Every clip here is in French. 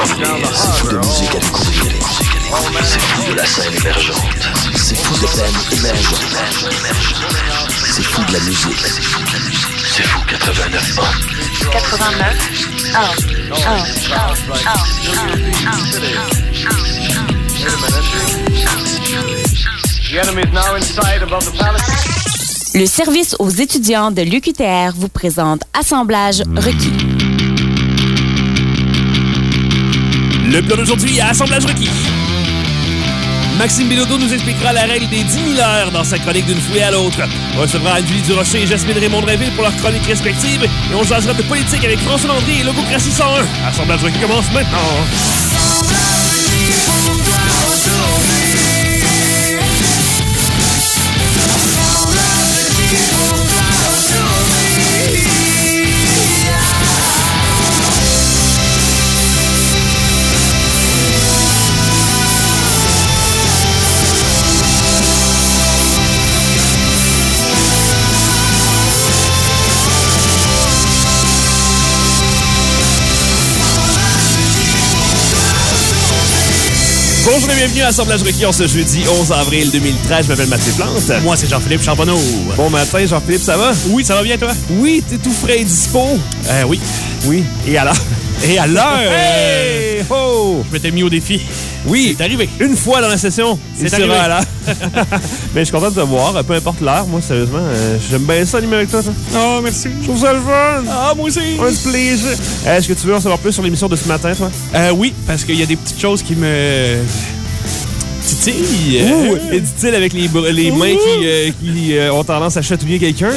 C'est fou de musique à découvrir. C'est fou de la scène émergente. C'est fou de peine émergente. C'est fou de la musique. C'est fou 89 ans. 89. Le service aux étudiants de l'UQTR vous présente Assemblage requis. Le plan d'aujourd'hui à Assemblage requis. Maxime Bilodeau nous expliquera la règle des 10 000 heures dans sa chronique d'une foulée à l'autre. On recevra Anne-Julie Durocher et Jasmine Raymond-Dreville pour leurs chroniques respectives. Et on jasera de politique avec François Landry et Logocratie 101. Assemblage requis commence maintenant. Bonjour et bienvenue à Assemblage requis en ce jeudi 11 avril 2013. Je m'appelle Mathieu Plante. Moi, c'est Jean-Philippe Charbonneau. Bon matin, Jean-Philippe, ça va? Oui, ça va bien, toi? Oui, t'es tout frais et dispo. Oui. Oui. Et alors? Et à l'heure! Hey! Oh! Je m'étais mis au défi. Oui. C'est arrivé. Une fois dans la session. C'est arrivé. Là. Mais je suis content de te voir, peu importe l'heure. Moi, sérieusement, j'aime bien ça, animer avec toi. Oh, merci. Je trouve ça le fun. Ah, moi aussi. Un plaisir. Est-ce que tu veux en savoir plus sur l'émission de ce matin, toi? Oui, parce qu'il y a des petites choses qui me... titillent. Et dit-il avec les mains qui ont tendance à chatouiller quelqu'un.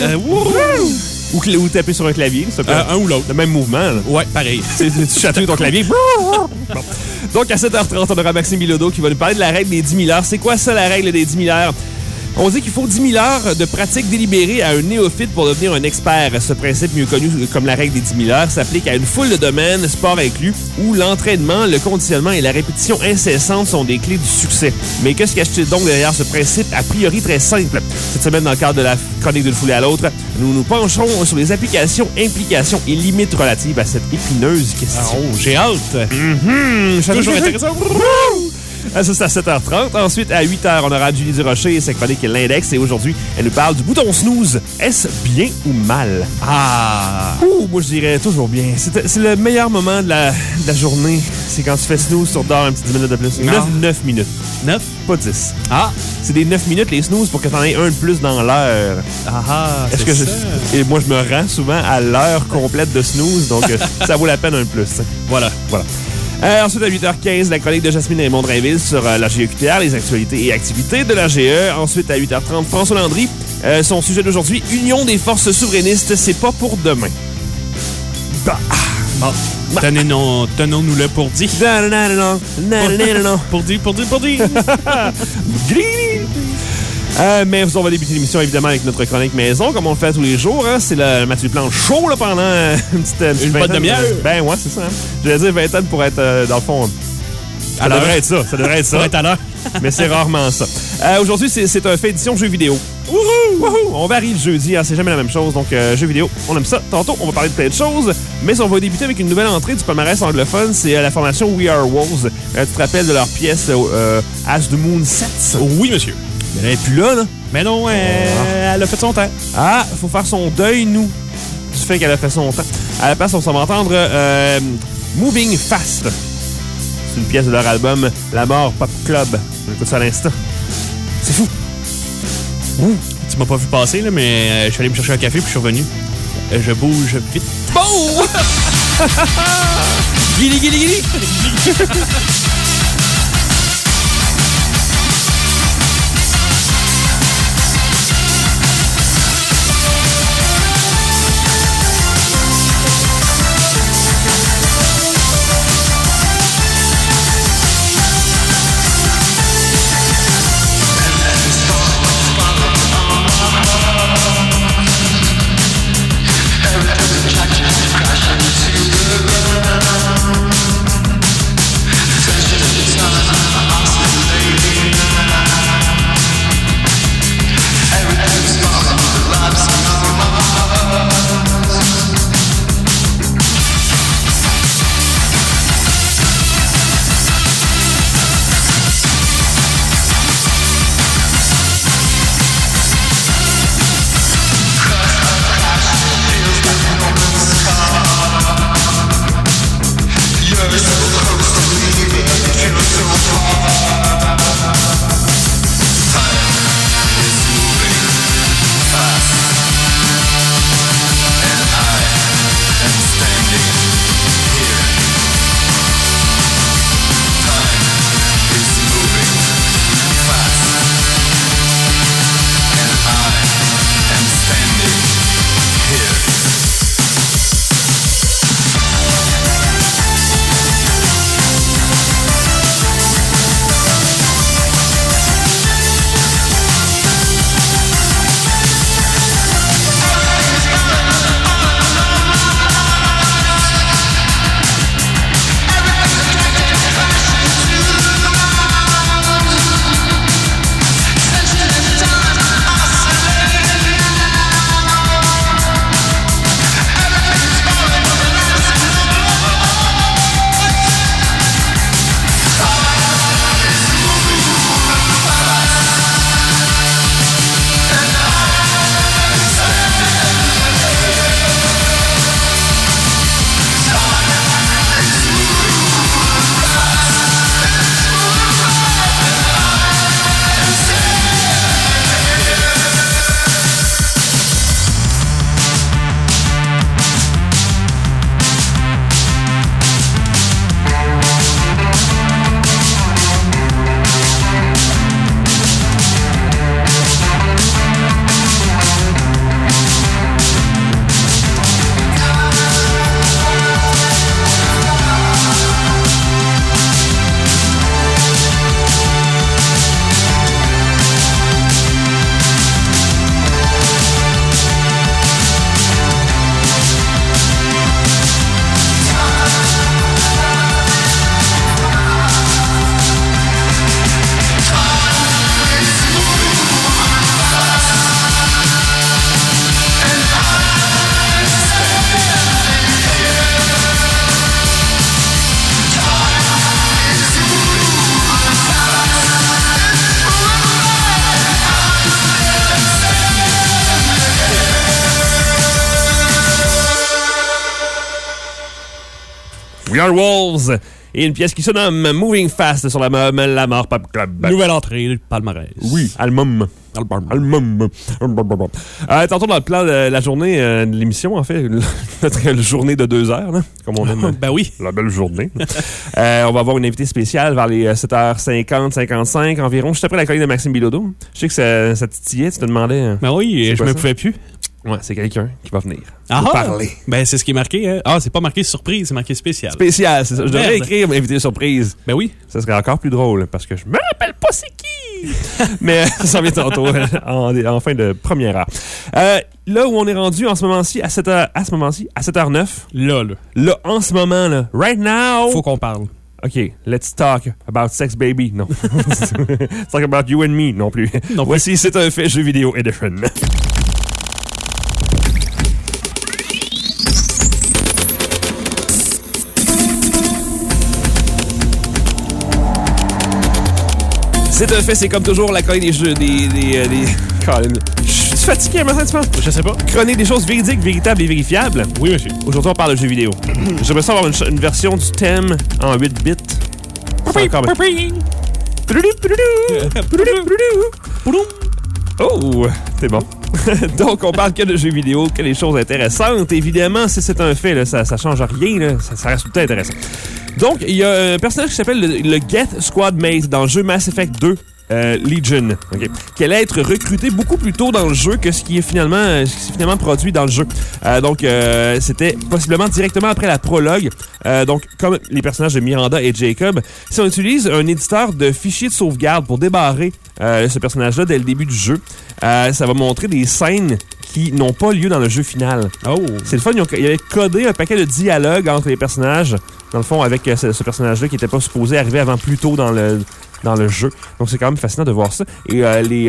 Ou taper sur un clavier. Un ou l'autre. Le même mouvement. Là. Ouais, pareil. Tu chatouilles ton clavier. Bon. Donc, à 7h30, on aura Maxime Bilodeau qui va nous parler de la règle des 10 000 heures. C'est quoi ça, la règle des 10 000 heures? On dit qu'il faut 10 000 heures de pratique délibérée à un néophyte pour devenir un expert. Ce principe, mieux connu comme la règle des 10 000 heures, s'applique à une foule de domaines, sport inclus, où l'entraînement, le conditionnement et la répétition incessante sont des clés du succès. Mais qu'est-ce qu'il y a donc derrière ce principe a priori très simple? Cette semaine, dans le cadre de la chronique d'une foulée à l'autre, nous nous pencherons sur les applications, implications et limites relatives à cette épineuse question. Oh, j'ai hâte! Toujours intéressant! Ça, c'est à 7h30. Ensuite, à 8h, on aura Julie Durocher et sa chronique L'Index. Et aujourd'hui, elle nous parle du bouton snooze. Est-ce bien ou mal? Ah! Moi, je dirais toujours bien. C'est le meilleur moment de la journée. C'est quand tu fais snooze, tu redors un petit 10 minutes de plus. 9 minutes. 9? Pas 10. Ah! C'est des 9 minutes, les snooze, pour que t'en aies un de plus dans l'heure. Ah, Est-ce que ça? Et moi, je me rends souvent à l'heure complète de snooze, donc ça vaut la peine un de plus. Voilà. Ensuite, à 8h15, la chronique de Jasmine Raymond-Dreville sur la GEQTR, les actualités et activités de la GE. Ensuite, à 8h30, François Landry. Son sujet d'aujourd'hui, Union des forces souverainistes, c'est pas pour demain. Tenons-nous-le pour dire. Pour dire. Mais on va débuter l'émission évidemment avec notre chronique maison, comme on le fait tous les jours. Hein. C'est le Mathieu Plante chaud là, pendant une bonne demi-heure. Ben ouais, c'est ça. Hein. J'allais dire 20 ans pour être, dans le fond... Ça devrait être ça. Pour être à l'heure. Mais c'est rarement ça. Aujourd'hui, c'est un fait édition jeux vidéo. Wouhou! On varie le jeudi, hein, c'est jamais la même chose. Donc, jeux vidéo, on aime ça. Tantôt, on va parler de plein de choses. Mais on va débuter avec une nouvelle entrée du palmarès anglophone. C'est la formation We Are Wolves. Tu te rappelles de leur pièce As the Moon Sets? Oui, monsieur. Mais elle n'est plus là. Mais non, elle a fait son temps. Ah, faut faire son deuil, nous, du fait qu'elle a fait son temps. À la place, on s'en va entendre Moving Fast. C'est une pièce de leur album La Mort Pop Club. On écoute ça à l'instant. C'est fou. Tu m'as pas vu passer, là, mais je suis allé me chercher un café puis je suis revenu. Je bouge vite. Bon! Guili! Crashing to the ground. We Are Wolves. Et une pièce qui se nomme Moving Fast sur la mort Pop Club. Nouvelle entrée, palmarès. Oui, album. Tantôt dans le plan de la journée de l'émission, en fait, notre journée de 2 heures, là, comme on aime. Ben oui. La belle journée. On va avoir une invitée spéciale vers les 7h50, 55 environ, juste après la colline de Maxime Bilodeau. Je sais que ça titillait, tu te demandais. Ben oui, je me pouvais plus. Ouais, c'est quelqu'un qui va venir Ah nous parler. Ben c'est ce qui est marqué. Hein? Ah, c'est pas marqué surprise, c'est marqué spécial. Spécial, c'est ça. Je devrais Merde. écrire invité surprise. Ben oui. Ça serait encore plus drôle parce que je me rappelle pas c'est qui. Mais ça vient tantôt en fin de première heure. Là où on est rendu en ce moment-ci, à 7h09. Là. Là, en ce moment, là, right now. Faut qu'on parle. OK, let's talk about sex, baby. Non. Let's talk about you and me. Non plus. Non plus. Voici, c'est un fait jeu vidéo edition. C'est un fait, c'est comme toujours la chronique des jeux, Colin. Je suis fatigué, maintenant, tu penses? Je sais pas. Chronique des choses véridiques, véritables et vérifiables. Oui, monsieur. Aujourd'hui, on parle de jeux vidéo. J'aimerais ça avoir une version du thème en 8 bits. Oh, c'est bon. Donc, on parle que de jeux vidéo, que des choses intéressantes. Évidemment, si c'est un fait, là, ça change rien. Là, ça reste tout le temps intéressant. Donc, il y a un personnage qui s'appelle le Get Squad Mate dans le jeu Mass Effect 2. Legion, okay, qui allait être recruté beaucoup plus tôt dans le jeu que ce qui est finalement produit dans le jeu. Donc, c'était possiblement directement après la prologue. Donc, comme les personnages de Miranda et Jacob, si on utilise un éditeur de fichiers de sauvegarde pour débarrer ce personnage-là dès le début du jeu, ça va montrer des scènes qui n'ont pas lieu dans le jeu final. Oh! C'est le fun, ils avaient codé un paquet de dialogues entre les personnages, dans le fond, avec ce personnage-là qui n'était pas supposé arriver avant plus tôt dans le jeu. Donc, c'est quand même fascinant de voir ça. Et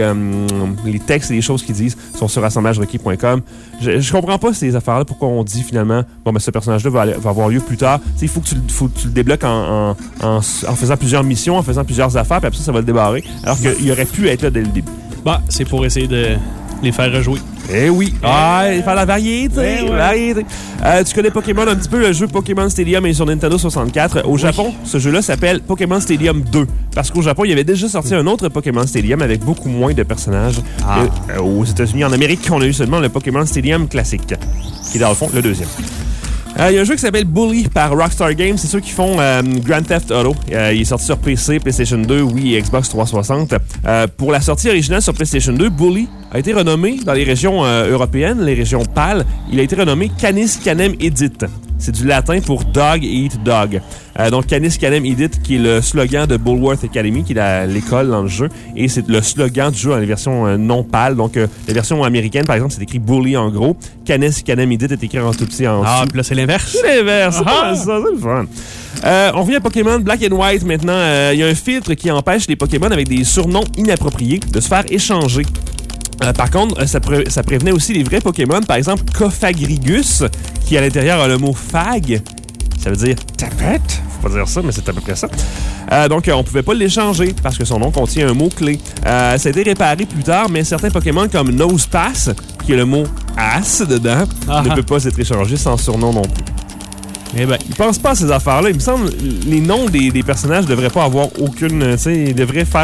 les textes et les choses qu'ils disent sont sur assemblagerequis.com. Je comprends pas ces affaires-là, pourquoi on dit finalement, bon, ben, ce personnage-là va avoir lieu plus tard. Il faut que tu le débloques en faisant plusieurs missions, en faisant plusieurs affaires, puis après ça va le débarrer. Alors qu'il aurait pu être là dès le début. Bah, c'est pour essayer de les faire rejouer. Eh oui! Faire la variété! Ouais. Variété. Tu connais Pokémon un petit peu, le jeu Pokémon Stadium est sur Nintendo 64. Au Japon, ce jeu-là s'appelle Pokémon Stadium 2. Parce qu'au Japon, il y avait déjà sorti un autre Pokémon Stadium avec beaucoup moins de personnages. Aux États-Unis, en Amérique, on a eu seulement le Pokémon Stadium classique, qui est dans le fond le deuxième. Il y a un jeu qui s'appelle Bully par Rockstar Games. C'est ceux qui font Grand Theft Auto. Il est sorti sur PC, PlayStation 2, Wii et Xbox 360. Pour la sortie originale sur PlayStation 2, Bully a été renommé dans les régions européennes, les régions PAL. Il a été renommé Canis Canem Edit. C'est du latin pour Dog Eat Dog. Donc, Canis Canem Edit, qui est le slogan de Bullworth Academy, qui est l'école dans le jeu. Et c'est le slogan du jeu dans les versions non pâles. Donc, la version américaine, par exemple, c'est écrit Bully en gros. Canis Canem Edit est écrit en tout petit en dessous. Ah, puis là, c'est l'inverse. C'est l'inverse. C'est le fun. On revient à Pokémon Black and White maintenant. Il y a un filtre qui empêche les Pokémon avec des surnoms inappropriés de se faire échanger. Par contre, ça prévenait aussi les vrais Pokémon. Par exemple, Cofagrigus, qui à l'intérieur a le mot fag. Ça veut dire tapette. Faut pas dire ça, mais c'est à peu près ça. Donc, on pouvait pas l'échanger parce que son nom contient un mot-clé. Ça a été réparé plus tard, mais certains Pokémon comme Nosepass, qui a le mot ass dedans, ne peut pas être échangé sans surnom non plus. Eh ben, Ils pensent pas à ces affaires-là. Il me semble les noms des personnages devraient pas avoir aucune... Tu sais, ils devraient faire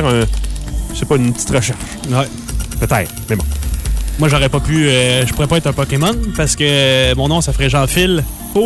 une petite recherche. Ouais. Peut-être, mais bon. Moi, j'aurais pas pu... je pourrais pas être un Pokémon parce que mon nom, ça ferait Jean-Phil.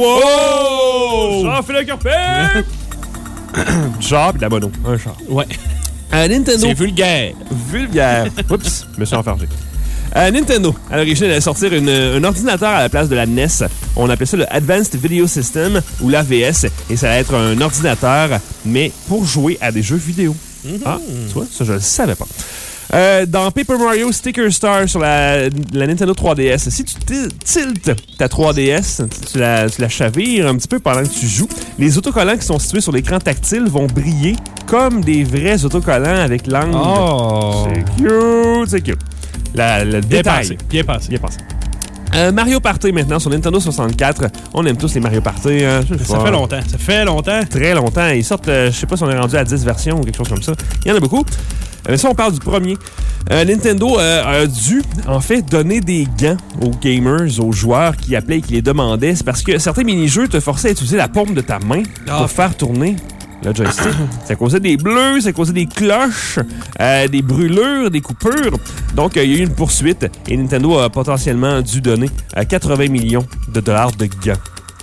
Oh! Jean-Phil le Carpet! Genre pis de la mono. Un char. Ouais. Nintendo. C'est vulgaire. Vulgaire. Oups, je me suis enfargé. Nintendo, à l'origine, allait sortir un ordinateur à la place de la NES. On appelait ça le Advanced Video System ou l'AVS. Et ça allait être un ordinateur, mais pour jouer à des jeux vidéo. Ah, tu vois, ça, je le savais pas. Dans Paper Mario Sticker Star sur la Nintendo 3DS, si tu tiltes ta 3DS, tu la chavires un petit peu pendant que tu joues, les autocollants qui sont situés sur l'écran tactile vont briller comme des vrais autocollants avec l'angle. Oh! C'est cute, c'est cute. Le détail. Bien passé. Mario Party maintenant sur Nintendo 64. On aime tous les Mario Party. Hein. Ça fait longtemps. Très longtemps. Ils sortent, je sais pas si on est rendu à 10 versions ou quelque chose comme ça. Il y en a beaucoup. Mais ça, on parle du premier. Nintendo a dû, en fait, donner des gants aux gamers, aux joueurs qui appelaient et qui les demandaient. C'est parce que certains mini-jeux te forçaient à utiliser la paume de ta main pour faire tourner le joystick. Ça causait des bleus, ça causait des cloches, des brûlures, des coupures. Donc, il y a eu une poursuite et Nintendo a potentiellement dû donner 80 millions de dollars de gants.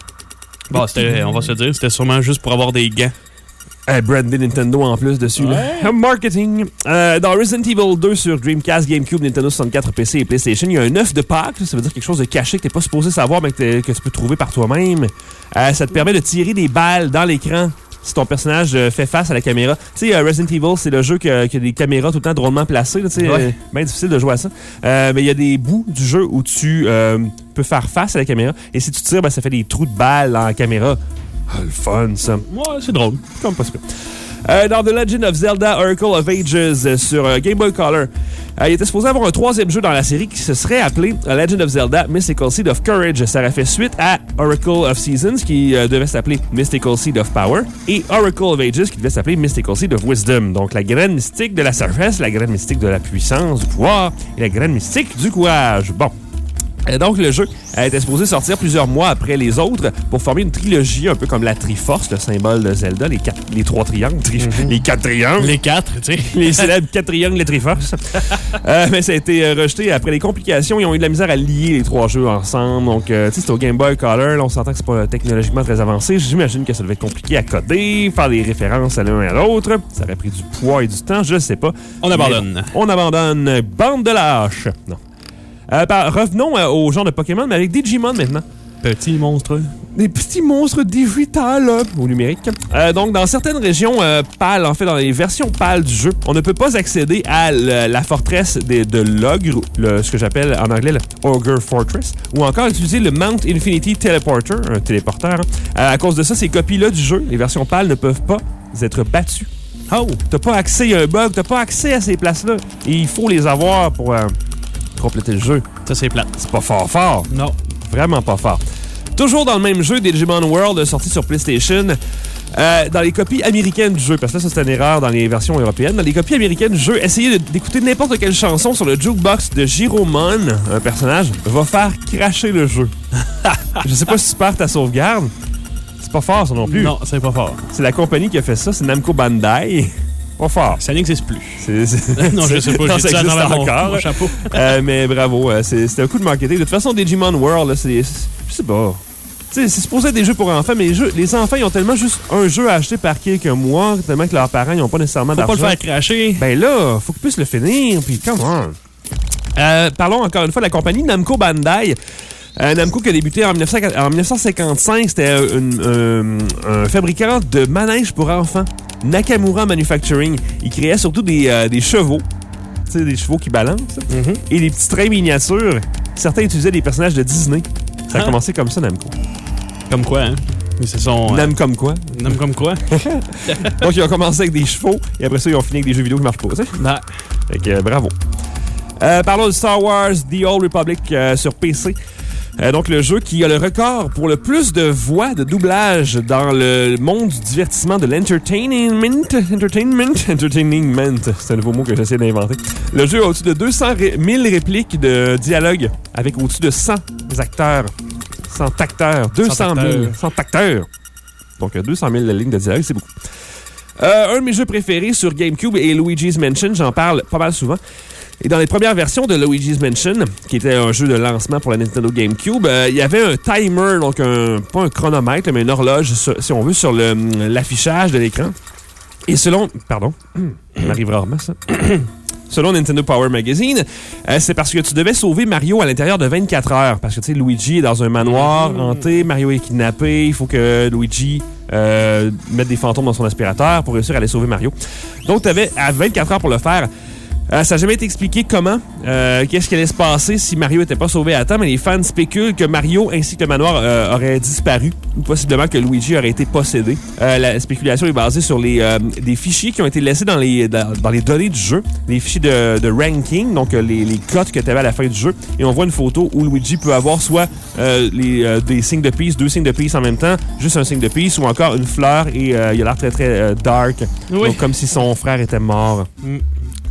Bon, on va se dire, c'était sûrement juste pour avoir des gants. Brandé Nintendo en plus dessus. Là. Marketing. Dans Resident Evil 2 sur Dreamcast, GameCube, Nintendo 64, PC et PlayStation, il y a un œuf de Pâques. Ça veut dire quelque chose de caché que t'es pas supposé savoir, mais que tu peux trouver par toi-même. Ça te permet de tirer des balles dans l'écran si ton personnage fait face à la caméra. Tu sais, Resident Evil, c'est le jeu qui a des caméras tout le temps drôlement placées. C'est bien difficile de jouer à ça. Mais il y a des bouts du jeu où tu peux faire face à la caméra. Et si tu tires, ça fait des trous de balles dans la caméra. Ah, le fun, ça. Ouais, c'est drôle. Comme pas super. Dans The Legend of Zelda Oracle of Ages sur Game Boy Color, il était supposé avoir un troisième jeu dans la série qui se serait appelé Legend of Zelda Mystical Seed of Courage. Ça aurait fait suite à Oracle of Seasons qui devait s'appeler Mystical Seed of Power et Oracle of Ages qui devait s'appeler Mystical Seed of Wisdom. Donc la graine mystique de la sagesse, la graine mystique de la puissance, du pouvoir et la graine mystique du courage. Bon. Donc, le jeu était supposé sortir plusieurs mois après les autres pour former une trilogie, un peu comme la Triforce, le symbole de Zelda, les trois triangles, les quatre triangles. Les quatre, tu sais. Les célèbres quatre triangles, les Triforce. Mais ça a été rejeté après les complications. Ils ont eu de la misère à lier les trois jeux ensemble. Donc, tu sais, c'était au Game Boy Color. Là, on s'entend que c'est pas technologiquement très avancé. J'imagine que ça devait être compliqué à coder, faire des références à l'un et à l'autre. Ça aurait pris du poids et du temps, je sais pas. On abandonne. Mais on abandonne. Bande de lâches. Non. Revenons au genre de Pokémon, mais avec Digimon maintenant. Petits monstres. Des petits monstres digitales au numérique. Donc, dans certaines régions pâles, en fait, dans les versions pâles du jeu, on ne peut pas accéder à la forteresse de l'ogre, ce que j'appelle en anglais le Ogre Fortress, ou encore utiliser le Mount Infinity Teleporter, un téléporteur. À cause de ça, ces copies-là du jeu, les versions pâles ne peuvent pas être battues. Oh! T'as pas accès à un bug, t'as pas accès à ces places-là. Et il faut les avoir pour compléter le jeu. Ça, c'est plate. C'est pas fort. Non. Vraiment pas fort. Toujours dans le même jeu, Digimon World, sorti sur PlayStation, dans les copies américaines du jeu, parce que ça, c'est une erreur dans les versions européennes. Dans les copies américaines du jeu, essayez d'écouter n'importe quelle chanson sur le jukebox de Giromon, un personnage, va faire cracher le jeu. Je sais pas si tu perds ta sauvegarde. C'est pas fort, ça non plus. Non, c'est pas fort. C'est la compagnie qui a fait ça, c'est Namco Bandai. Pas fort. Ça n'existe plus. Non, je sais pas. Non, ça existe encore. Mon chapeau. Mais bravo. C'était un coup de marketing. De toute façon, Digimon World, je sais pas. C'est supposé être des jeux pour enfants, mais les enfants, ils ont tellement juste un jeu à acheter par quelques mois, tellement que leurs parents, ils n'ont pas nécessairement d'argent. Faut pas le faire cracher. Ben là, faut qu'ils puissent le finir, puis come on. Parlons encore une fois de la compagnie Namco Bandai. Namco qui a débuté en 1955, c'était un fabricant de manèges pour enfants. Nakamura Manufacturing. Il créait surtout des chevaux. Tu sais, des chevaux qui balancent. Et des petits trains miniatures. Certains utilisaient des personnages de Disney. Ça a commencé comme ça, Namco. Comme quoi, hein? Mais c'est son... Nam comme quoi? Nam comme quoi? Donc, ils ont commencé avec des chevaux. Et après ça, ils ont fini avec des jeux vidéo qui marchent pas. Bah. Fait que, bravo. Parlons de Star Wars The Old Republic sur PC. Donc, le jeu qui a le record pour le plus de voix de doublage dans le monde du divertissement de l'entertainment. C'est un nouveau mot que j'essaie d'inventer. Le jeu a au-dessus de 200 000 répliques de dialogue avec au-dessus de 100 acteurs. 100 acteurs. 200 000. 100 acteurs. Donc, 200 000 lignes de dialogue, c'est beaucoup. Un de mes jeux préférés sur GameCube est Luigi's Mansion. J'en parle pas mal souvent. Et dans les premières versions de Luigi's Mansion, qui était un jeu de lancement pour la Nintendo GameCube, il y avait un timer, donc pas un chronomètre, mais une horloge, si on veut, sur l'affichage de l'écran. Et selon... Pardon. On arrive rarement, ça. Selon Nintendo Power Magazine, c'est parce que tu devais sauver Mario à l'intérieur de 24 heures. Parce que, tu sais, Luigi est dans un manoir hanté, Mario est kidnappé, il faut que Luigi mette des fantômes dans son aspirateur pour réussir à aller sauver Mario. Donc, tu avais à 24 heures pour le faire. Ça n'a jamais été expliqué comment, qu'est-ce qui allait se passer si Mario n'était pas sauvé à temps, mais les fans spéculent que Mario ainsi que le manoir auraient disparu, ou possiblement que Luigi aurait été possédé. La spéculation est basée sur des fichiers qui ont été laissés dans les données du jeu, les fichiers de ranking, donc les cotes que tu avais à la fin du jeu, et on voit une photo où Luigi peut avoir soit des signes de peace, 2 signes de peace en même temps, juste un signe de peace, ou encore une fleur, et il a l'air très très dark, donc comme si son frère était mort.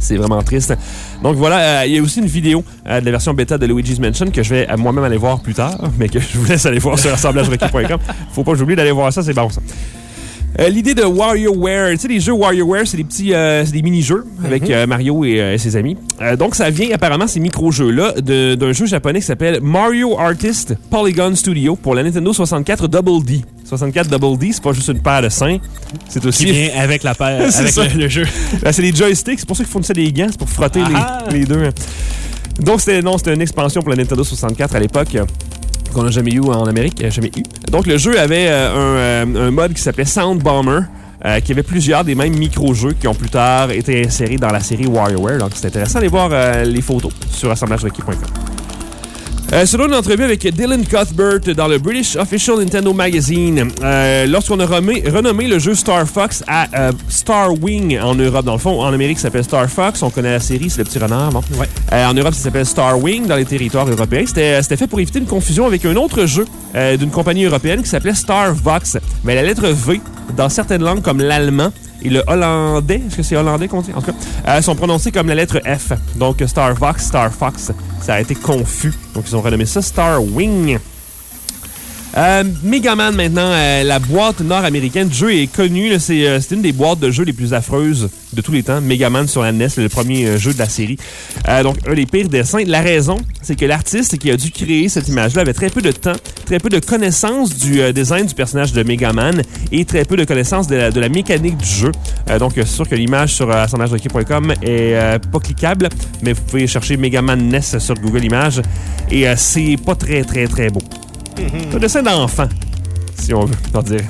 C'est vraiment triste. Donc voilà, il y a aussi une vidéo de la version bêta de Luigi's Mansion que je vais moi-même aller voir plus tard, mais que je vous laisse aller voir sur assemblagerequis.com. Faut pas que j'oublie d'aller voir ça, c'est bon ça. L'idée de WarioWare, tu sais, les jeux WarioWare, c'est des mini-jeux avec Mario et ses amis. Donc, ça vient apparemment, ces micro-jeux-là, d'un jeu japonais qui s'appelle Mario Artist Polygon Studio pour la Nintendo 64 Double D. 64 Double D, c'est pas juste une paire de seins, c'est aussi... Qui vient avec la paire, avec le jeu. Là, c'est des joysticks, c'est pour ça qu'ils fournissaient des gants, c'est pour frotter les deux. Donc, c'était une expansion pour la Nintendo 64 à l'époque. Qu'on n'a jamais eu en Amérique, jamais eu. Donc, le jeu avait un mode qui s'appelait Sound Bomber, qui avait plusieurs des mêmes micro-jeux qui ont plus tard été insérés dans la série WarioWare. Donc, c'est intéressant d'aller voir les photos sur assemblagerequis.com. Selon une entrevue avec Dylan Cuthbert dans le British Official Nintendo Magazine, lorsqu'on a renommé le jeu Star Fox à Star Wing en Europe, dans le fond, en Amérique, ça s'appelle Star Fox. On connaît la série, c'est le petit renard. Bon. Ouais. En Europe, ça s'appelle Star Wing dans les territoires européens. C'était fait pour éviter une confusion avec un autre jeu d'une compagnie européenne qui s'appelait Star Vox. Mais la lettre V, dans certaines langues comme l'allemand, et le hollandais, est-ce que c'est hollandais qu'on dit? En tout cas, sont prononcés comme la lettre F. Donc, Star Vox, Star Fox, ça a été confus. Donc, ils ont renommé ça Star Wing. Megaman, maintenant, la boîte nord-américaine du jeu est connue. C'est une des boîtes de jeux les plus affreuses de tous les temps. Megaman sur la NES, le premier jeu de la série. Donc, un des pires dessins. La raison, c'est que l'artiste qui a dû créer cette image-là avait très peu de temps, très peu de connaissances du design du personnage de Megaman et très peu de connaissances de la mécanique du jeu. Donc, c'est sûr que l'image sur assemblagerequis.com est pas cliquable, mais vous pouvez chercher Megaman NES sur Google Images et c'est pas très, très, très beau. Un dessin d'enfant, si on veut, on dirait.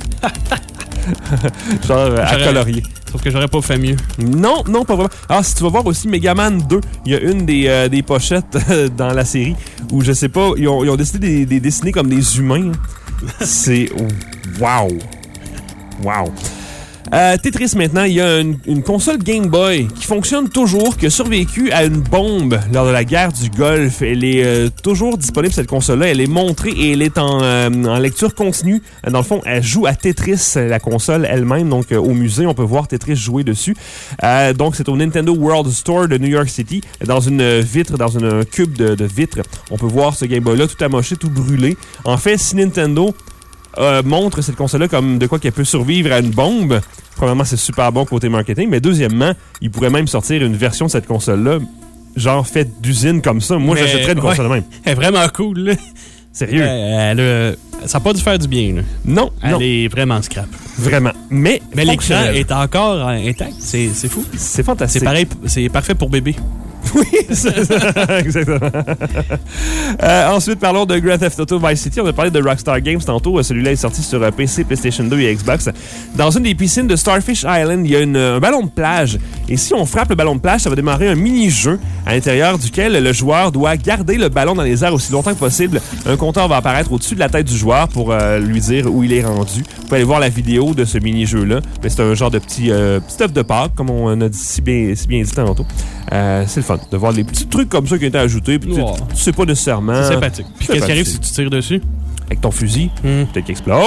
Genre à colorier. Sauf que j'aurais pas fait mieux. Non, pas vraiment. Ah, si tu vas voir aussi Megaman 2, il y a une des pochettes dans la série où, je sais pas, ils ont décidé de les dessiner comme des humains. C'est... Wow! Wow! Tetris, maintenant, il y a une console Game Boy qui fonctionne toujours, qui a survécu à une bombe lors de la guerre du Golfe. Elle est toujours disponible, cette console-là. Elle est montrée et elle est en lecture continue. Dans le fond, elle joue à Tetris, la console elle-même. Donc, au musée, on peut voir Tetris jouer dessus. Donc, c'est au Nintendo World Store de New York City. Dans une vitre, dans un cube de vitre, on peut voir ce Game Boy-là tout amoché, tout brûlé. En fait, si Nintendo... montre cette console-là comme de quoi qu'elle peut survivre à une bombe. Premièrement, c'est super bon côté marketing, mais deuxièmement, ils pourraient même sortir une version de cette console-là, genre faite d'usine comme ça. Moi, j'achèterais une console de même. Elle est vraiment cool, là. Sérieux? Ça n'a pas dû faire du bien, là. Non. Elle est vraiment scrap. Vraiment. Mais l'écran est encore intact. C'est fou. C'est fantastique. C'est pareil, c'est parfait pour bébé. Oui, exactement. Ensuite, parlons de Grand Theft Auto Vice City. On a parlé de Rockstar Games tantôt. Celui-là est sorti sur PC, PlayStation 2 et Xbox. Dans une des piscines de Starfish Island, il y a un ballon de plage. Et si on frappe le ballon de plage, ça va démarrer un mini-jeu à l'intérieur duquel le joueur doit garder le ballon dans les airs aussi longtemps que possible. Un compteur va apparaître au-dessus de la tête du joueur pour lui dire où il est rendu. Vous pouvez aller voir la vidéo de ce mini-jeu-là. Mais c'est un genre de petit œuf de Pâques, comme on a dit si bien dit tantôt. C'est le fun de voir des petits trucs comme ça qui ont été ajoutés. Puis tu sais pas nécessairement. C'est sympathique. Puis qu'est-ce qui arrive si tu tires dessus? Avec ton fusil, peut-être qu'il explose.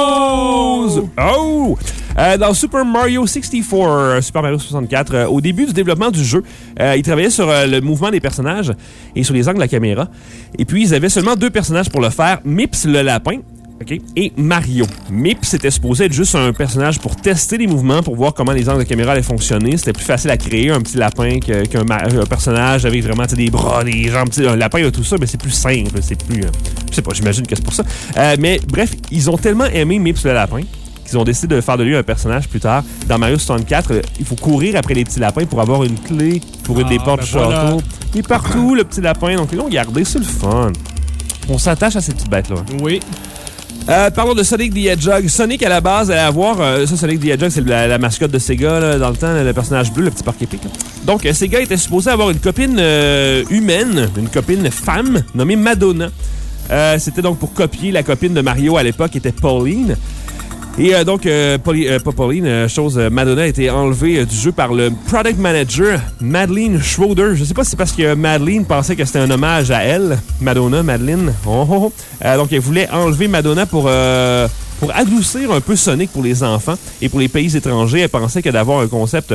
Oh! Dans Super Mario 64, au début du développement du jeu, ils travaillaient sur le mouvement des personnages et sur les angles de la caméra. Et puis, ils avaient seulement 2 personnages pour le faire. Mips le lapin. Okay. Et Mario. Mips était supposé être juste un personnage pour tester les mouvements, pour voir comment les angles de caméra allaient fonctionner. C'était plus facile à créer, un petit lapin qu'un personnage avec vraiment des bras, des jambes. Un lapin a tout ça, mais c'est plus simple. C'est plus... je sais pas, j'imagine que c'est pour ça. Mais bref, ils ont tellement aimé Mips le lapin qu'ils ont décidé de faire de lui un personnage plus tard. Dans Mario 64, il faut courir après les petits lapins pour avoir une clé pour une des portes du château. Voilà. Il est partout, le petit lapin. Donc, ils l'ont gardé, c'est le fun. On s'attache à ces petites bêtes-là. Oui. Parlons de Sonic the Hedgehog. Sonic, à la base, allait avoir... Sonic the Hedgehog, c'est la mascotte de Sega, là, dans le temps, le personnage bleu, le petit porc épic. Là. Donc, Sega était supposé avoir une copine humaine, une copine femme, nommée Madonna. C'était donc pour copier la copine de Mario à l'époque, qui était Pauline. Et donc, pas Pauline, Madonna a été enlevée du jeu par le product manager, Madeleine Schroeder. Je sais pas si c'est parce que Madeleine pensait que c'était un hommage à elle. Madonna, Madeleine. Donc, elle voulait enlever Madonna pour pour adoucir un peu Sonic pour les enfants et pour les pays étrangers. Elle pensait que d'avoir un concept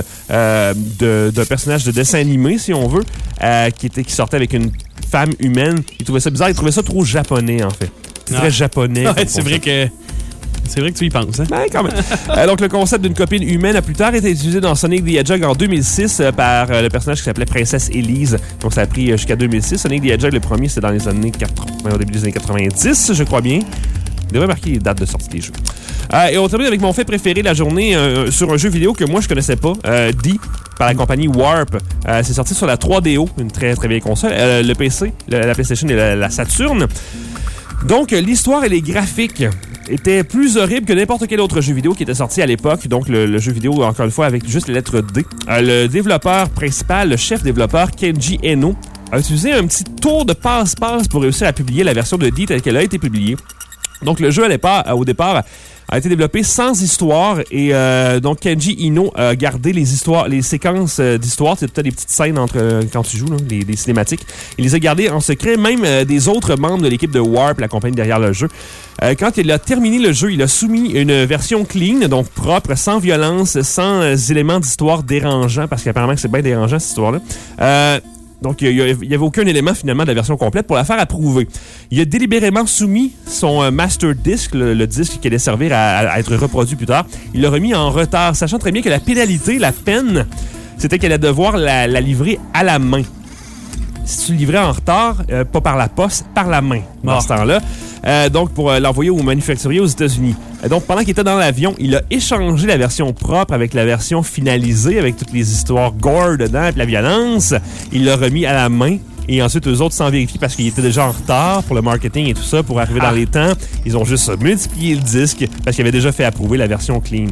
d'un personnage de dessin animé, si on veut, qui sortait avec une femme humaine, ils trouvaient ça bizarre. Ils trouvaient ça trop japonais, en fait. C'est très japonais. Ouais, c'est vrai que tu y penses. Hein? Ben, quand même. Donc, le concept d'une copine humaine a plus tard été utilisé dans Sonic the Hedgehog en 2006 par le personnage qui s'appelait Princesse Elise. Donc, ça a pris jusqu'à 2006. Sonic the Hedgehog, le premier, c'était dans les années 80, au début des années 90, je crois bien. Il devrait marquer les dates de sortie des jeux. Et on termine avec mon fait préféré de la journée sur un jeu vidéo que moi, je connaissais pas. D, par la compagnie Warp. C'est sorti sur la 3DO, une très, très vieille console. Le PC, la PlayStation et la Saturn. Donc, l'histoire et les graphiques étaient plus horribles que n'importe quel autre jeu vidéo qui était sorti à l'époque. Donc, le jeu vidéo, encore une fois, avec juste les lettres D. Le développeur principal, le chef développeur, Kenji Eno, a utilisé un petit tour de passe-passe pour réussir à publier la version de D telle qu'elle a été publiée. Donc, le jeu, au départ, a été développé sans histoire et donc Kenji Eno a gardé les séquences d'histoire, c'est peut-être des petites scènes quand tu joues, là, des cinématiques. Il les a gardées en secret, même des autres membres de l'équipe de Warp, la compagnie derrière le jeu. Quand il a terminé le jeu, il a soumis une version clean, donc propre, sans violence, sans éléments d'histoire dérangeants, parce qu'apparemment c'est bien dérangeant cette histoire-là. Donc, il n'y avait aucun élément, finalement, de la version complète pour la faire approuver. Il a délibérément soumis son master disc, le disque qui allait servir à être reproduit plus tard. Il l'a remis en retard, sachant très bien que la pénalité, la peine, c'était qu'elle allait devoir la livrer à la main. Si tu le livrais en retard, pas par la poste, par la main, dans ce temps-là. Donc, pour l'envoyer au manufacturier aux États-Unis. Donc, pendant qu'il était dans l'avion, il a échangé la version propre avec la version finalisée, avec toutes les histoires gore dedans, et la violence. Il l'a remis à la main. Et ensuite, eux autres, sans vérifier, parce qu'ils étaient déjà en retard pour le marketing et tout ça, pour arriver dans les temps, ils ont juste multiplié le disque, parce qu'ils avaient déjà fait approuver la version clean.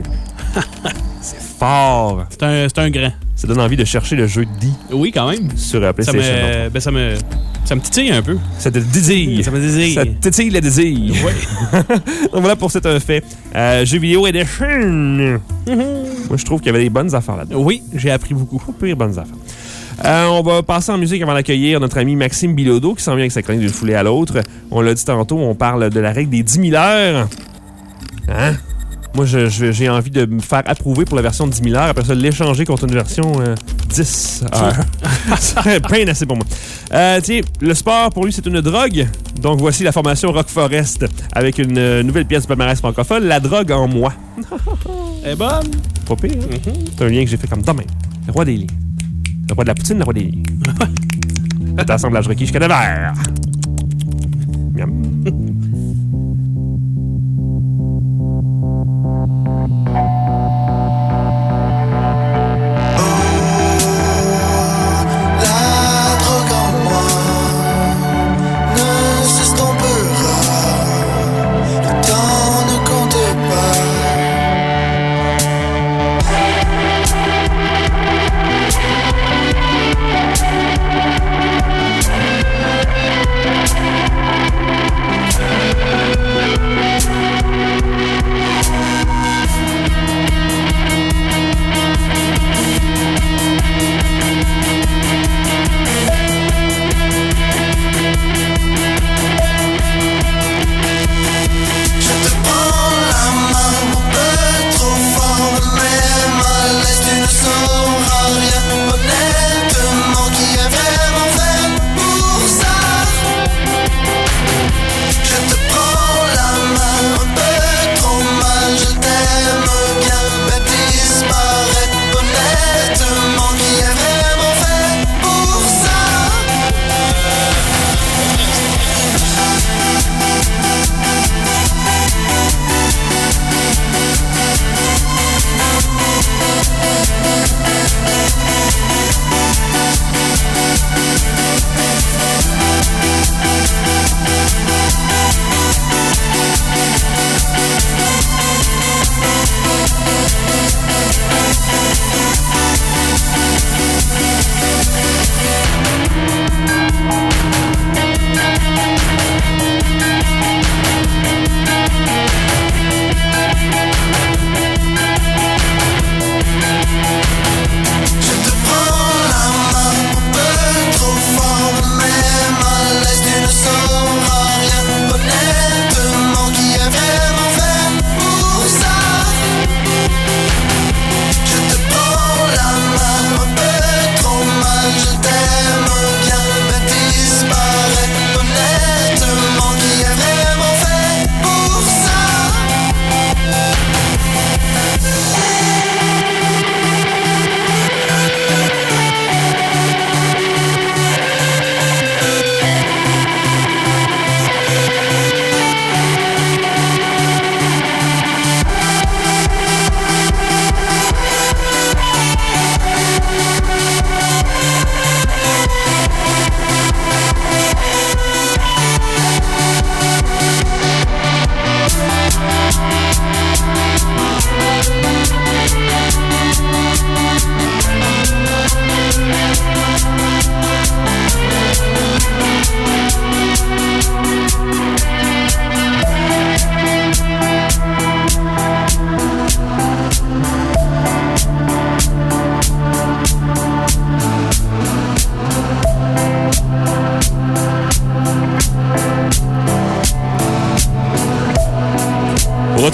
C'est fort. C'est un grand. Ça donne envie de chercher le jeu D. Oui, quand même. Sur PlayStation. Ça me titille un peu. Ça te désire. Ça me désire. Ça te titille le désir. Oui. Donc voilà pour cet fait. Jeux vidéo Edition. Moi, je trouve qu'il y avait des bonnes affaires là-dedans. Oui, j'ai appris beaucoup. Pire bonnes affaires. On va passer en musique avant d'accueillir notre ami Maxime Bilodeau qui s'en vient avec sa chronique d'une foulée à l'autre. On l'a dit tantôt, on parle de la règle des 10 000 heures. Hein? Moi, j'ai envie de me faire approuver pour la version de 10 000 heures. Après ça, l'échanger contre une version 10 heures. Ça serait bien assez pour moi. Tiens, le sport, pour lui, c'est une drogue. Donc, voici la formation Rock Forest avec une nouvelle pièce du palmarès francophone, La drogue en moi. Elle est bonne. Pas pire, hein? C'est un lien que j'ai fait comme demain. Le roi des liens. Le roi de la poutine, le roi des liens. Cet assemblage requis jusqu'à 9 heures. Miam.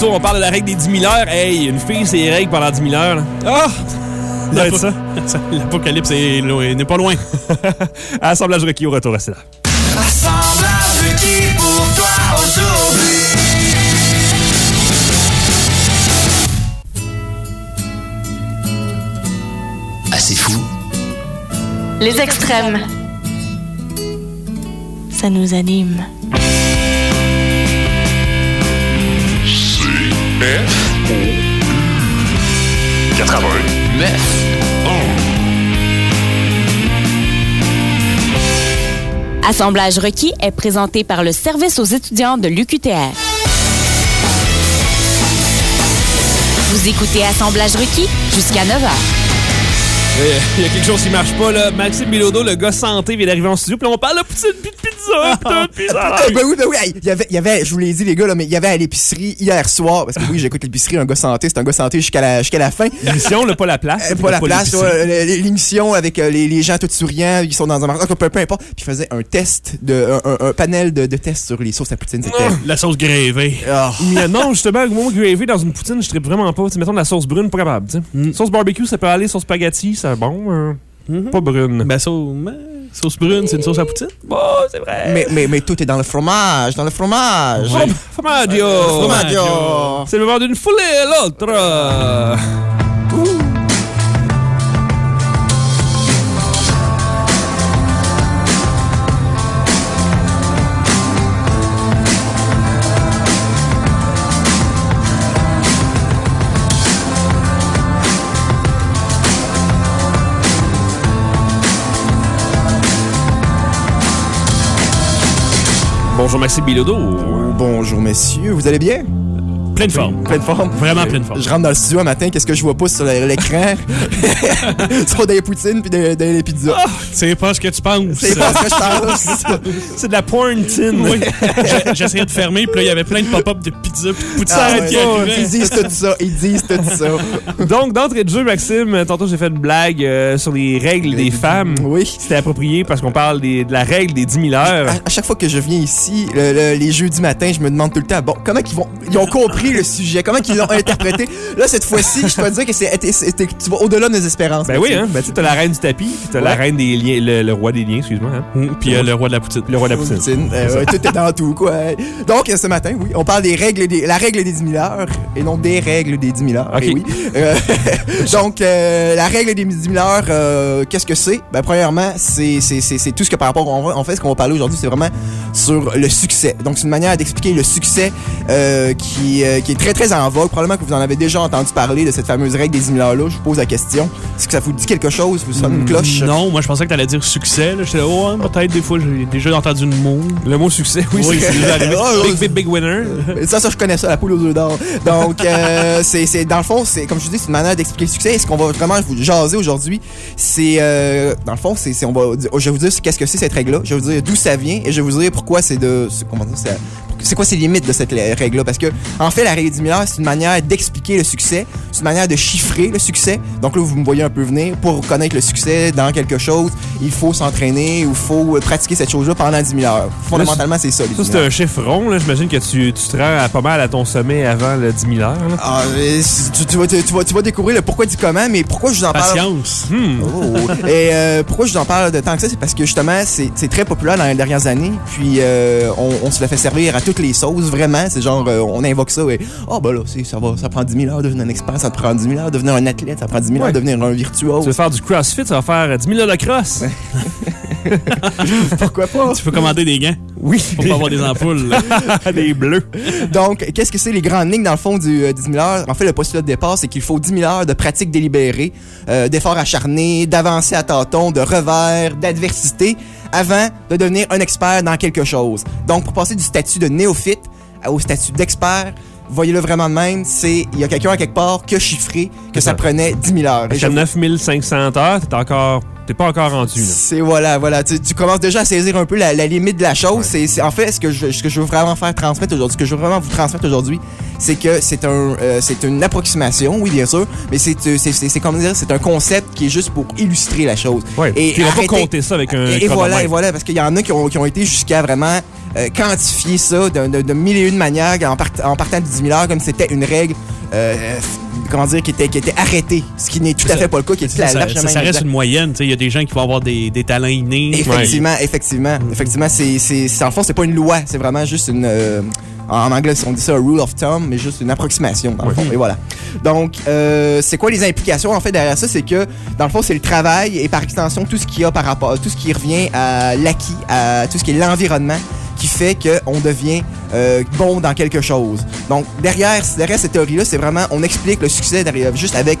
Bilodeau, on parle de la règle des 10 000 heures. Hey, une fille, c'est les règles pendant 10 000 heures. Là. Ah! Ça doit être ça. L'apocalypse n'est pas loin. Assemblage requis au retour, restez là. Assemblage requis pour toi aujourd'hui. Assez fou. Les extrêmes. Ça nous anime. F-O-U 89. Assemblage requis est présenté par le service aux étudiants de l'UQTR. Vous écoutez Assemblage requis jusqu'à 9h. Il y a quelque chose qui marche pas, là. Maxime Bilodeau, le gars santé, vient d'arriver en studio, puis là, on parle de poutine, puis de pizza, puis ça. Ben oui. Hey, il y avait, je vous l'ai dit, les gars, là, mais il y avait à l'épicerie hier soir, parce que oui, j'écoute l'épicerie, un gars santé, c'est un gars santé jusqu'à la fin. L'émission, là, pas la place. Pas la place, l'émission avec les gens tous souriants, ils sont dans un magasin, peu importe. Puis il faisait un test, un panel de tests sur les sauces à poutine. C'était... La sauce gravée. Mais non, justement, moi, gravy dans une poutine, je trippe vraiment pas. T'sais, mettons de la sauce brune, pas capable. Sauce barbecue, ça peut aller, sauce spaghetti, c'est bon. Pas brune. Ben, sauce brune, c'est une sauce à poutine? Bon, c'est vrai. Mais tout est dans le fromage, Formaggio. Formaggio. C'est le moment d'une foulée à l'autre. Bonjour Maxime Bilodeau. Bonjour messieurs, vous allez bien? Pleine forme. Pleine forme. Vraiment pleine forme. Je rentre dans le studio un matin, qu'est-ce que je vois pas sur l'écran? Sur des poutines puis des pizzas. Ah, c'est pas ce que tu penses. C'est pas ce que je pense. C'est de la porn-tine. Oui. J'essayais de fermer, puis là, il y avait plein de pop-up de pizza puis de poutine qui arrivaient. Ils disent tout ça. Donc, d'entrée de jeu, Maxime, tantôt j'ai fait une blague sur les règles des femmes. Oui. C'était approprié parce qu'on parle de la règle des 10 000 heures. À chaque fois que je viens ici, les jeudis matins, je me demande tout le temps, bon, comment ils ont compris le sujet, comment ils l'ont interprété. Là, cette fois-ci, je peux te dire que tu vas au-delà de nos espérances. Ben oui, hein. Ben, tu sais, t'as la reine du tapis, puis t'as la reine des liens, le roi des liens, excuse-moi. Hein. Puis le roi de la poutine. Le roi de la poutine. Tout est dans tout, quoi. Donc, ce matin, oui, on parle la règle des 10 000 heures, et non des règles des 10 000 heures. OK. Et oui. Donc, la règle des 10 000 heures, qu'est-ce que c'est? Ben, premièrement, c'est tout ce que par rapport, en fait, ce qu'on va parler aujourd'hui, c'est vraiment sur le succès. Donc, c'est une manière d'expliquer le succès qui est très, très en vogue. Probablement que vous en avez déjà entendu parler de cette fameuse règle des 10 000 heures-là. Je vous pose la question. Est-ce que ça vous dit quelque chose? Vous sonne une cloche? Non, moi, je pensais que t'allais dire succès. J'étais là, ouais, peut-être des fois, j'ai déjà entendu le mot. Le mot succès, oui, c'est déjà arrivé. Big winner. Ça, je connais ça, la poule aux œufs d'or. Donc, c'est dans le fond, c'est comme je vous dis, c'est une manière d'expliquer le succès. Et ce qu'on va vraiment vous jaser aujourd'hui, c'est dans le fond, je vais vous dire qu'est-ce que c'est cette règle-là. Je vais vous dire d'où ça vient et je vais vous dire pourquoi c'est quoi ces limites de cette règle-là. Parce que, en fait, la règle des 10 000 heures, c'est une manière d'expliquer le succès. C'est une manière de chiffrer le succès. Donc là, vous me voyez un peu venir. Pour connaître le succès dans quelque chose, il faut s'entraîner ou il faut pratiquer cette chose-là pendant 10 000 heures. Fondamentalement, c'est ça. Ça, c'est un chiffre rond. Là. J'imagine que tu te rends pas mal à ton sommet avant le 10 000 heures. Là. Ah, tu vas découvrir le pourquoi du comment, mais pourquoi je vous en parle... Patience. Et pourquoi je vous en parle de tant que ça, c'est parce que justement, c'est très populaire dans les dernières années. Puis on se l'a fait servir à toutes les sauces, vraiment. C'est genre, on invoque ça et ben là, ça prend 10 000 heures de devenir un expert, ça prend 10 000 heures de devenir un athlète, ça prend 10 000 heures de devenir un virtuose. Tu veux faire du crossfit, ça va faire 10 000 heures de cross. Pourquoi pas? Tu peux commander des gants. Oui. Pour pas avoir des ampoules. Des bleus. Donc, qu'est-ce que c'est les grandes lignes dans le fond du 10 000 heures? En fait, le postulat de départ, c'est qu'il faut 10 000 heures de pratique délibérée, d'efforts acharnés, d'avancées à tâtons, de revers, d'adversité, avant de devenir un expert dans quelque chose. Donc, pour passer du statut de néophyte au statut d'expert, voyez-le vraiment de même, il y a quelqu'un à quelque part qui a chiffré que ça prenait 10 000 heures. Avec 9 500 heures, t'es pas encore rendu. Là. C'est voilà. Tu commences déjà à saisir un peu la limite de la chose. Ouais. C'est en fait ce que je veux vraiment faire transmettre aujourd'hui. Ce que je veux vraiment vous transmettre aujourd'hui, c'est que c'est une approximation, oui bien sûr, mais c'est comment dire, c'est un concept qui est juste pour illustrer la chose. Ouais. Et tu vas pas compter ça avec un. Et voilà, parce qu'il y en a qui ont été jusqu'à vraiment quantifier ça de mille et une manières en partant de 10 000 heures comme c'était une règle comment dire, qui était arrêtée, ce qui n'est tout à fait pas le cas, qui est largement ça reste une moyenne. Il y a des gens qui vont avoir des talents innés. Effectivement. En le fond, c'est pas une loi, c'est vraiment juste une... en anglais, on dit ça « rule of thumb », mais juste une approximation, dans le fond. Et voilà. Donc, c'est quoi les implications, en fait, derrière ça? C'est que, dans le fond, c'est le travail et par extension, tout ce qui a par rapport, tout ce qui revient à l'acquis, à tout ce qui est l'environnement, qui fait qu'on devient bon dans quelque chose. Donc, derrière cette théorie-là, c'est vraiment, on explique le succès derrière, juste avec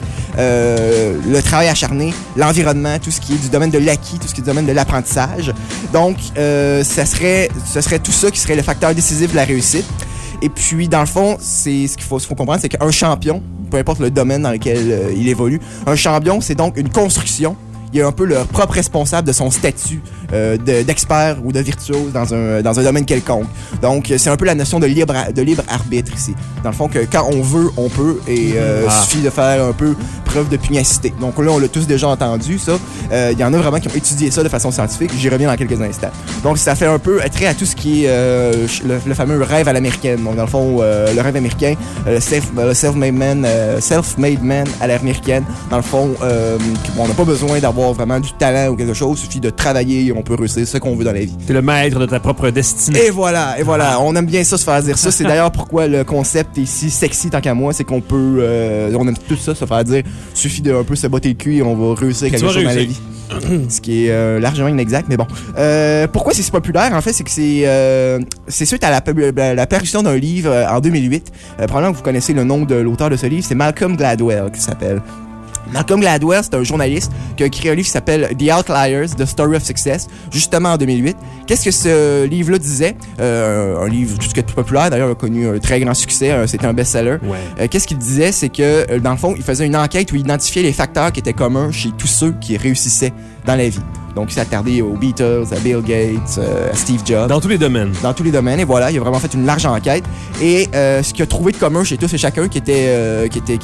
le travail acharné, l'environnement, tout ce qui est du domaine de l'acquis, tout ce qui est du domaine de l'apprentissage. Donc, ce serait tout ça qui serait le facteur décisif de la réussite. Et puis, dans le fond, c'est ce qu'il faut comprendre, c'est qu'un champion, peu importe le domaine dans lequel il évolue, un champion, c'est donc une construction. Il est un peu le propre responsable de son statut d'expert ou de virtuose dans un domaine quelconque. Donc, c'est un peu la notion de libre arbitre ici. Dans le fond, que quand on veut, on peut, et suffit de faire un peu preuve de pugnacité. Donc là, on l'a tous déjà entendu, ça. Il y en a vraiment qui ont étudié ça de façon scientifique. J'y reviens dans quelques instants. Donc, ça fait un peu trait à tout ce qui est le fameux rêve à l'américaine. Donc, dans le fond, le rêve américain, le self-made man à l'américaine. Dans le fond, on n'a pas besoin d'avoir vraiment du talent ou quelque chose, il suffit de travailler, on peut réussir ce qu'on veut dans la vie. T'es le maître de ta propre destinée. Et voilà, on aime bien ça, se faire dire ça. C'est d'ailleurs pourquoi le concept est si sexy tant qu'à moi, c'est qu'on peut, on aime tout ça, se faire dire, suffit de un peu se botter le cul et on va réussir quelque chose dans la vie. Ce qui est largement inexact, mais bon. Pourquoi c'est si populaire, en fait, c'est que c'est suite à la parution d'un livre en 2008. Probablement que vous connaissez le nom de l'auteur de ce livre, c'est Malcolm Gladwell qui s'appelle. Malcolm Gladwell, c'est un journaliste qui a écrit un livre qui s'appelle The Outliers, The Story of Success, justement en 2008. Qu'est-ce que ce livre-là disait? Un livre tout ce qui est plus populaire, d'ailleurs, a connu un très grand succès, c'était un best-seller. Ouais. Qu'est-ce qu'il disait? C'est que, dans le fond, il faisait une enquête où il identifiait les facteurs qui étaient communs chez tous ceux qui réussissaient dans la vie. Donc, il s'est attardé aux Beatles, à Bill Gates, à Steve Jobs. Dans tous les domaines. Dans tous les domaines, et voilà, il a vraiment fait une large enquête. Et ce qu'il a trouvé de commun chez tous et chacun qui était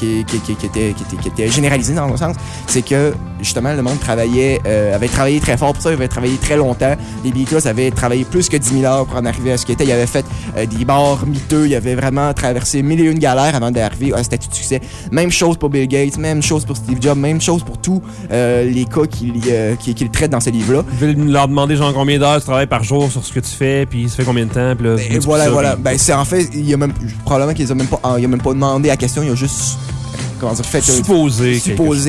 généralisé dans un sens, c'est que, justement, le monde avait travaillé très fort pour ça, il avait travaillé très longtemps. Les Beatles avaient travaillé plus que 10 000 heures pour en arriver à ce qu'ils étaient. Ils avaient fait des bars miteux, ils avaient vraiment traversé mille et une galères avant d'arriver à un statut de succès. Même chose pour Bill Gates, même chose pour Steve Jobs, même chose pour tous les cas qu'il traite dans ce livre-là. Je vais leur demander genre combien d'heures tu travailles par jour sur ce que tu fais, puis ça fait combien de temps, puis là, et voilà. Ben, c'est en fait, il y a même, probablement qu'il a même pas demandé la question, il a juste, comment dire, fait supposé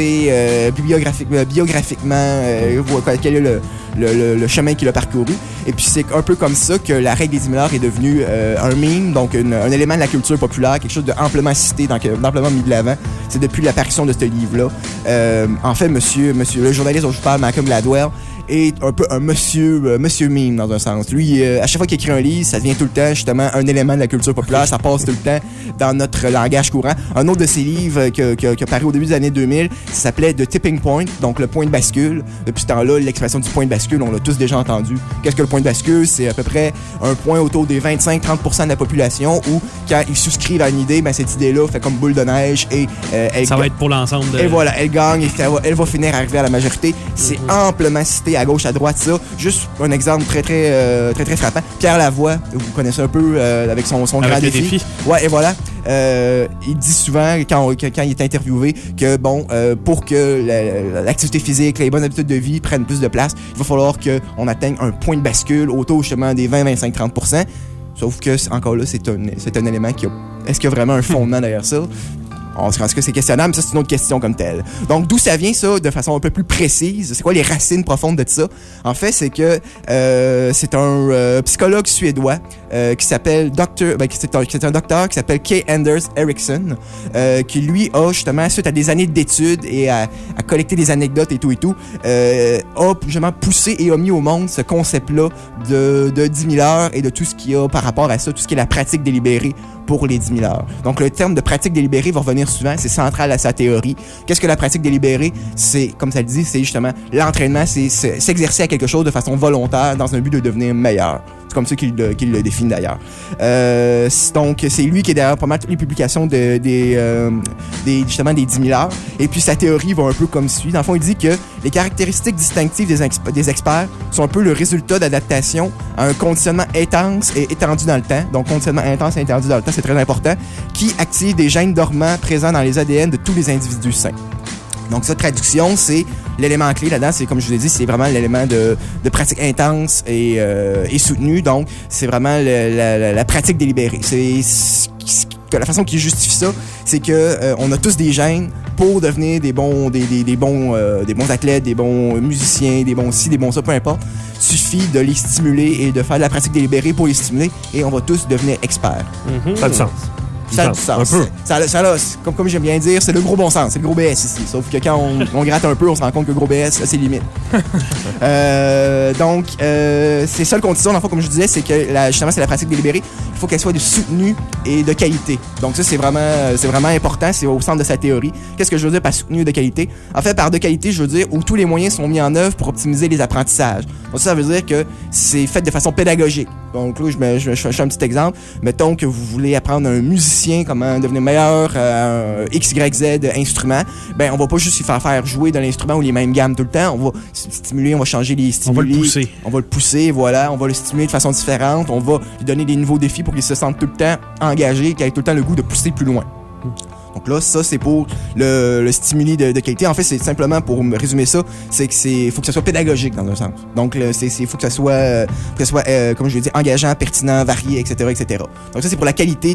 biographiquement, quel est le chemin qu'il a parcouru. Et puis c'est un peu comme ça que la règle des 10 000 heures est devenue un meme, donc un élément de la culture populaire, quelque chose d'amplement cité, d'amplement mis de l'avant. C'est depuis l'apparition de ce livre-là. En fait, monsieur, le journaliste dont je vous parle, Malcolm Gladwell, est un peu un monsieur meme dans un sens. Lui, à chaque fois qu'il écrit un livre, ça devient tout le temps justement un élément de la culture populaire, ça passe tout le temps dans notre langage courant. Un autre de ses livres qui a paru au début des années 2000, ça s'appelait The Tipping Point, donc le point de bascule. Depuis ce temps-là, l'expression du point de bascule, on l'a tous déjà entendu. Qu'est-ce que le point de bascule? C'est à peu près un point autour des 25-30% de la population où, quand ils souscrivent à une idée, ben cette idée-là fait comme boule de neige et ça va être pour l'ensemble de... Et voilà, elle gagne et elle va finir à arriver à la majorité. C'est amplement cité à gauche, à droite, ça. Juste un exemple très frappant. Pierre Lavoie, vous connaissez un peu avec son grand défi. Ouais, et voilà. Il dit souvent, quand il est interviewé, que pour que l'activité physique, les bonnes habitudes de vie prennent plus de place, il va falloir qu'on atteigne un point de bascule autour justement des 20-25-30%. Sauf que, encore là, c'est un élément qui a... Est-ce qu'il y a vraiment un fondement derrière ça? Est-ce que c'est questionnable? Mais ça, c'est une autre question comme telle. Donc, d'où ça vient, ça, de façon un peu plus précise? C'est quoi les racines profondes de ça? En fait, c'est que c'est un psychologue suédois qui s'appelle c'est un docteur qui s'appelle K. Anders Ericsson, qui, lui, a justement, suite à des années d'études et à collecter des anecdotes et tout, a justement poussé et a mis au monde ce concept-là de 10 000 heures et de tout ce qu'il y a par rapport à ça, tout ce qui est la pratique délibérée pour les 10 000 heures. Donc, le terme de pratique délibérée va revenir souvent, c'est central à sa théorie. Qu'est-ce que la pratique délibérée? C'est, comme ça le dit, c'est justement l'entraînement, c'est s'exercer à quelque chose de façon volontaire dans un but de devenir meilleur. comme ça qu'il le définit d'ailleurs. Donc, c'est lui qui est derrière pas mal toutes les publications justement des 10 000 heures. Et puis, sa théorie va un peu comme suit. Dans le fond, il dit que les caractéristiques distinctives des experts sont un peu le résultat d'adaptation à un conditionnement intense et étendu dans le temps. Donc, conditionnement intense et étendu dans le temps, c'est très important, qui active des gènes dormants présents dans les ADN de tous les individus sains. Donc, sa traduction, c'est l'élément clé là-dedans. C'est, comme je vous l'ai dit, c'est vraiment l'élément de pratique intense et soutenue. Donc, c'est vraiment la pratique délibérée. La façon qui justifie ça, c'est que on a tous des gènes pour devenir des bons athlètes, des bons musiciens, des bons ci, des bons ça, peu importe. Suffit de les stimuler et de faire de la pratique délibérée pour les stimuler et on va tous devenir experts. Ça a du sens. Ça a du sens. Un peu. Comme j'aime bien dire, c'est le gros bon sens, c'est le gros BS ici. Sauf que quand on gratte un peu, on se rend compte que le gros BS, c'est limite. Donc, c'est ça le condition, dans le fond, comme je disais, c'est que justement, c'est la pratique délibérée. Il faut qu'elle soit de soutenue et de qualité. Donc ça, c'est vraiment important, c'est au centre de sa théorie. Qu'est-ce que je veux dire par soutenue et de qualité? En fait, par de qualité, je veux dire où tous les moyens sont mis en œuvre pour optimiser les apprentissages. Donc ça veut dire que c'est fait de façon pédagogique. Donc là, je fais un petit exemple. Mettons que vous voulez apprendre un musicien comment devenir meilleur à un XYZ instrument. Ben, on va pas juste lui faire jouer de l'instrument ou les mêmes gammes tout le temps. On va stimuler, on va changer les stimuli. On va le pousser. On va le pousser, voilà. On va le stimuler de façon différente. On va lui donner des nouveaux défis pour qu'il se sente tout le temps engagé, qu'il ait tout le temps le goût de pousser plus loin. Donc là, ça, c'est pour le stimuli de qualité. En fait, c'est simplement, pour me résumer ça, c'est que faut que ça soit pédagogique dans un sens. Donc, faut que ça soit, comme je l'ai dit, engageant, pertinent, varié, etc., etc. Donc ça, c'est pour la qualité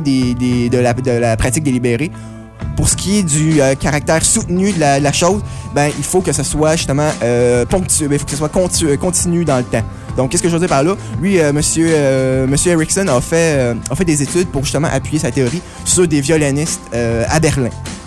de la pratique délibérée. Pour ce qui est du caractère soutenu de la chose, ben il faut que ça soit justement ponctuel, il faut que ça soit continu dans le temps. Donc, qu'est-ce que je veux dire par là? Lui, Monsieur Erickson a fait des études pour justement appuyer sa théorie sur des violonistes à Berlin.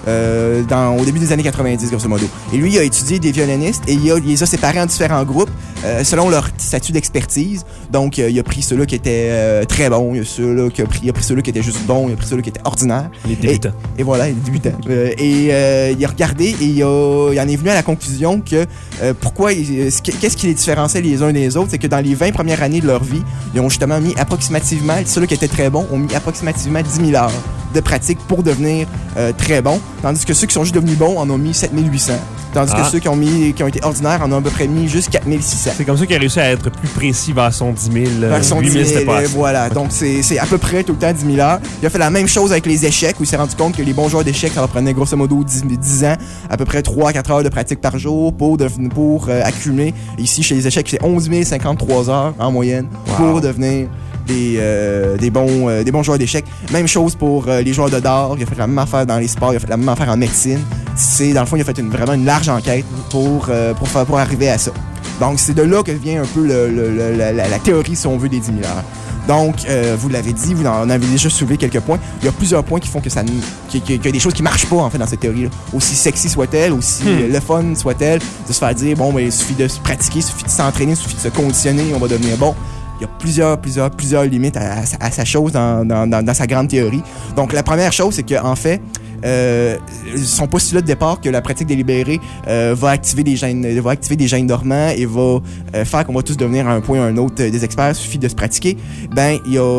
Au début des années 90, grosso modo. Et lui, il a étudié des violonistes et il les a séparés en différents groupes selon leur statut d'expertise. Donc, il a pris ceux-là qui étaient très bons, il a pris ceux-là qui étaient juste bons, il a pris ceux-là qui étaient ordinaires. Les débutants. Et voilà, les débutants. Il a regardé et il en est venu à la conclusion que qu'est-ce qui les différenciait les uns des autres, c'est que dans les 20 premières années de leur vie, ils ont justement mis approximativement, ceux-là qui étaient très bons, ont mis approximativement 10 000 heures de pratique pour devenir très bons, tandis que ceux qui sont juste devenus bons en ont mis 7800. Tandis que ceux qui ont été ordinaires en ont à peu près mis juste 4600. C'est comme ça qu'il a réussi à être plus précis vers son 10 000. Vers son 10 000, c'était pas assez. voilà. Okay. Donc, c'est à peu près tout le temps 10 000 heures. Il a fait la même chose avec les échecs, où il s'est rendu compte que les bons joueurs d'échecs, ça leur prenait grosso modo 10 ans, à peu près 3-4 heures de pratique par jour pour accumuler. Ici, chez les échecs, c'est 11 053 heures en moyenne pour devenir des bons joueurs d'échecs. Même chose pour les joueurs de dard. Il a fait la même affaire dans les sports, il a fait la même affaire en médecine. Dans le fond, il a fait vraiment une large enquête pour arriver à ça. Donc, c'est de là que vient un peu la théorie, si on veut, des 10 000 heures. Donc, vous l'avez dit, vous en avez déjà soulevé quelques points. Il y a plusieurs points qui font qu'il y a des choses qui marchent pas, en fait, dans cette théorie-là. Aussi sexy soit-elle, aussi le fun soit-elle, de se faire dire, bon, il suffit de se pratiquer, il suffit de s'entraîner, il suffit de se conditionner, on va devenir bon. Il y a plusieurs limites à sa chose dans sa grande théorie. Donc, la première chose, c'est qu'en fait, son postulat de départ que la pratique délibérée va activer des gènes dormants et va faire qu'on va tous devenir à un point ou à un autre des experts. Il suffit de se pratiquer. Ben,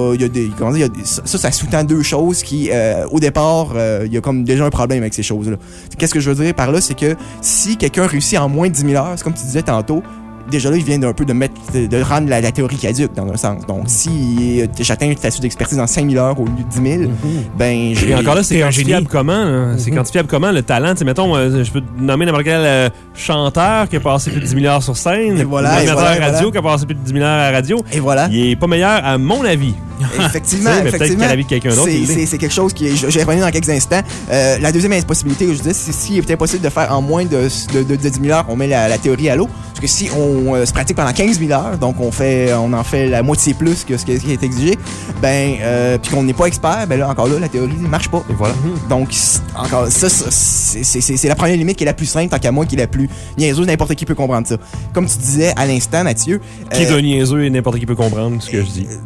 ça sous-tend deux choses qui, au départ, il y a comme déjà un problème avec ces choses-là. Qu'est-ce que je veux dire par là? C'est que si quelqu'un réussit en moins de 10 000 heures, c'est comme tu disais tantôt, déjà là, il vient d'un peu de rendre la théorie caduque, dans un sens. Donc, si j'atteins un statut d'expertise en 5 000 heures au lieu de 10 000, ben, et encore là, c'est quantifiable comment? C'est quantifiable comment, le talent? T'sais, mettons, je peux te nommer n'importe quel chanteur qui a passé plus de 10 000 heures sur scène, animateur radio qui a passé plus de 10 000 heures à la radio. Et voilà. Il est pas meilleur, à mon avis. Effectivement, mais peut-être qu'à l'avis de quelqu'un d'autre. C'est quelque chose qui je vais revenir dans quelques instants. La deuxième impossibilité que je disais, c'est s'il est impossible de faire en moins de 10 000 heures, on met la théorie à l'eau. Parce que si on se pratique pendant 15 000 heures, donc on en fait la moitié plus que ce qui est exigé, puis qu'on n'est pas expert, ben là, encore là, la théorie ne marche pas. Et voilà. Donc, encore ça, c'est la première limite qui est la plus simple, tant qu'à moi, qui est la plus niaiseuse. N'importe qui peut comprendre ça. Comme tu disais à l'instant, Mathieu. Qui est un niaiseux et n'importe qui peut comprendre ce que je dis.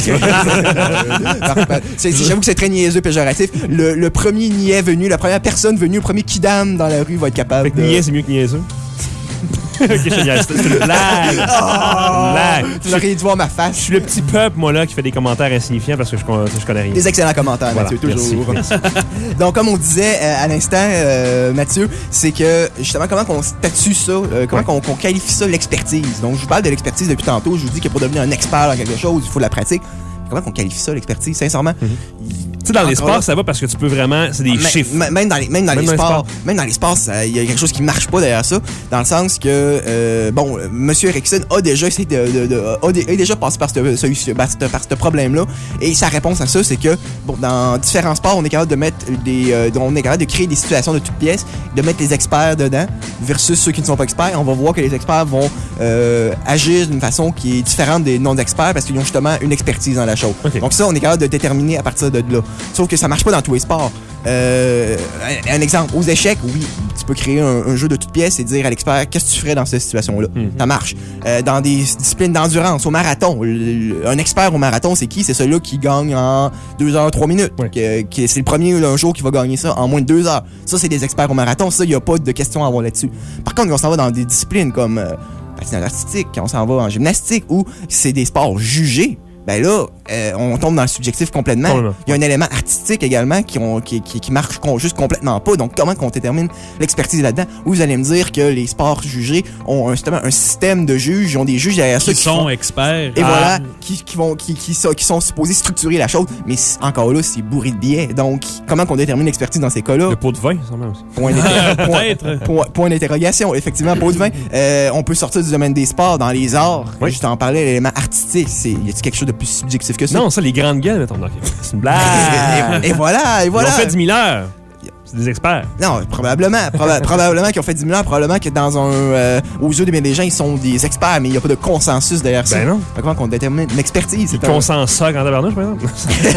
J'avoue que c'est très niaiseux, péjoratif. Le premier niais venu, la première personne venue, le premier kidam dans la rue va être capable de... Niais, c'est mieux que niaiseux. Ok, génial. C'est une blague. Oh! Blague. Tu aurais dû voir ma face. Je suis le petit peuple, moi, là, qui fait des commentaires insignifiants parce que je connais rien. Des excellents commentaires, Voilà, Mathieu, toujours. merci. Donc, comme on disait à l'instant, Mathieu, c'est que, justement, comment qu'on statue ça, comment qu'on qualifie ça, l'expertise. Donc, je vous parle de l'expertise depuis tantôt. Je vous dis que pour devenir un expert dans quelque chose, il faut de la pratique. Comment qu'on qualifie ça, l'expertise, sincèrement? Tu sais, dans les sports, ça va parce que tu peux vraiment... C'est des chiffres. Même dans les sports, il y a quelque chose qui marche pas derrière ça, dans le sens que, Monsieur Erickson a déjà essayé a déjà passé par ce problème-là, et sa réponse à ça, c'est que, dans différents sports, on est capable de mettre on est capable de créer des situations de toutes pièces, de mettre les experts dedans, versus ceux qui ne sont pas experts. On va voir que les experts vont agir d'une façon qui est différente des non-experts, parce qu'ils ont justement une expertise dans la chose. Okay. Donc ça, on est capable de déterminer à partir de là. Sauf que ça marche pas dans tous les sports. Un exemple, aux échecs, oui, tu peux créer un jeu de toutes pièces et dire à l'expert qu'est-ce que tu ferais dans cette situation-là. Ça marche. Dans des disciplines d'endurance, au marathon, un expert au marathon, c'est qui? C'est celui-là qui gagne en 2 heures, 3 minutes. Ouais. C'est le premier un jour qui va gagner ça en moins de 2 heures. Ça, c'est des experts au marathon. Ça, il n'y a pas de questions à avoir là-dessus. Par contre, on s'en va dans des disciplines comme patinage artistique, on s'en va en gymnastique, où c'est des sports jugés. Ben là, on tombe dans le subjectif complètement. Il y a un élément artistique également qui marche juste complètement pas. Donc, comment qu'on détermine l'expertise là-dedans? Vous allez me dire que les sports jugés ont un système de juges, ils ont des juges derrière ça qui sont experts. Et voilà, qui sont supposés structurer la chose. Mais encore là, c'est bourré de biais. Donc, comment qu'on détermine l'expertise dans ces cas-là? Le pot de vin, ça aussi. Point d'interrogation. Effectivement, pot de vin. On peut sortir du domaine des sports dans les arts. Oui. Je t'en parlais, l'élément artistique. Y a-t-il quelque chose de plus subjectif que ça? Non, ça, les grandes gueules, mettons. C'est une blague. Et voilà. Ils ont fait 10 000 heures. C'est des experts. Non, probablement qu'ils ont fait 10 000 heures. Probablement que dans aux yeux de bien des gens, ils sont des experts, mais il n'y a pas de consensus derrière ça. Ben non. Comment qu'on détermine l'expertise? Ils consentent ça quand tabarnouche, par exemple.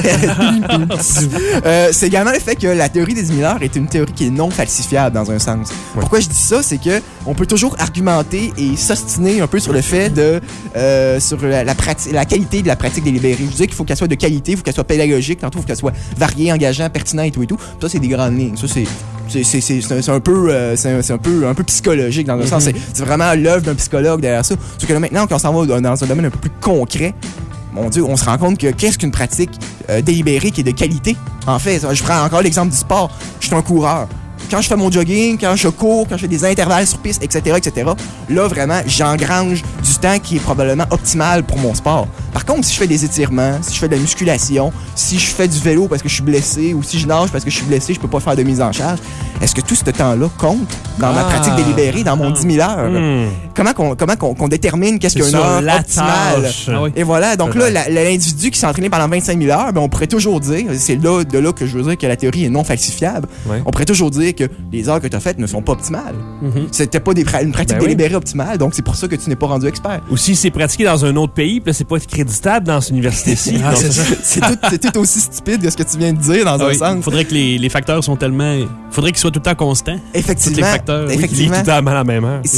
C'est également le fait que la théorie des 10 000 heures est une théorie qui est non falsifiable dans un sens. Ouais. Pourquoi je dis ça? C'est que on peut toujours argumenter et s'ostiner un peu sur le fait de sur la qualité de la pratique délibérée. Je dis qu'il faut qu'elle soit de qualité, il faut qu'elle soit pédagogique, tantôt il faut qu'elle soit variée, engageante, pertinente et tout et tout. Ça, c'est des grandes lignes. Ça, c'est un peu psychologique dans le sens. C'est vraiment l'œuvre d'un psychologue derrière ça. Sauf que là, maintenant, quand on s'en va dans un domaine un peu plus concret, mon Dieu, on se rend compte que qu'est-ce qu'une pratique délibérée qui est de qualité? En fait, je prends encore l'exemple du sport. Je suis un coureur. Quand je fais mon jogging, quand je cours, quand je fais des intervalles sur piste, etc., là, vraiment, j'engrange du temps qui est probablement optimal pour mon sport. Par contre, si je fais des étirements, si je fais de la musculation, si je fais du vélo parce que je suis blessé ou si je nage parce que je suis blessé, je peux pas faire de mise en charge, est-ce que tout ce temps-là compte dans ma pratique délibérée, dans mon 10 000 heures? Comment qu'on détermine qu'est-ce qu'une heure optimale? Et voilà, donc là, l'individu qui s'est entraîné pendant 25 000 heures, ben, on pourrait toujours dire, c'est de là que je veux dire que la théorie est non falsifiable, on pourrait toujours dire que les heures que tu as faites ne sont pas optimales. C'était pas une pratique délibérée optimale, donc c'est pour ça que tu n'es pas rendu expert. Ou si c'est pratiqué dans un autre pays, puis là, c'est pas créditable dans cette université-ci. C'est tout aussi stupide que ce que tu viens de dire dans un sens. Il faudrait que les facteurs sont tellement... Il faudrait qu'ils soient tout le temps constants. Effectivement. Tous les facteurs. Effectivement. Tout le temps à la même heure.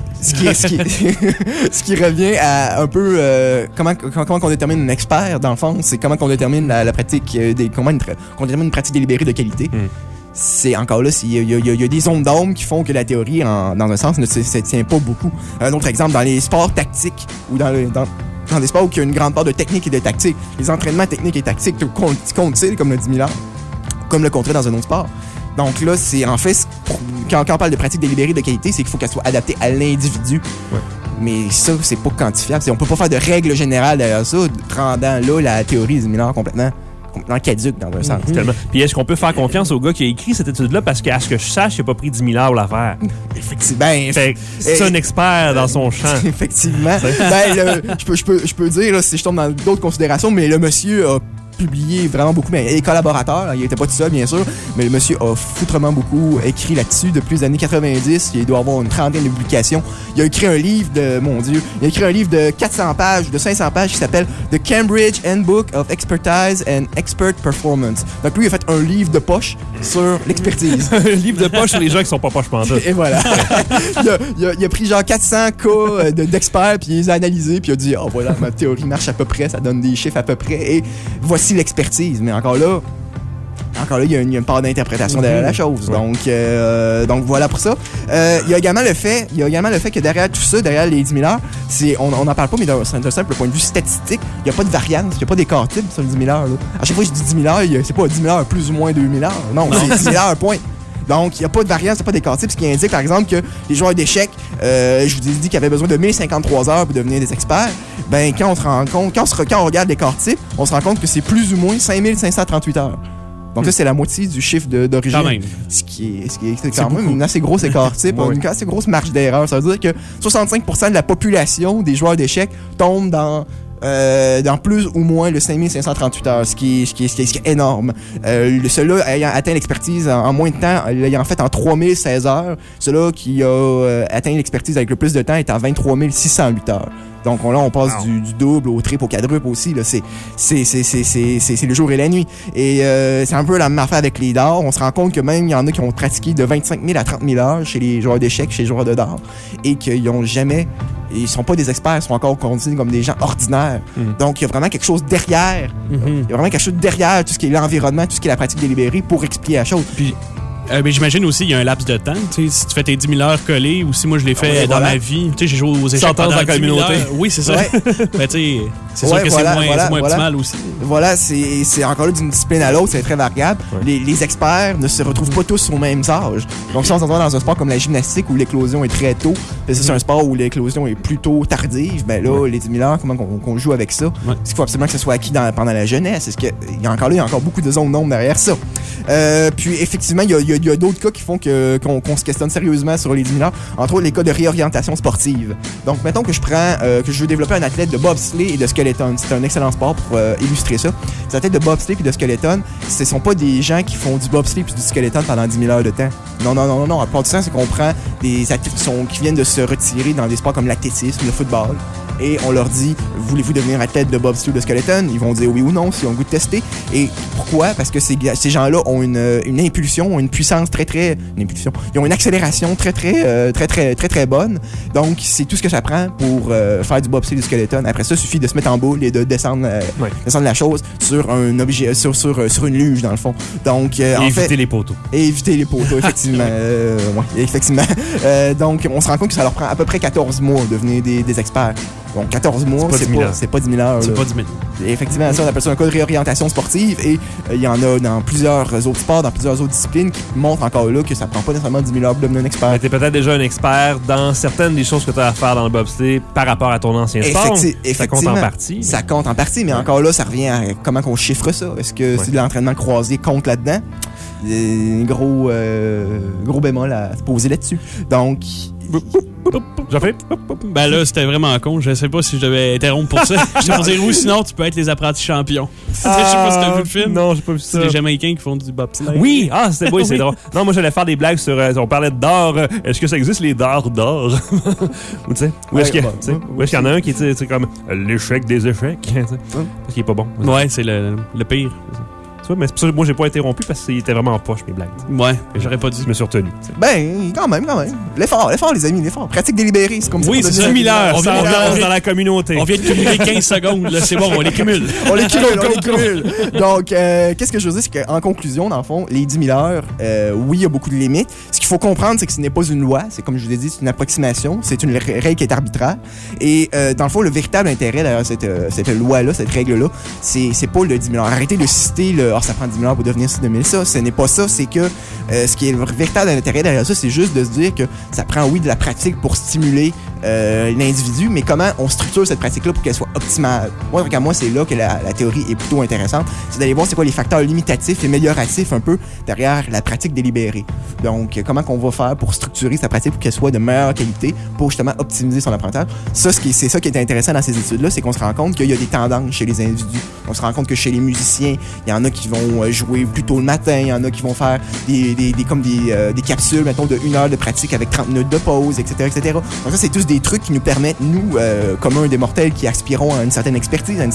Ce qui revient à un peu comment qu'on détermine un expert, dans le fond, c'est comment qu'on détermine la pratique qu'on détermine une pratique délibérée de qualité. C'est encore là, il y a des zones d'ombre qui font que la théorie, dans un sens, ne se tient pas beaucoup. Un autre exemple, dans les sports tactiques ou dans des sports où il y a une grande part de technique et de tactique, les entraînements techniques et tactiques comptent-ils comme le 10 000 heures, comme le contraire dans un autre sport. Donc là, c'est en fait, quand on parle de pratique délibérée de qualité, c'est qu'il faut qu'elle soit adaptée à l'individu. Ouais. Mais ça, c'est pas quantifiable. On peut pas faire de règle générale derrière ça, rendant là la théorie des 10 000 heures complètement caduque dans un sens. Puis est-ce qu'on peut faire confiance au gars qui a écrit cette étude-là parce qu'à ce que je sache, il n'a pas pris 10 000 heures pour la faire? Effectivement. C'est un expert dans son champ. Effectivement. Je peux dire, là, si je tombe dans d'autres considérations, mais le monsieur a publié vraiment beaucoup, mais les collaborateurs, il était pas tout seul bien sûr, mais le monsieur a foutrement beaucoup écrit là-dessus depuis les années 90, il doit avoir une trentaine de publications. Il a écrit un livre de 400 pages, de 500 pages qui s'appelle The Cambridge Handbook of Expertise and Expert Performance. Donc lui, il a fait un livre de poche sur l'expertise. Un livre de poche sur les gens qui sont pas poches pantoute. Et voilà. il a pris genre 400 cas d'experts, puis il les a analysés, puis il a dit « Oh voilà, ma théorie marche à peu près, ça donne des chiffres à peu près, et voici l'expertise. » Mais encore là, Encore là, il y a une part d'interprétation derrière la chose. Donc voilà pour ça. Il y a également le fait que derrière tout ça, derrière les 10 000 heures, on n'en parle pas, mais d'un simple point de vue statistique, il n'y a pas de variance, il n'y a pas d'écart type sur les 10 000 heures. Là. À chaque fois que je dis 10 000 heures, c'est pas 10 000 heures plus ou moins 2 000 heures. Non, c'est 10 000 heures, point. Donc, il n'y a pas de variance, il n'y a pas d'écart type, ce qui indique, par exemple, que les joueurs d'échecs, je vous ai dit qu'ils avaient besoin de 1053 heures pour devenir des experts. Ben, quand on regarde l'écart type, on se rend compte que c'est plus ou moins 5538 heures. Donc, ça, c'est la moitié du chiffre d'origine. Quand même. Ce qui est quand même une assez grosse écart type, une assez grosse marge d'erreur. Ça veut dire que 65% de la population des joueurs d'échecs tombe dans plus ou moins le 5538 heures, ce qui est énorme. Ceux-là ayant atteint l'expertise en moins de temps, l'ayant fait en 3016 heures, ceux-là qui a atteint l'expertise avec le plus de temps est en 23 608 heures. Donc là, on passe du double au triple, au quadruple aussi. Là. C'est le jour et la nuit. Et c'est un peu la même affaire avec les dards. On se rend compte que même il y en a qui ont pratiqué de 25 000 à 30 000 heures chez les joueurs d'échecs, chez les joueurs de dards, et qu'ils n'ont jamais... Ils sont pas des experts, ils sont encore considérés comme des gens ordinaires. Donc, il y a vraiment quelque chose derrière. Il y a vraiment quelque chose derrière tout ce qui est l'environnement, tout ce qui est la pratique délibérée pour expliquer la chose. Puis, mais j'imagine aussi, il y a un laps de temps. Si tu fais tes 10 000 heures collées, ou si moi je l'ai fait dans ma vie, j'ai joué aux échecs pendant la communauté. Oui, c'est ça. Ben, c'est sûr que c'est moins optimal aussi. Voilà, c'est encore là d'une discipline à l'autre, c'est très variable. Les experts ne se retrouvent pas tous au même âge. Donc, si on s'entend dans un sport comme la gymnastique où l'éclosion est très tôt, c'est un sport où l'éclosion est plutôt tardive, ben là, les 10 000 heures, comment qu'on joue avec ça? Est-ce qu'il faut absolument que ça soit acquis pendant la jeunesse? Est-ce qu'il y a encore beaucoup de zones d'ombre derrière ça? Puis, effectivement, il y a d'autres cas qui font qu'on se questionne sérieusement sur les 10 000 heures, entre autres les cas de réorientation sportive. Donc, mettons que que je veux développer un athlète de bobsleigh et de skeleton. C'est un excellent sport pour illustrer ça. Les athlètes de bobsleigh et de skeleton, ce ne sont pas des gens qui font du bobsleigh puis du skeleton pendant 10 000 heures de temps. Non. À part du temps, c'est qu'on prend des athlètes qui viennent de se retirer dans des sports comme l'athlétisme, le football, et on leur dit, voulez-vous devenir athlète de bobsleigh ou de skeleton? Ils vont dire oui ou non si on a le goût de tester. Et pourquoi? Parce que ces gens-là ont une impulsion, ont une puissance une impulsion. Ils ont une accélération très bonne. Donc, c'est tout ce que ça prend pour faire du bobsleigh du skeleton. Après ça, il suffit de se mettre en boule et de descendre la chose sur un objet, sur une luge, dans le fond. Donc, éviter les poteaux. Et éviter les poteaux, effectivement. Effectivement. Donc, on se rend compte que ça leur prend à peu près 14 mois de devenir des experts. Donc, 14 mois, c'est pas 10 000 heures. C'est pas 10 000. Et effectivement, ça, on appelle ça un cas de réorientation sportive. Et il y en a dans plusieurs autres sports, dans plusieurs autres disciplines qui montrent encore là que ça prend pas nécessairement 10 000 heures pour devenir un expert. Mais t'es peut-être déjà un expert dans certaines des choses que tu as à faire dans le bobsleigh par rapport à ton ancien sport. Ça compte en partie. Ça compte en partie, mais encore là, ça revient à comment qu'on chiffre ça. Est-ce que c'est de l'entraînement croisé compte là-dedans? Gros bémol à se poser là-dessus. Donc... Jean-Philippe? Ben là, c'était vraiment con. Je sais pas si je devais interrompre pour ça. Je te dire oui, sinon tu peux être les apprentis champions. Je sais pas si t'as vu le film. Non, j'ai pas vu ça. C'est les Jamaïcains qui font du bobsleigh. Oui, c'était beau, c'est drôle. Non, moi j'allais faire des blagues sur. On parlait de d'or. Est-ce que ça existe les dards d'or? Ou tu sais, où est-ce qu'il y en a un qui est comme l'échec des échecs? Parce qu'il est pas bon. Ouais, c'est le pire. Mais c'est pour ça que moi j'ai pas interrompu parce qu'il était vraiment en poche mes blagues. Ouais, j'aurais pas dû. Je me suis retenu. Ben, quand même. L'effort, les amis, l'effort. Pratique délibérée, c'est comme ça. Oui, c'est ça. 10 000 heures, on vient dans la communauté. On vient de cumuler 15 secondes, là, c'est bon, on les cumule. On les cumule. Donc, qu'est-ce que je veux dire, c'est qu'en conclusion, dans le fond, les 10 000 heures, oui, il y a beaucoup de limites. Ce qu'il faut comprendre, c'est que ce n'est pas une loi. C'est comme je vous ai dit, c'est une approximation. C'est une règle qui est arbitraire. Et dans le fond, le véritable intérêt derrière cette loi-là, cette règle-là, c'est pas le 10 000 heures. Arrêtez de citer le « ça prend 10 000 heures pour devenir 6 000 ça ». Ce n'est pas ça. C'est que ce qui est le véritable intérêt derrière ça, c'est juste de se dire que ça prend, oui, de la pratique pour stimuler l'individu, mais comment on structure cette pratique-là pour qu'elle soit optimale. Moi, c'est là que la théorie est plutôt intéressante. C'est d'aller voir c'est quoi les facteurs limitatifs et amélioratifs un peu derrière la pratique délibérée. Donc, comment qu'on va faire pour structurer sa pratique pour qu'elle soit de meilleure qualité pour justement optimiser son apprentissage. C'est ça qui est intéressant dans ces études-là, c'est qu'on se rend compte qu'il y a des tendances chez les individus. On se rend compte que chez les musiciens, il y en a qui vont jouer plus tôt le matin, il y en a qui vont faire des capsules, mettons, de 1 heure de pratique avec 30 minutes de pause, etc. Donc ça, c'est tous des trucs qui nous permettent, nous, communs des mortels qui aspirons à une certaine expertise, à un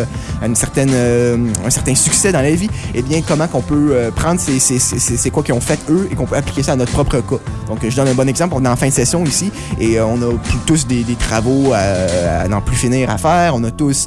certain succès dans la vie, eh bien, comment qu'on peut prendre c'est quoi qu'ils ont fait eux et qu'on peut appliquer ça à notre propre cas. Donc, je donne un bon exemple. On est en fin de session ici et on a tous des travaux à n'en plus finir à faire. On a tous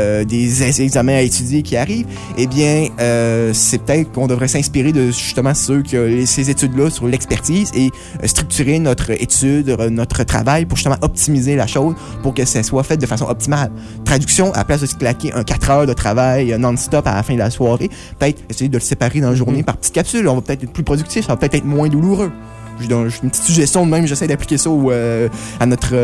des examens à étudier qui arrivent. Eh bien, c'est peut-être qu'on devrait s'inspirer de justement ceux qui ont ces études-là sur l'expertise et structurer notre étude, notre travail pour justement optimiser la chose pour que ça soit fait de façon optimale. Traduction, à la place de se claquer 4 heures de travail non-stop à la fin de la soirée, peut-être essayer de le séparer dans la journée par petites capsules. On va peut-être être plus productif, ça va peut-être être moins douloureux. J'ai une petite suggestion de même, j'essaie d'appliquer ça à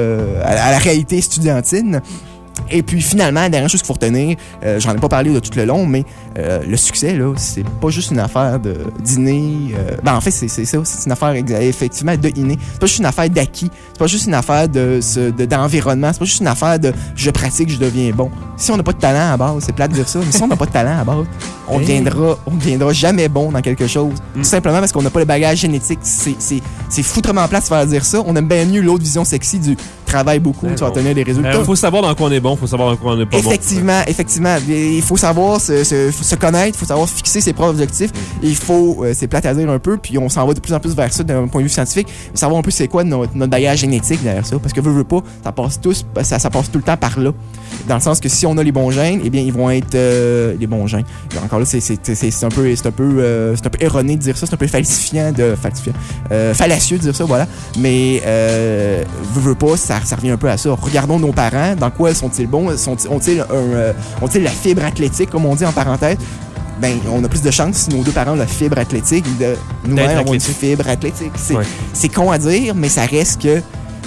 la réalité estudiantine. Et puis finalement, la dernière chose qu'il faut retenir, j'en ai pas parlé de tout le long, mais le succès, là, c'est pas juste une affaire de dîner. En fait, c'est ça, c'est une affaire effectivement de inné. C'est pas juste une affaire d'acquis. C'est pas juste une affaire d'environnement. C'est pas juste une affaire de je pratique, je deviens bon. Si on n'a pas de talent à base, c'est plate de dire ça, mais si on n'a pas de talent à base, on deviendra jamais bon dans quelque chose. Tout simplement parce qu'on n'a pas le bagage génétique. C'est foutrement plate de se faire dire ça. On aime bien mieux l'autre vision sexy du travail beaucoup, tu vas obtenir des résultats. Il faut savoir dans quoi on est bon, il faut savoir dans quoi on n'est pas bon. Effectivement. Il faut savoir se connaître, il faut savoir fixer ses propres objectifs. Il faut, c'est plate à dire un peu, puis on s'en va de plus en plus vers ça d'un point de vue scientifique, savoir un peu c'est quoi notre bagage génétique derrière ça. Parce que veut pas, ça passe tout le temps par là. Dans le sens que si on a les bons gènes, eh bien, ils vont être les bons gènes. Encore là, c'est un peu erroné de dire ça, c'est un peu fallacieux de dire ça, voilà. Mais veut pas, ça revient un peu à ça. Regardons nos parents, dans quoi sont-ils bons? Ont-ils la fibre athlétique, comme on dit en parenthèse? Ben, on a plus de chance si nos deux parents ont la fibre athlétique, de nous-mêmes avons une fibre athlétique. C'est con à dire, mais ça reste que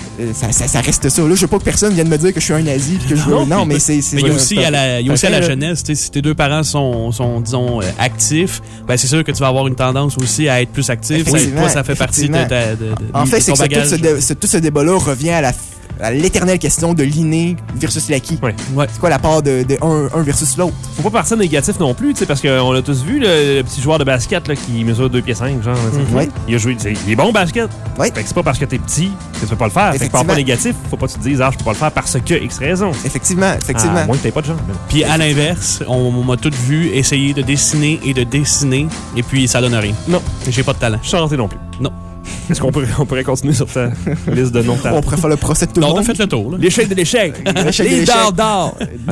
ça reste ça. Là, je veux pas que personne vienne me dire que je suis un nazi que je veux. Non, mais c'est. Mais il y a aussi à la jeunesse. Si tes deux parents sont disons, actifs, ben c'est sûr que tu vas avoir une tendance aussi à être plus actif. Ça fait partie de en fait, c'est ton bagage. tout ce débat-là revient à l'éternelle question de l'inné versus l'acquis. Ouais. C'est quoi la part de un versus l'autre? Faut pas partir négatif non plus, parce qu'on l'a tous vu, le petit joueur de basket là, qui mesure 2 pieds 5, genre. Ouais. Il a joué, il est bon au basket. Ouais. Fait que c'est pas parce que t'es petit que tu peux pas le faire. Fait que parle pas négatif, faut pas que tu te dises, je peux pas le faire parce que X raison. Effectivement. À moins que t'aies pas de genre. Puis à l'inverse, on m'a tout vu essayer de dessiner, et puis ça donne rien. Non. J'ai pas de talent. Chanter non plus. Non. Est-ce qu'on pourrait continuer sur ta liste de non-talents? On pourrait faire le procès de tout le monde. On a fait le tour. Là. L'échec de l'échec. Les d'or.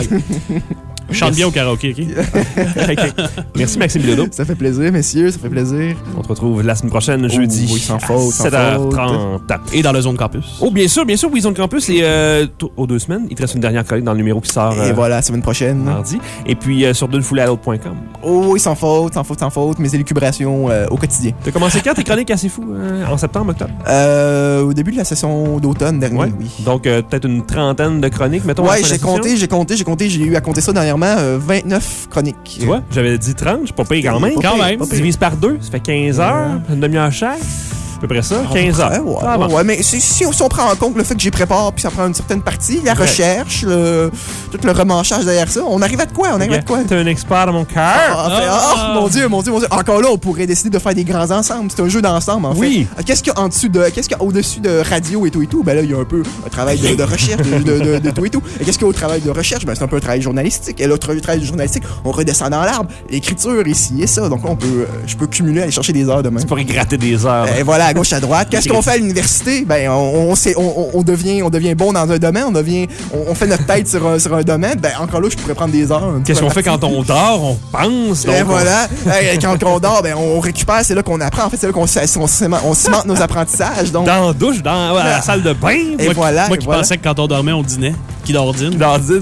Chante bien au karaoké, OK? Okay. Merci, Maxime Bilodeau. Ça fait plaisir, messieurs, ça fait plaisir. On te retrouve la semaine prochaine, jeudi. Oui, sans faute. 7h30. Et dans le Zone Campus. Oh, bien sûr, oui, Zone Campus. Et aux 2 semaines, il te reste une dernière collègue dans le numéro qui sort. Et voilà, semaine prochaine. Mardi. Et puis sur dunefoulatout.com. Oh, oui, sans faute. Mes élucubrations au quotidien. T'as commencé quand tes chroniques assez fous? En septembre, octobre? Au début de la session d'automne dernier, oui. Donc, peut-être une trentaine de chroniques, mettons. Ouais, j'ai compté. J'ai eu à compter ça dernièrement. 29 chroniques. Tu vois, j'avais dit 30, je suis pas payé quand même. Divise par 2, ça fait 15 heures, une demi-heure chaque. À peu près ça, 15 heures. Ouais, mais si on prend en compte le fait que j'y prépare, puis ça prend une certaine partie, la recherche, tout le remanchage derrière ça, on arrive à de quoi? T'es un expert dans mon cœur. Mon Dieu. Encore là, on pourrait décider de faire des grands ensembles. C'est un jeu d'ensemble, en fait. Oui. Qu'est-ce qu'il y a au-dessus de radio et tout? Ben là, il y a un peu un travail de recherche, de tout et tout. Et qu'est-ce qu'il y a au travail de recherche? Ben, c'est un peu un travail journalistique. Et l'autre travail journalistique, on redescend dans l'arbre. L'écriture, ici et ça. Donc là, je peux cumuler, aller chercher des heures demain. Tu pourrais gratter des heures. Et voilà, à gauche, à droite. Qu'est-ce qu'on fait à l'université? Ben, on devient bon dans un domaine, on fait notre tête sur un domaine. Ben, encore là, je pourrais prendre des heures. Qu'est-ce qu'on fait quand on dort? On pense. Et voilà. Quand on dort, ben, on récupère, c'est là qu'on apprend. En fait, c'est là qu'on cimente nos apprentissages. Donc, dans la douche, dans la salle de bain. Et moi qui pensais que quand on dormait, on dînait. Qui dordine?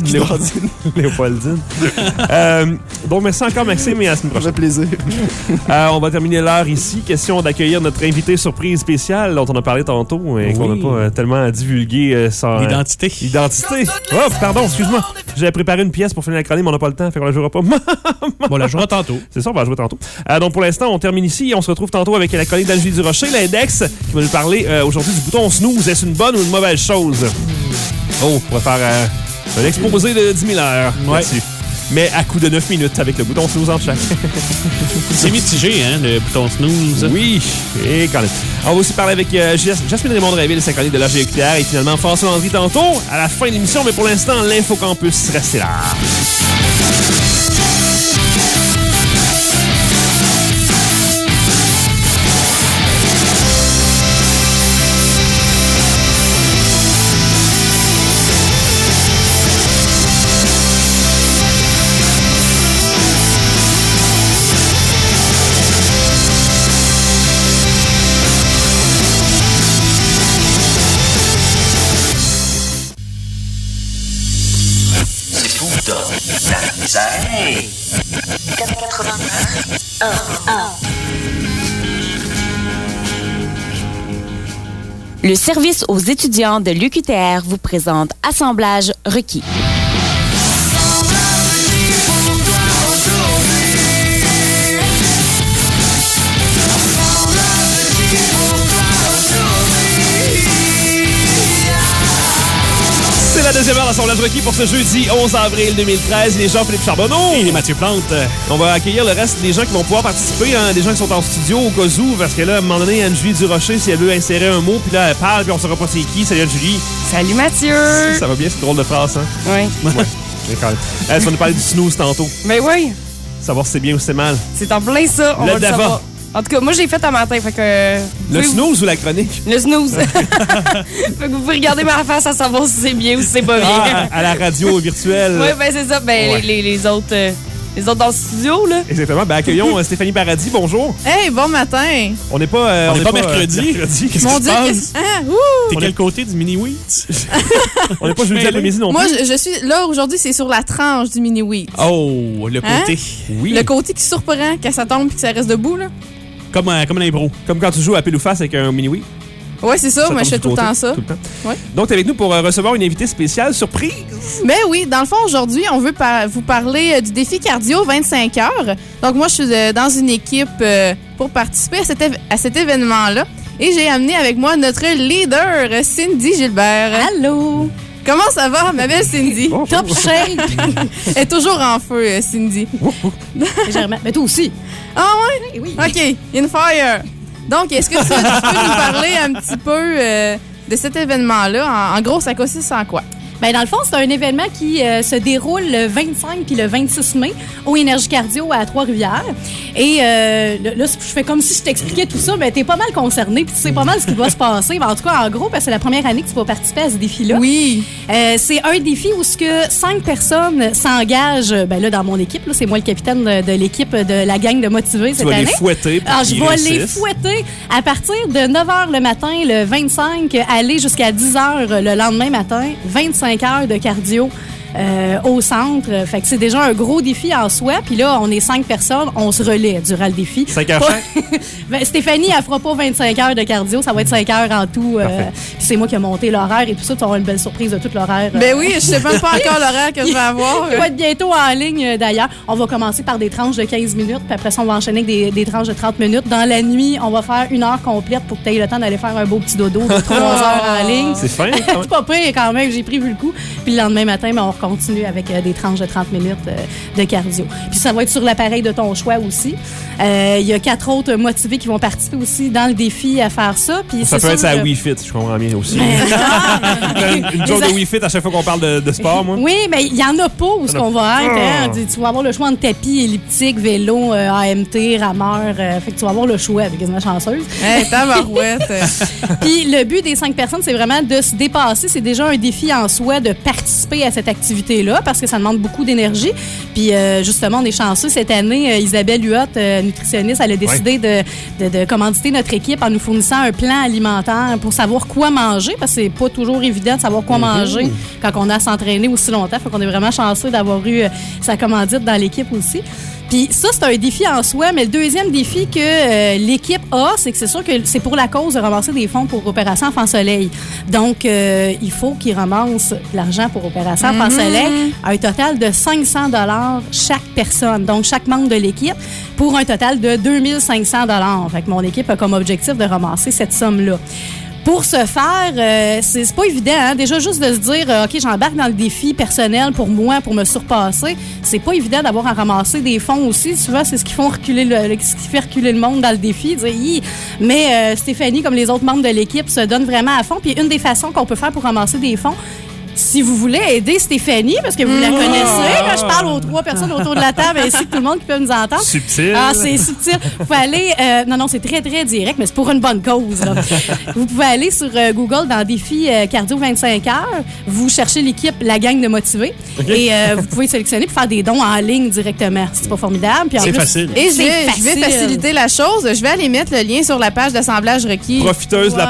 Léopoldine. Bon, merci encore, Maxime, et à la semaine prochaine. Ça fait plaisir. On va terminer l'heure ici. Question d'accueillir notre invité surprise spécial dont on a parlé tantôt et qu'on n'a pas tellement divulgué son identité. Oh, pardon, excuse-moi. J'avais préparé une pièce pour finir la chronique, mais on n'a pas le temps, fait qu'on la jouera pas. On la jouera tantôt. C'est ça, on va la jouer tantôt. Donc, pour l'instant, on termine ici et on se retrouve tantôt avec la chronique d'Angélie Durocher, l'index, qui va nous parler aujourd'hui du bouton snooze. Est-ce une bonne ou une mauvaise chose? Oh, on va faire un exposé de 10 000 heures. Ouais. mais à coup de 9 minutes avec le bouton snooze en chaque. C'est mitigé, hein, le bouton snooze. Oui, et quand même. On va aussi parler avec Jasmine Raymond-Drainville, sa chronique de l'AGQTR, et finalement François Landry tantôt, à la fin de l'émission, mais pour l'instant, l'Infocampus, restez là. Hey! 89 1 Le service aux étudiants de l'UQTR vous présente Assemblage requis. C'est la deuxième heure d'Assemblage requis pour ce jeudi 11 avril 2013. Les Jean-Philippe Charbonneau. Et les Mathieu Plante. On va accueillir le reste des gens qui vont pouvoir participer, hein, des gens qui sont en studio au cas où, parce que là, à un moment donné, Anne-Julie Durocher, si elle veut insérer un mot, puis là, elle parle, puis on saura pas c'est qui. Salut Anne-Julie. Salut Mathieu. Ça va bien, c'est drôle de phrase, hein? Oui. Ouais. Elle va nous parler du snooze tantôt. Ben oui. Savoir si c'est bien ou c'est mal. C'est en plein ça, on va le savoir. En tout cas, moi, j'ai fait un matin, fait que... Le snooze ou la chronique? Le snooze. Fait que vous pouvez regarder ma face à savoir si c'est bien ou si c'est pas bien. Ah, à la radio virtuelle. Oui, ben c'est ça. Ben, ouais. les autres... Les autres dans le studio, là. Exactement. Ben, accueillons Stéphanie Paradis. Bonjour. Hey, bon matin. On n'est pas, on n'est pas mercredi. Qu'est-ce qui Mon se Dieu, passe? T'es quel côté du mini-wheat? On n'est pas jeudi après-midi non plus. Moi, je suis là aujourd'hui, c'est sur la tranche du mini-wheat. Oh, le côté. Hein? Oui. Le côté qui surprend quand ça tombe et que ça reste debout, là. Comme un impro. Comme quand tu joues à pile ou face avec un mini-wheat. Ouais, c'est ça. Moi, je fais tout le temps ça. Tout le temps. Ouais. Donc, t'es avec nous pour recevoir une invitée spéciale surprise. Ben oui, dans le fond, aujourd'hui, on veut vous parler du défi cardio 25 heures. Donc, moi, je suis dans une équipe pour participer à cet événement-là. Et j'ai amené avec moi notre leader, Cindy Gilbert. Allô? Comment ça va, ma belle Cindy? Top shape! Elle est toujours en feu, Cindy. Légèrement. Mais toi aussi. Ah ouais? Oui. OK, in fire. Donc, est-ce que tu peux nous parler un petit peu de cet événement-là? En gros, ça consiste en quoi? Ben, dans le fond, c'est un événement qui se déroule le 25 puis le 26 mai au Énergie Cardio à Trois-Rivières. Et là, je fais comme si je t'expliquais tout ça, mais t'es pas mal concerné puis tu sais pas mal ce qui va se passer. Ben, en tout cas, en gros, parce que c'est la première année que tu vas participer à ce défi-là. Oui. C'est un défi où 5 personnes s'engagent. Ben là, dans mon équipe, là, c'est moi le capitaine de l'équipe de la gang de Motivés cette année. Tu vas les fouetter pour je vais les fouetter à partir de 9h le matin, le 25, aller jusqu'à 10h le lendemain matin, 25 heures de cardio au centre. Fait que c'est déjà un gros défi en soi. Puis là, on est 5 personnes, on se relaie durant le défi. 5 heures chaque? Ben, Stéphanie, elle fera pas 25 heures de cardio. Ça va être 5 heures en tout. Puis c'est moi qui ai monté l'horaire et tout ça. Tu auras une belle surprise de tout l'horaire. Ben oui, je sais même pas encore l'horaire que je vais avoir. Il va être bientôt en ligne, d'ailleurs. On va commencer par des tranches de 15 minutes. Puis après ça, on va enchaîner avec des tranches de 30 minutes. Dans la nuit, on va faire 1 heure complète pour que tu aies le temps d'aller faire un beau petit dodo de 3 heures en ligne. C'est fin. C'est pas pire quand même. J'ai pris vu le coup. Puis le lendemain matin, ben, on continue avec des tranches de 30 minutes de cardio. Puis ça va être sur l'appareil de ton choix aussi. Il y a 4 autres motivés qui vont participer aussi dans le défi à faire ça. Puis ça peut être à Wii Fit, je comprends bien aussi. Une joke de Wii Fit à chaque fois qu'on parle de sport, moi. Oui, mais il n'y en a pas où ce qu'on va être. Hein? Tu vas avoir le choix entre tapis, elliptique, vélo, AMT, rameur. Fait que tu vas avoir le choix avec quasiment chanceuse. Hey, tabarouette! Puis le but des 5 personnes, c'est vraiment de se dépasser. C'est déjà un défi en soi de participer à cette activité-là parce que ça demande beaucoup d'énergie. Puis justement, on est chanceux. Cette année, Isabelle Huot, nutritionniste, elle a décidé de commanditer notre équipe en nous fournissant un plan alimentaire pour savoir quoi manger parce que c'est pas toujours évident de savoir quoi manger quand on a à s'entraîner aussi longtemps. Fait qu'on est vraiment chanceux d'avoir eu sa commandite dans l'équipe aussi. Puis ça, c'est un défi en soi, mais le deuxième défi que l'équipe a, c'est que c'est sûr que c'est pour la cause de ramasser des fonds pour Opération Enfant Soleil. Donc, il faut qu'ils ramassent de l'argent pour Opération Enfant Soleil, un total de 500 $ chaque personne, donc chaque membre de l'équipe, pour un total de 2500 $. Fait que mon équipe a comme objectif de ramasser cette somme-là. Pour ce faire, c'est pas évident. Hein? Déjà, juste de se dire, OK, j'embarque dans le défi personnel pour moi, pour me surpasser, c'est pas évident d'avoir à ramasser des fonds aussi. Souvent, c'est ce qui fait reculer le monde dans le défi. Dire, mais Stéphanie, comme les autres membres de l'équipe, se donne vraiment à fond. Puis une des façons qu'on peut faire pour ramasser des fonds, si vous voulez aider Stéphanie, parce que vous la connaissez, quand je parle aux 3 personnes autour de la table, ainsi que tout le monde qui peut nous entendre. Subtil. Ah, c'est subtil. Vous pouvez aller... non, c'est très, très direct, mais c'est pour une bonne cause. Là. Vous pouvez aller sur Google dans Défi Cardio 25 heures. Vous cherchez l'équipe La Gang de Motivés. Okay. Et vous pouvez sélectionner pour faire des dons en ligne directement. C'est pas formidable. Puis en c'est plus, facile. Et je vais faciliter la chose. Je vais aller mettre le lien sur la page d'assemblage requis. Profiteuse de la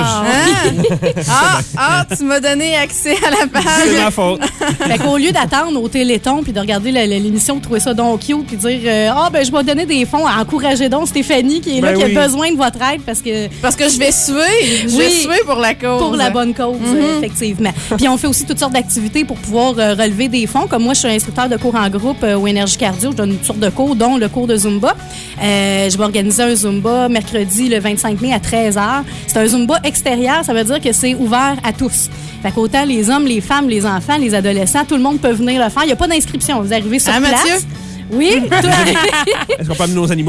page. Tu m'as donné accès à la page. C'est ma faute. Fait qu'au lieu d'attendre au Téléthon puis de regarder l'émission, de trouver ça donc cute puis dire je vais donner des fonds, encourager donc Stéphanie qui est là, qui a besoin de votre aide parce que je vais suer. Je vais suer pour la cause. Pour la bonne cause, effectivement. Puis on fait aussi toutes sortes d'activités pour pouvoir relever des fonds. Comme moi, je suis instructeur de cours en groupe au Énergie Cardio. Je donne toutes sortes de cours, dont le cours de Zumba. Je vais organiser un Zumba mercredi le 25 mai à 13h. C'est un Zumba extérieur, ça veut dire que c'est ouvert à tous. Fait qu'autant les hommes, les femmes, les enfants, les adolescents, tout le monde peut venir le faire. Il n'y a pas d'inscription. Vous arrivez sur place. Mathieu? Oui. Est-ce qu'on peut amener nos animaux?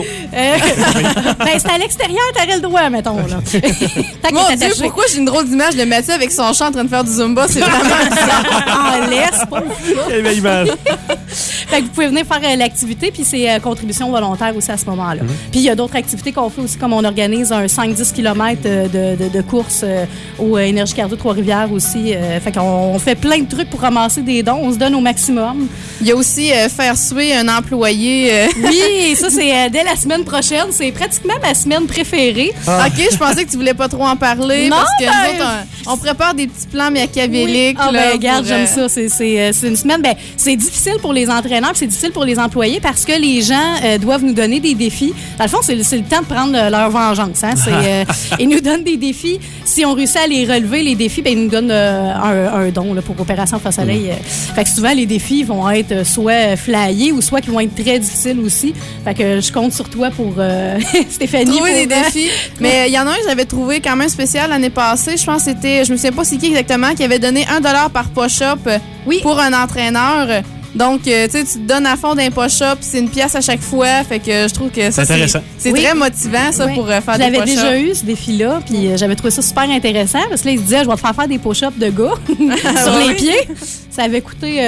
C'est à l'extérieur, t'aurais le droit, mettons. Là. Mon Dieu, pourquoi j'ai une drôle d'image de Mathieu avec son chat en train de faire du Zumba? C'est vraiment bizarre. En laisse, pas quelle belle image. Fait que vous pouvez venir faire l'activité, puis c'est contribution volontaire aussi à ce moment-là. Puis il y a d'autres activités qu'on fait aussi, comme on organise un 5-10 km de course au Énergie Cardio Trois-Rivières aussi. Fait qu'on fait plein de trucs pour ramasser des dons. On se donne au maximum. Il y a aussi faire suer un employé. Oui, ça, c'est dès la semaine prochaine. C'est pratiquement ma semaine préférée. OK, je pensais que tu voulais pas trop en parler. Non, parce que nous autres, on prépare des petits plans machiavéliques. Oui. Regarde, j'aime ça. C'est une semaine. C'est difficile pour les entraîneurs, c'est difficile pour les employés parce que les gens doivent nous donner des défis. Dans le fond, c'est le temps de prendre leur vengeance. Hein? Ils nous donnent des défis. Si on réussit à les relever, les défis, ils nous donnent un don là, pour Opération Face Soleil. Fait que souvent, les défis vont être soit flyés ou soit qui vont être très difficiles aussi. Fait que je compte sur toi pour Stéphanie. Trouver des défis. Mais il y en a un que j'avais trouvé quand même spécial l'année passée. Je pense que c'était, je me souviens pas c'est qui exactement, qui avait donné $1 par push-up pour un entraîneur. Donc, tu sais, tu te donnes à fond d'un push-up, c'est une pièce à chaque fois. Fait que je trouve que ça, c'est très motivant, ça, pour faire des push-ups. J'avais déjà eu ce défi-là, puis j'avais trouvé ça super intéressant. Parce que là, il se disait, je vais te faire des push-ups de gars sur les pieds. Ça avait coûté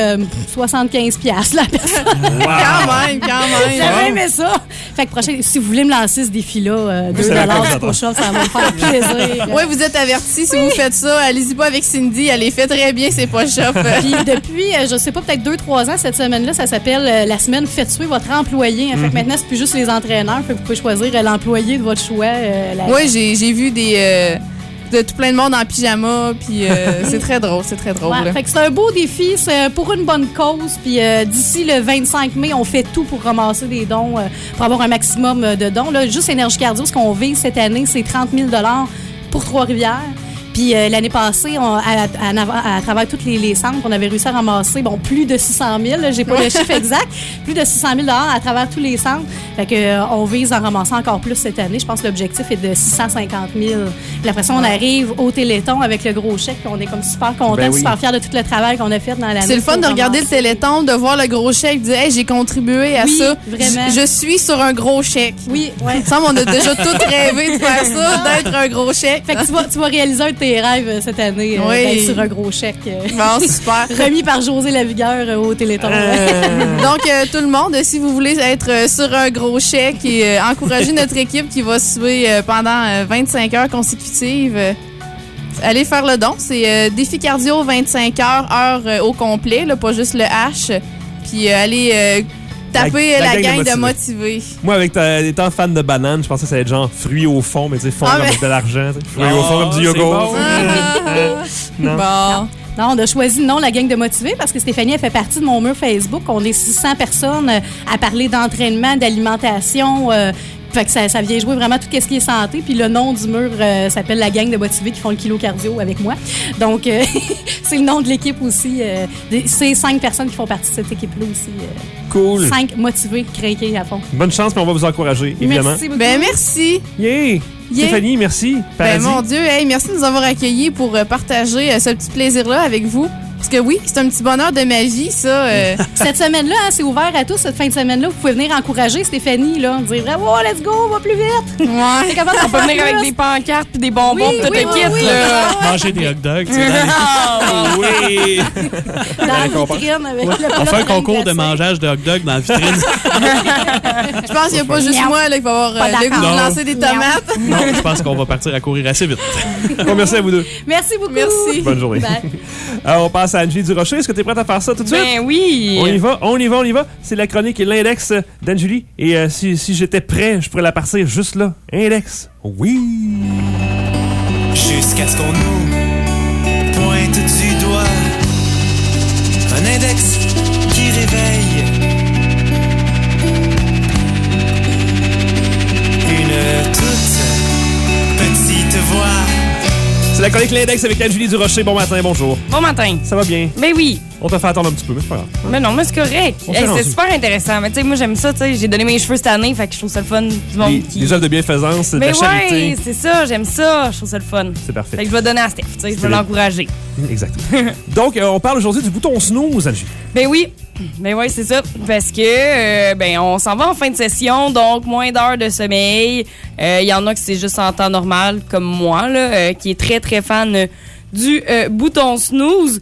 75$ la personne. Wow. Quand même. J'avais aimé ça. Fait que prochain, si vous voulez me lancer ce défi-là, $2 du push-up, ça va me faire plaisir. Oui, vous êtes avertis. Si vous faites ça, allez-y pas avec Cindy. Elle les fait très bien, ces push-ups. Puis depuis, je sais pas, peut-être 2-3 ans, cette semaine-là, ça s'appelle la semaine Faites suer votre employé. Fait que maintenant, c'est plus juste les entraîneurs. Fait que vous pouvez choisir l'employé de votre choix. Oui, j'ai vu de tout plein de monde en pyjama, puis c'est très drôle, Ouais, fait que c'est un beau défi, c'est pour une bonne cause, puis d'ici le 25 mai, on fait tout pour ramasser des dons, pour avoir un maximum de dons. Là, juste Énergie Cardio, ce qu'on vise cette année, c'est 30 000 $ pour Trois-Rivières. Puis l'année passée, à travers tous les centres, on avait réussi à ramasser plus de 600 000. J'ai pas le chiffre exact. Plus de 600 000 $ à travers tous les centres. Fait que on vise à ramasser encore plus cette année. Je pense que l'objectif est de 650 000. Puis après ça, on arrive au Téléthon avec le gros chèque. On est comme super contents, super fiers de tout le travail qu'on a fait dans l'année. C'est le fun de regarder le Téléthon, de voir le gros chèque, de dire hey, j'ai contribué à ça. Vraiment. Je suis sur un gros chèque. Oui, il me semble qu'on a déjà tous rêvé de faire ça, d'être un gros chèque. Fait que tu vas réaliser un de tes rêves cette année, d'être sur un gros chèque. Bon, super. Remis par José Lavigueur au Téléthon. Donc, tout le monde, si vous voulez être sur un gros chèque et encourager notre équipe qui va suer pendant 25 heures consécutives, allez faire le don. C'est Défi Cardio 25 heures au complet, là, pas juste le H. Puis allez... taper la gang de motivés. Moi, avec étant fan de bananes, je pensais que ça allait être genre fruits au fond, mais tu sais, fond avec de l'argent. Fruits au fond comme du yogourt. Bon. Non, on a choisi la gang de motivés parce que Stéphanie, elle fait partie de mon mur Facebook. On est 600 personnes à parler d'entraînement, d'alimentation. Fait que ça vient jouer vraiment tout ce qui est santé. Puis le nom du mur s'appelle la gang de motivés qui font le kilo cardio avec moi. Donc, c'est le nom de l'équipe aussi. C'est 5 personnes qui font partie de cette équipe-là aussi. Cool. 5 motivés, craqués à fond. Bonne chance, puis on va vous encourager, évidemment. Merci beaucoup. Ben, merci. Yeah! Stéphanie, merci. Ben, mon Dieu, hey, merci de nous avoir accueillis pour partager ce petit plaisir-là avec vous. Parce que oui, c'est un petit bonheur de ma vie, ça. Cette semaine-là, hein, c'est ouvert à tous. Cette fin de semaine-là, vous pouvez venir encourager Stéphanie, là. Dire, oh, let's go, on va plus vite. Ouais. On peut venir avec des pancartes puis des bonbons, tout le kit, là. Manger des hot dogs, tu sais. Oui! Dans la vitrine avec le On fait un concours de mangeage de hot dogs dans la vitrine. Je pense qu'il n'y a pas juste moi là, qui va avoir le goût de lancer des tomates. Non, je pense qu'on va partir à courir assez vite. Bon, merci à vous deux. Merci beaucoup. Merci. Bonne journée. Alors, on passe à Angie Durocher. Est-ce que tu es prête à faire ça tout de suite? Ben oui. On y va. C'est la chronique et l'index d'Anjuli. Et si j'étais prêt, je pourrais la partir juste là. Index. Oui. Jusqu'à ce qu'on nous pointe du doigt un index qui réveille une toute petite voix. C'est la chronique l'index avec Anjuli Durocher. Bon matin, bonjour. Bon matin. Ça va bien? Ben oui. On t'a fait attendre un petit peu, mais c'est pas grave. Mais non, mais c'est correct. C'est super intéressant. Mais tu sais, moi, j'aime ça. Tu sais, j'ai donné mes cheveux cette année, fait que je trouve ça le fun du monde qui... Les œuvres de bienfaisance, de mais la charité. ouais, c'est ça. J'aime ça. Je trouve ça le fun. C'est parfait. Fait que je vais donner à Steph. Tu sais, je vais l'encourager. Exactement. Donc, on parle aujourd'hui du bouton snooze, Angie. Ben oui. Ben oui, c'est ça. Parce que, on s'en va en fin de session, donc moins d'heures de sommeil. Il y en a que c'est juste en temps normal, comme moi, là, qui est très, très fan du bouton snooze.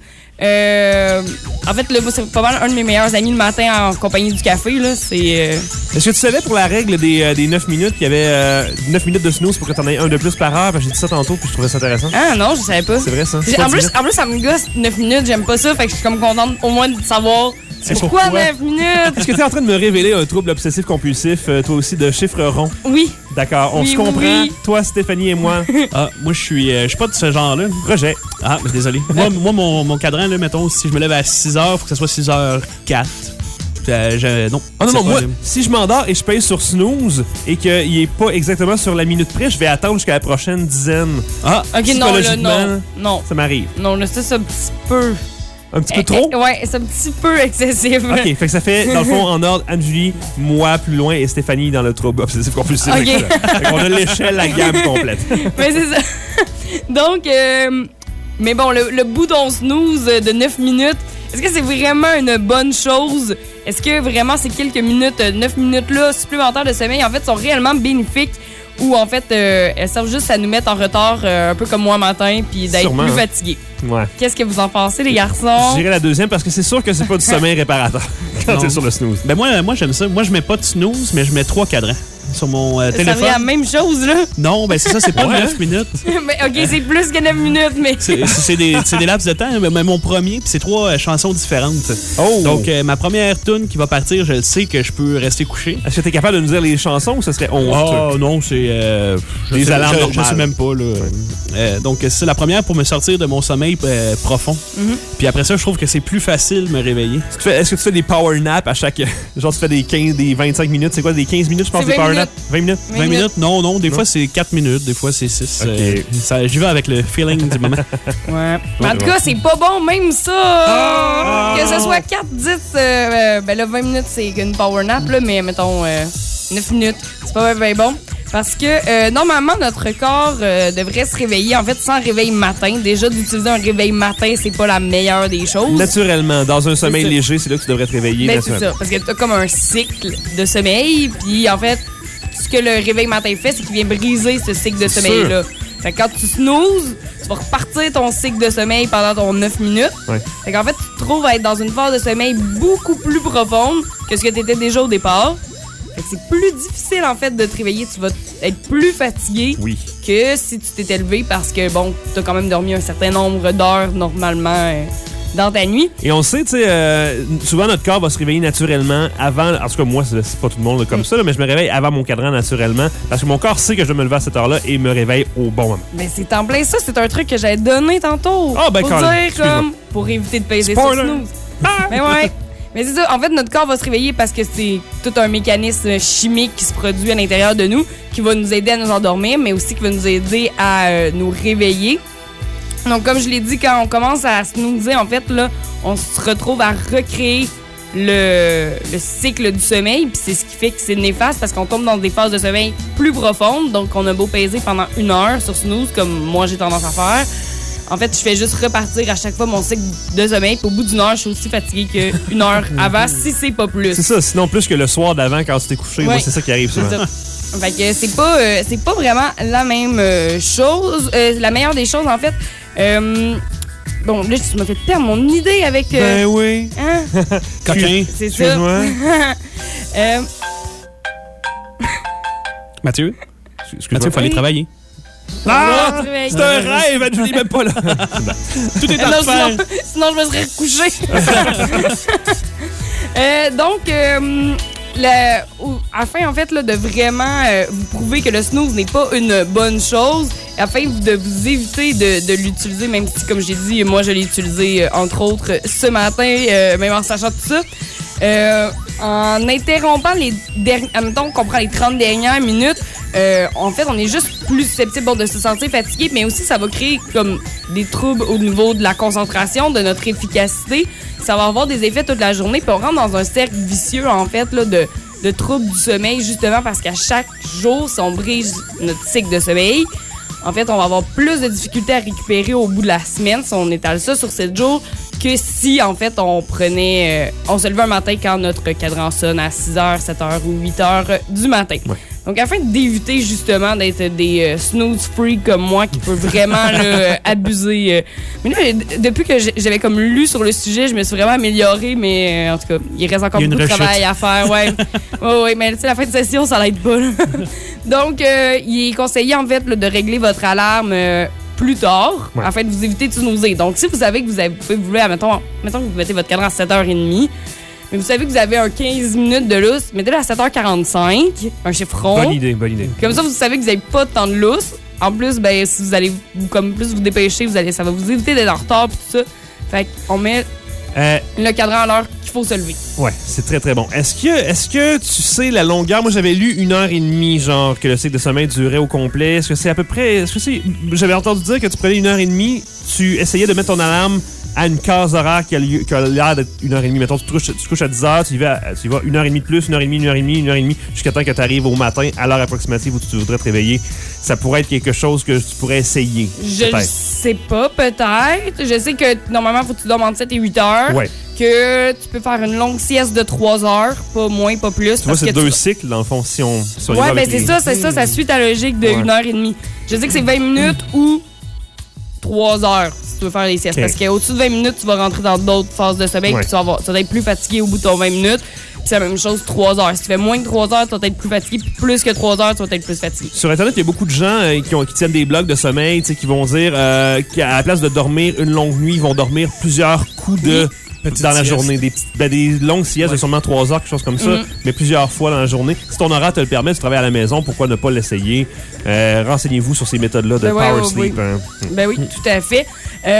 En fait, là, c'est pas mal un de mes meilleurs amis le matin en compagnie du café. Là, Est-ce que tu savais pour la règle des 9 minutes qu'il y avait 9 minutes de snooze pour que tu en aies un de plus par heure? J'ai dit ça tantôt puis je trouvais ça intéressant. Ah non, je savais pas. C'est vrai ça? En plus, ça me gosse 9 minutes, j'aime pas ça. Fait que je suis comme contente au moins de savoir pourquoi 9 minutes. Est-ce que tu es en train de me révéler un trouble obsessif-compulsif, toi aussi, de chiffres ronds? Oui. D'accord, on se comprend. Oui. Toi, Stéphanie et moi. Moi, je suis pas de ce genre-là. Rejet. Ah, mais désolé. Moi, mon cadran, là, mettons, si je me lève à 6h, il faut que ça soit 6h04. Non. Non, moi, si je m'endors et je paye sur snooze et qu'il est pas exactement sur la minute près, je vais attendre jusqu'à la prochaine dizaine. Ah, ok, non. Ça m'arrive. Non, là, c'est un petit peu. Un petit peu trop? Ouais, c'est un petit peu excessif. OK, fait que ça fait, dans le fond, en ordre, Anjuli, moi plus loin et Stéphanie dans le trouble obsessif-compulsif. OK. On a l'échelle, la gamme complète. Mais c'est ça. Donc, mais bon, le bouton snooze de 9 minutes, est-ce que c'est vraiment une bonne chose? Est-ce que vraiment ces quelques minutes, 9 minutes-là, supplémentaires de sommeil, en fait, sont réellement bénéfiques? Ou en fait, elles servent juste à nous mettre en retard, un peu comme moi matin, puis d'être plus fatigué. Ouais. Qu'est-ce que vous en pensez, les garçons? Je dirais la deuxième parce que c'est sûr que c'est pas du sommeil réparateur quand t'es sur le snooze. Ben moi j'aime ça. Moi, je mets pas de snooze, mais je mets 3 cadrans sur mon téléphone. Ça fait la même chose, là? Non, ben c'est ça, c'est pas 9 minutes. Mais OK, c'est plus que 9 minutes, mais... C'est des laps de temps. Mais mon premier, puis c'est 3 chansons différentes. Oh! Donc, ma première tune qui va partir, je le sais que je peux rester couché. Est-ce que t'es capable de nous dire les chansons ou ça serait honte? Oh non, c'est... les alarmes normales. Je sais même pas, là. Ouais. Donc, c'est la première pour me sortir de mon sommeil profond. Puis après ça, je trouve que c'est plus facile de me réveiller. Est-ce que tu fais des power naps à chaque... Genre, tu fais des 25 minutes. C'est quoi, des 15 minutes, je pense, des power naps? 20 minutes? 20 minutes? Non. Des fois, c'est 4 minutes. Des fois, c'est 6. Okay. J'y vais avec le feeling du moment. Ouais. Mais en tout cas, c'est pas bon, même ça. Que ce soit 4, 10... ben là, 20 minutes, c'est une power nap, là. Mais mettons, 9 minutes, c'est pas bien bon. Parce que normalement, notre corps devrait se réveiller, en fait, sans réveil matin. Déjà, d'utiliser un réveil matin, c'est pas la meilleure des choses. Naturellement, dans un sommeil léger, c'est là que tu devrais te réveiller. Ben, c'est ça, parce que t'as comme un cycle de sommeil, puis en fait, ce que le réveil matin fait, c'est qu'il vient briser ce cycle de sommeil-là. Fait que quand tu snoozes, tu vas repartir ton cycle de sommeil pendant ton 9 minutes. Ouais. Fait qu'en fait, tu te trouves à être dans une phase de sommeil beaucoup plus profonde que ce que tu étais déjà au départ. Fait que c'est plus difficile, en fait, de te réveiller. Tu vas être plus fatigué que si tu t'étais levé parce que, bon, t'as quand même dormi un certain nombre d'heures, normalement, dans ta nuit. Et on sait, tu sais, souvent, notre corps va se réveiller naturellement avant... En tout cas, moi, c'est pas tout le monde comme ça, là, mais je me réveille avant mon cadran naturellement parce que mon corps sait que je dois me lever à cette heure-là et me réveille au bon moment. Mais c'est en plein ça. C'est un truc que j'avais donné tantôt. Ah, ben, pour dire, comme, pour éviter de peser sur snooze. Mais ouais. Mais c'est ça, en fait, notre corps va se réveiller parce que c'est tout un mécanisme chimique qui se produit à l'intérieur de nous, qui va nous aider à nous endormir, mais aussi qui va nous aider à nous réveiller. Donc, comme je l'ai dit, quand on commence à snoozer, en fait, là, on se retrouve à recréer le cycle du sommeil, puis c'est ce qui fait que c'est néfaste parce qu'on tombe dans des phases de sommeil plus profondes, donc on a beau peser pendant 1 heure sur snooze, comme moi j'ai tendance à faire. En fait, je fais juste repartir à chaque fois mon cycle de sommeil, puis au bout d'1 heure, je suis aussi fatiguée qu'1 heure avant, si c'est pas plus. C'est ça, sinon plus que le soir d'avant quand tu t'es couché, moi c'est ça qui arrive souvent. Fait que c'est pas vraiment la même chose. La meilleure des choses, en fait... bon, là, tu m'as fait perdre mon idée avec... Ben oui. Hein? Coquin. C'est ça. Mathieu, il faut aller travailler. Ah! C'est un rêve, je dis même pas là. Tout est à faire. Sinon, je me serais recouché. Donc, afin, en fait, là, de vraiment vous prouver que le snooze n'est pas une bonne chose, afin de vous éviter de l'utiliser, même si, comme j'ai dit, moi, je l'ai utilisé, entre autres, ce matin, même en sachant tout ça, en interrompant admettons qu'on prend les 30 dernières minutes, en fait, on est juste plus susceptible de se sentir fatigué, mais aussi, ça va créer comme des troubles au niveau de la concentration, de notre efficacité. Ça va avoir des effets toute la journée, puis on rentre dans un cercle vicieux, en fait, là, de troubles du sommeil, justement parce qu'à chaque jour, si on brise notre cycle de sommeil, en fait, on va avoir plus de difficultés à récupérer au bout de la semaine si on étale ça sur 7 jours que si, en fait, on se levait un matin quand notre cadran sonne à 6h, 7h ou 8h du matin. Ouais. Donc, afin d'éviter, justement, d'être des snooze freaks comme moi qui peut vraiment là, abuser. Mais là, depuis que j'avais comme lu sur le sujet, je me suis vraiment améliorée, mais en tout cas, il reste encore beaucoup de travail à faire. Ouais. Oui, mais tu sais, la fin de session, ça l'aide pas. Là. Donc, il est conseillé, en fait, là, de régler votre alarme plus tard, afin de vous éviter de snoozer. Donc, si vous savez que vous voulez, mettons que vous mettez votre cadran à 7h30, mais vous savez que vous avez un 15 minutes de lousse, mettez-le à 7h45, un chiffre rond. Bonne idée. Comme ça, vous savez que vous n'avez pas de temps de lousse. En plus, ben, si vous allez comme plus vous dépêcher, ça va vous éviter d'être en retard et tout ça. Fait qu'on met le cadran à l'heure qu'il faut se lever. Ouais, c'est très, très bon. Est-ce que tu sais la longueur? Moi, j'avais lu 1h30, genre, que le cycle de sommeil durait au complet. Est-ce que c'est à peu près... J'avais entendu dire que tu prenais 1h30, tu essayais de mettre ton alarme à une case horaire qui a l'air d'être 1h30. Mettons, tu couches à 10h, tu y vas 1h30 de plus, 1h30, jusqu'à temps que tu arrives au matin à l'heure approximative où tu voudrais te réveiller. Ça pourrait être quelque chose que tu pourrais essayer. Je sais pas, peut-être. Je sais que normalement, il faut que tu dormes entre 7 et 8 heures. Ouais. Que tu peux faire une longue sieste de 3 heures, pas moins, pas plus. Tu vois, c'est 2 cycles, dans le fond, si on ouais, ben c'est ça, ça suit ta logique de 1h30. Je sais que c'est 20 minutes ou 3 heures si tu veux faire les siestes. Okay. Parce qu'au-dessus de 20 minutes, tu vas rentrer dans d'autres phases de sommeil, puis tu vas être plus fatigué au bout de ton 20 minutes. Puis c'est la même chose, 3 heures. Si tu fais moins que 3 heures, tu vas être plus fatigué, puis plus que 3 heures, tu vas être plus fatigué. Sur Internet, il y a beaucoup de gens qui tiennent des blogs de sommeil, qui vont dire qu'à la place de dormir une longue nuit, ils vont dormir plusieurs coups de... dans la journée. Des longues siestes de sûrement 3 heures, quelque chose comme ça, mais plusieurs fois dans la journée. Si ton horaire te le permet, tu travailles à la maison, pourquoi ne pas l'essayer? Renseignez-vous sur ces méthodes-là de Power Sleep. Ben oui, tout à fait.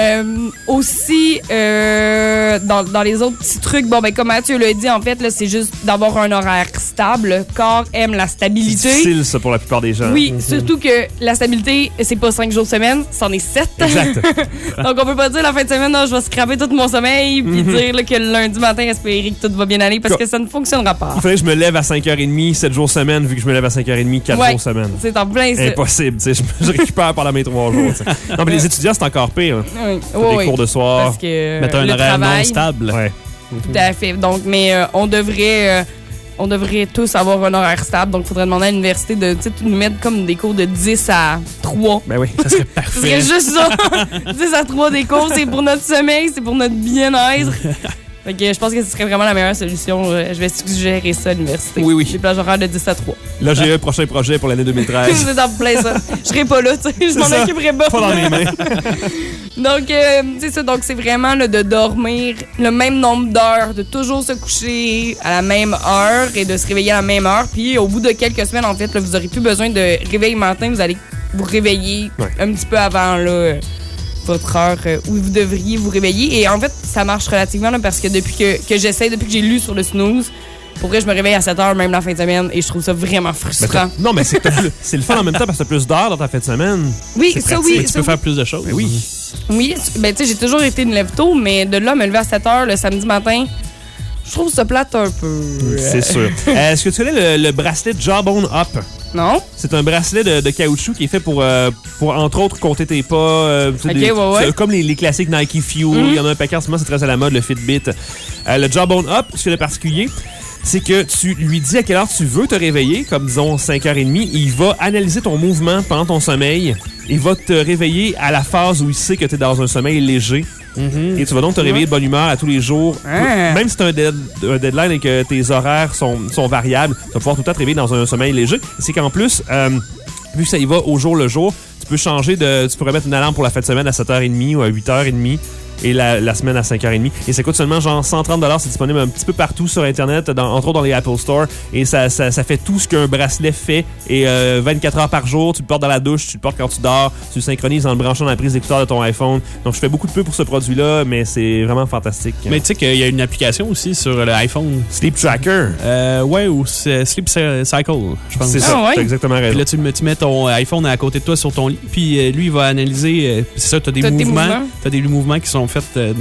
Aussi, dans les autres petits trucs, bon, ben comme Mathieu l'a dit, en fait, là, c'est juste d'avoir un horaire stable. Le corps aime la stabilité. C'est difficile, ça, pour la plupart des gens. Oui, surtout que la stabilité, c'est pas 5 jours semaine, c'en est 7. Exact. Donc, on peut pas dire la fin de semaine, non, je vais scraper tout mon sommeil, puis dire là, que le lundi matin, espérer que tout va bien aller, parce que ça ne fonctionnera pas. Il faudrait que je me lève à 5h30, 7 jours semaine, vu que je me lève à 5h30, 4 jours semaine. C'est en plein ça. Impossible, tu sais, je récupère pendant mes 3 jours. T'sais. Non, mais les étudiants, c'est encore pire. Oui. Des cours de soir. Parce que mettre un horaire non stable. Ouais. Tout à fait. Donc, mais on devrait tous avoir un horaire stable. Donc, il faudrait demander à l'université de nous mettre comme des cours de 10 à 3. Ben oui, ça serait parfait. Ce serait juste ça. 10 à 3 des cours, c'est pour notre sommeil, c'est pour notre bien-être. Fait que je pense que ce serait vraiment la meilleure solution. Je vais suggérer ça à l'université. Oui. Des plages horaires de 10 à 3. Là, j'ai un prochain projet pour l'année 2013. C'est en plein ça. Je serais pas là, tu sais. Je m'en occuperais pas. Pas dans mes mains. Donc, c'est ça. Donc, c'est vraiment là, de dormir le même nombre d'heures, de toujours se coucher à la même heure et de se réveiller à la même heure. Puis, au bout de quelques semaines, en fait, là, vous n'aurez plus besoin de réveil matin. Vous allez vous réveiller un petit peu avant, là. Votre heure où vous devriez vous réveiller. Et en fait, ça marche relativement là, parce que depuis que j'ai lu sur le snooze, pour vrai, je me réveille à 7 heures même la fin de semaine et je trouve ça vraiment frustrant. Non, mais c'est le fun en même temps parce que t'as plus d'heures dans ta fin de semaine. Oui, ça oui. Tu peux faire plus de choses. Ben oui. Oui, ben tu sais, j'ai toujours été une lève tôt, mais de là, me lever à 7 heures le samedi matin, Je trouve ça plate un peu. C'est sûr. Est-ce que tu connais le bracelet Jawbone Up? Non. C'est un bracelet de caoutchouc qui est fait pour entre autres, compter tes pas. Comme les classiques Nike Fuel. Il y en a un paquet en ce moment, c'est très à la mode, le Fitbit. Le Jawbone Up, ce qui est de particulier, c'est que tu lui dis à quelle heure tu veux te réveiller, comme disons 5h30. Il va analyser ton mouvement pendant ton sommeil. Il va te réveiller à la phase où il sait que tu es dans un sommeil léger. Et tu vas donc te réveiller de bonne humeur à tous les jours. Même si tu as un deadline et que tes horaires sont variables, tu vas pouvoir tout le temps te réveiller dans un sommeil léger. C'est qu'en plus, vu que ça y va au jour le jour, tu peux changer tu pourrais mettre une alarme pour la fin de semaine à 7h30 ou à 8h30. Et la semaine à 5h30. Et ça coûte seulement genre 130 $. C'est disponible un petit peu partout sur Internet, entre autres dans les Apple Store. Et ça fait tout ce qu'un bracelet fait. Et 24 heures par jour, tu le portes dans la douche, tu le portes quand tu dors, tu le synchronises en le branchant dans la prise d'écouteur de ton iPhone. Donc je fais beaucoup de pub pour ce produit-là, mais c'est vraiment fantastique. Mais tu sais qu'il y a une application aussi sur l'iPhone. Sleep Tracker. Ouais, ou Sleep Cycle, je pense. C'est ça, t'as exactement raison. Puis là, tu mets ton iPhone à côté de toi sur ton lit, puis lui, il va analyser. C'est ça, t'as des mouvements qui sont fait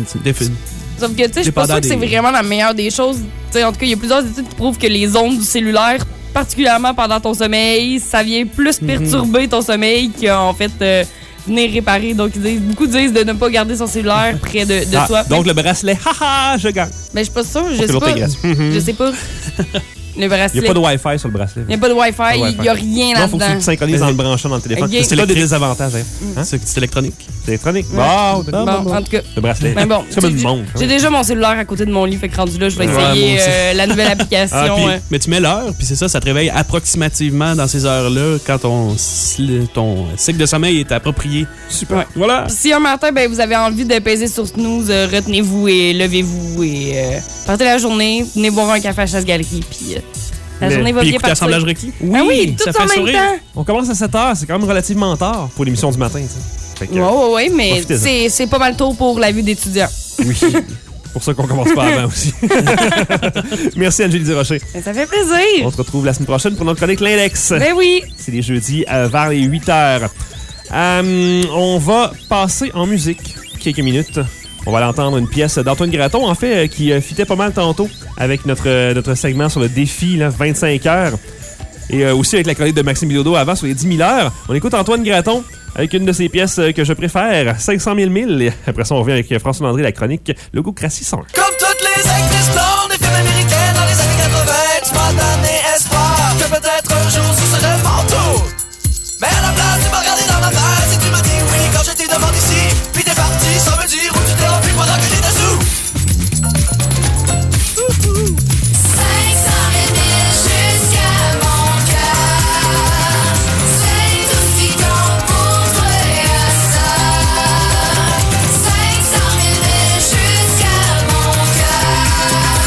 sauf que, tu sais, je suis pas sûre que c'est vraiment la meilleure des choses. T'sais, en tout cas, il y a plusieurs études qui prouvent que les ondes du cellulaire, particulièrement pendant ton sommeil, ça vient plus perturber ton sommeil qu'en fait venir réparer. Donc, beaucoup disent de ne pas garder son cellulaire près de toi. Donc, le bracelet, haha, je gagne. Mais je suis pas sûre, je sais pas. Le bracelet. Il n'y a pas de Wi-Fi sur le bracelet. Il n'y a pas de Wi-Fi, il n'y a rien là-dedans. Non, il faut que tu te synchronises en le branchant dans le téléphone. Okay. C'est pas des désavantages. Hein? C'est électronique. C'est électronique. Bon, en tout cas. Le bracelet. Mais bon, c'est comme une montre. J'ai déjà mon cellulaire à côté de mon lit, fait que rendu là, je vais essayer la nouvelle application. Mais tu mets l'heure, puis c'est ça te réveille approximativement dans ces heures-là quand ton cycle de sommeil est approprié. Super. Ouais. Voilà. Puis si un matin, vous avez envie de peser sur snooze, retenez-vous et levez-vous et partez la journée, venez boire un café à Chasse-Galerie, puis... La journée va bien partir. Assemblage requis. Oui, oui, tout en même temps. On commence à 7h, c'est quand même relativement tard pour l'émission du matin. Oui, mais c'est pas mal tôt pour la vie d'étudiant. Oui, pour ça qu'on commence pas avant aussi. Merci Angélie Desrochers. Ça fait plaisir. On se retrouve la semaine prochaine pour notre chronique L'Index. Ben oui. C'est les jeudis vers les 8h. On va passer en musique quelques minutes. On va aller entendre une pièce d'Antoine Graton, en fait, qui fitait pas mal tantôt avec notre segment sur le défi, là, 25 heures. Et aussi avec la chronique de Maxime Bilodeau avant sur les 10 000 heures. On écoute Antoine Graton avec une de ses pièces que je préfère, 500 000 milles. Et après ça, on revient avec François Landry, la chronique Logocratie 101. Comme toutes les actrices blondes des films américains dans les années 80, tu m'as donné espoir que peut-être un jour ce serait mon tour. Mais à la place, tu m'as regardé dans ma face et tu m'as dit oui quand j'étais devant ici. Puis t'es parti sans me dire où tu t'es enfui pendant que j'étais sous. 500 000 jusqu'à mon cœur. C'est tout ce qui compte pour jouer à ça. 500 000 jusqu'à mon cœur.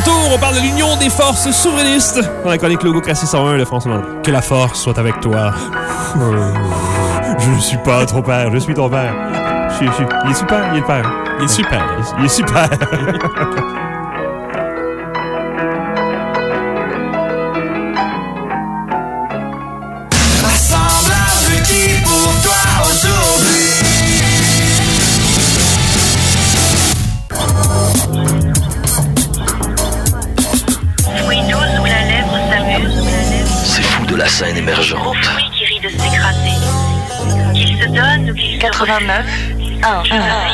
Retour, on parle de l'Union des forces souverainistes. On a chronique Logocratie 101 de François Landry. Que la force soit avec toi. Je ne suis pas ton père, je suis ton père. Il est super, il est le père. Il est super. Il est super. Assemblage requis pour toi aujourd'hui. Fouille-nous sous la lèvre s'amuse. C'est fou de la scène émergente. Gros fruit qui rit de s'écraser. Qu'il se donne ou qu'il se 89 1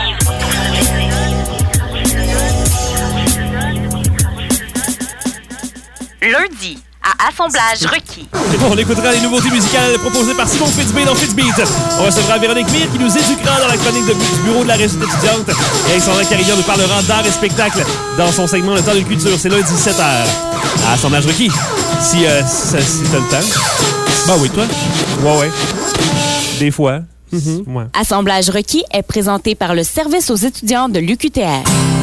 Lundi, à Assemblage requis. On écoutera les nouveautés musicales proposées par Simon Fitzbé dans Fitzbeat. On recevra Véronique Mire qui nous éduquera dans la chronique du bureau de la réussite étudiante. Et Alexandra Carignan nous parlera d'art et spectacle dans son segment Le temps de culture. C'est lundi 7h à Assemblage requis. Si t'as le temps. Bah oui, toi? Ouais. Des fois. Ouais. Assemblage requis est présenté par le service aux étudiants de l'UQTR.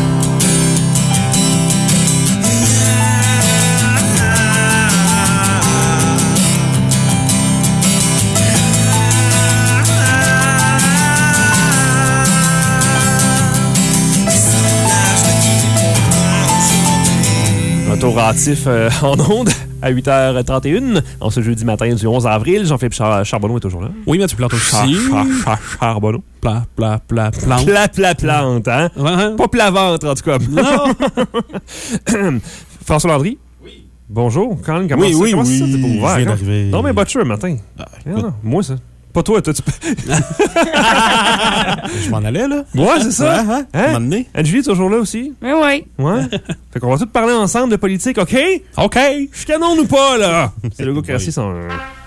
Retour hâtif en ondes à 8h31 en ce jeudi matin du 11 avril. Jean-Philippe Charbonneau est toujours là. Oui, Mathieu Plante aussi. Charbonneau. Plante. Plante, hein? Ouais. Pas plat-ventre, en tout cas. Non. François Landry. Oui. Bonjour, Colin, comment ça? Oui, ça? T'es pas ouvert, je viens d'arriver. Non, mais butcher le matin. Moi, ça. Pas toi, tu peux... Je m'en allais, là. Ouais, c'est ça. Ouais, hein? Anne-Julie est toujours là aussi? Oui. Ouais. Fait qu'on va tous parler ensemble de politique, OK? OK. Chicanons ou pas, là? C'est le gars Crassi, son...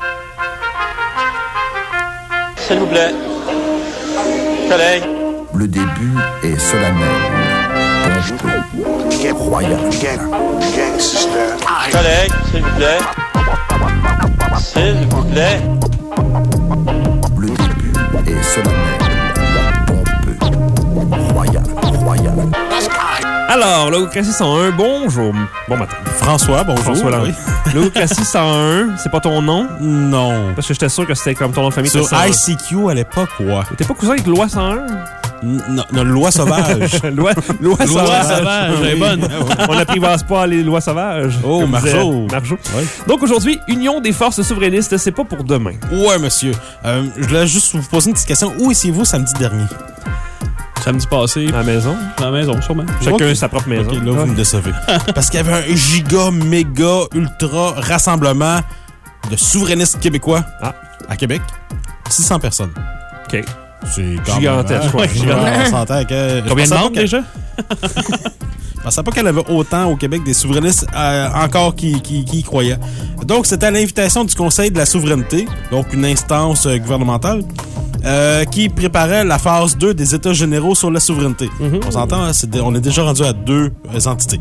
S'il vous plaît. Collègue. Le début est solennel. Pompeux. Royal. Collègue, s'il vous plaît. S'il vous plaît. Le début est solennel. Pompeux. Royal. Alors, Logocratie 101, bonjour. Bon matin. François, bonjour. François Landry. Logocratie 101, c'est pas ton nom? Non. Parce que j'étais sûr que c'était comme ton nom de famille. Sur ICQ à l'époque, ouais. T'es pas cousin avec Loi 101? Non, loi sauvage. loi sauvage, elle est bonne. On n'apprivoise pas les lois sauvages. Oh, Marjo. Oui. Donc aujourd'hui, Union des forces souverainistes, c'est pas pour demain. Ouais, monsieur. Je voulais juste vous poser une petite question. Où étiez-vous samedi dernier? Samedi passé. À la maison? À la maison, sûrement. Chacun sa propre maison. OK, là, vous me décevez. Parce qu'il y avait un giga, méga, ultra rassemblement de souverainistes québécois à Québec. 600 personnes. OK. C'est gigantesque. Combien de membres déjà? Je pensais pas qu'elle avait autant au Québec des souverainistes encore qui y croyaient. Donc, c'était à l'invitation du Conseil de la souveraineté, donc une instance gouvernementale, qui préparait la phase 2 des États généraux sur la souveraineté. On s'entend, hein, on est déjà rendu à 2 entités.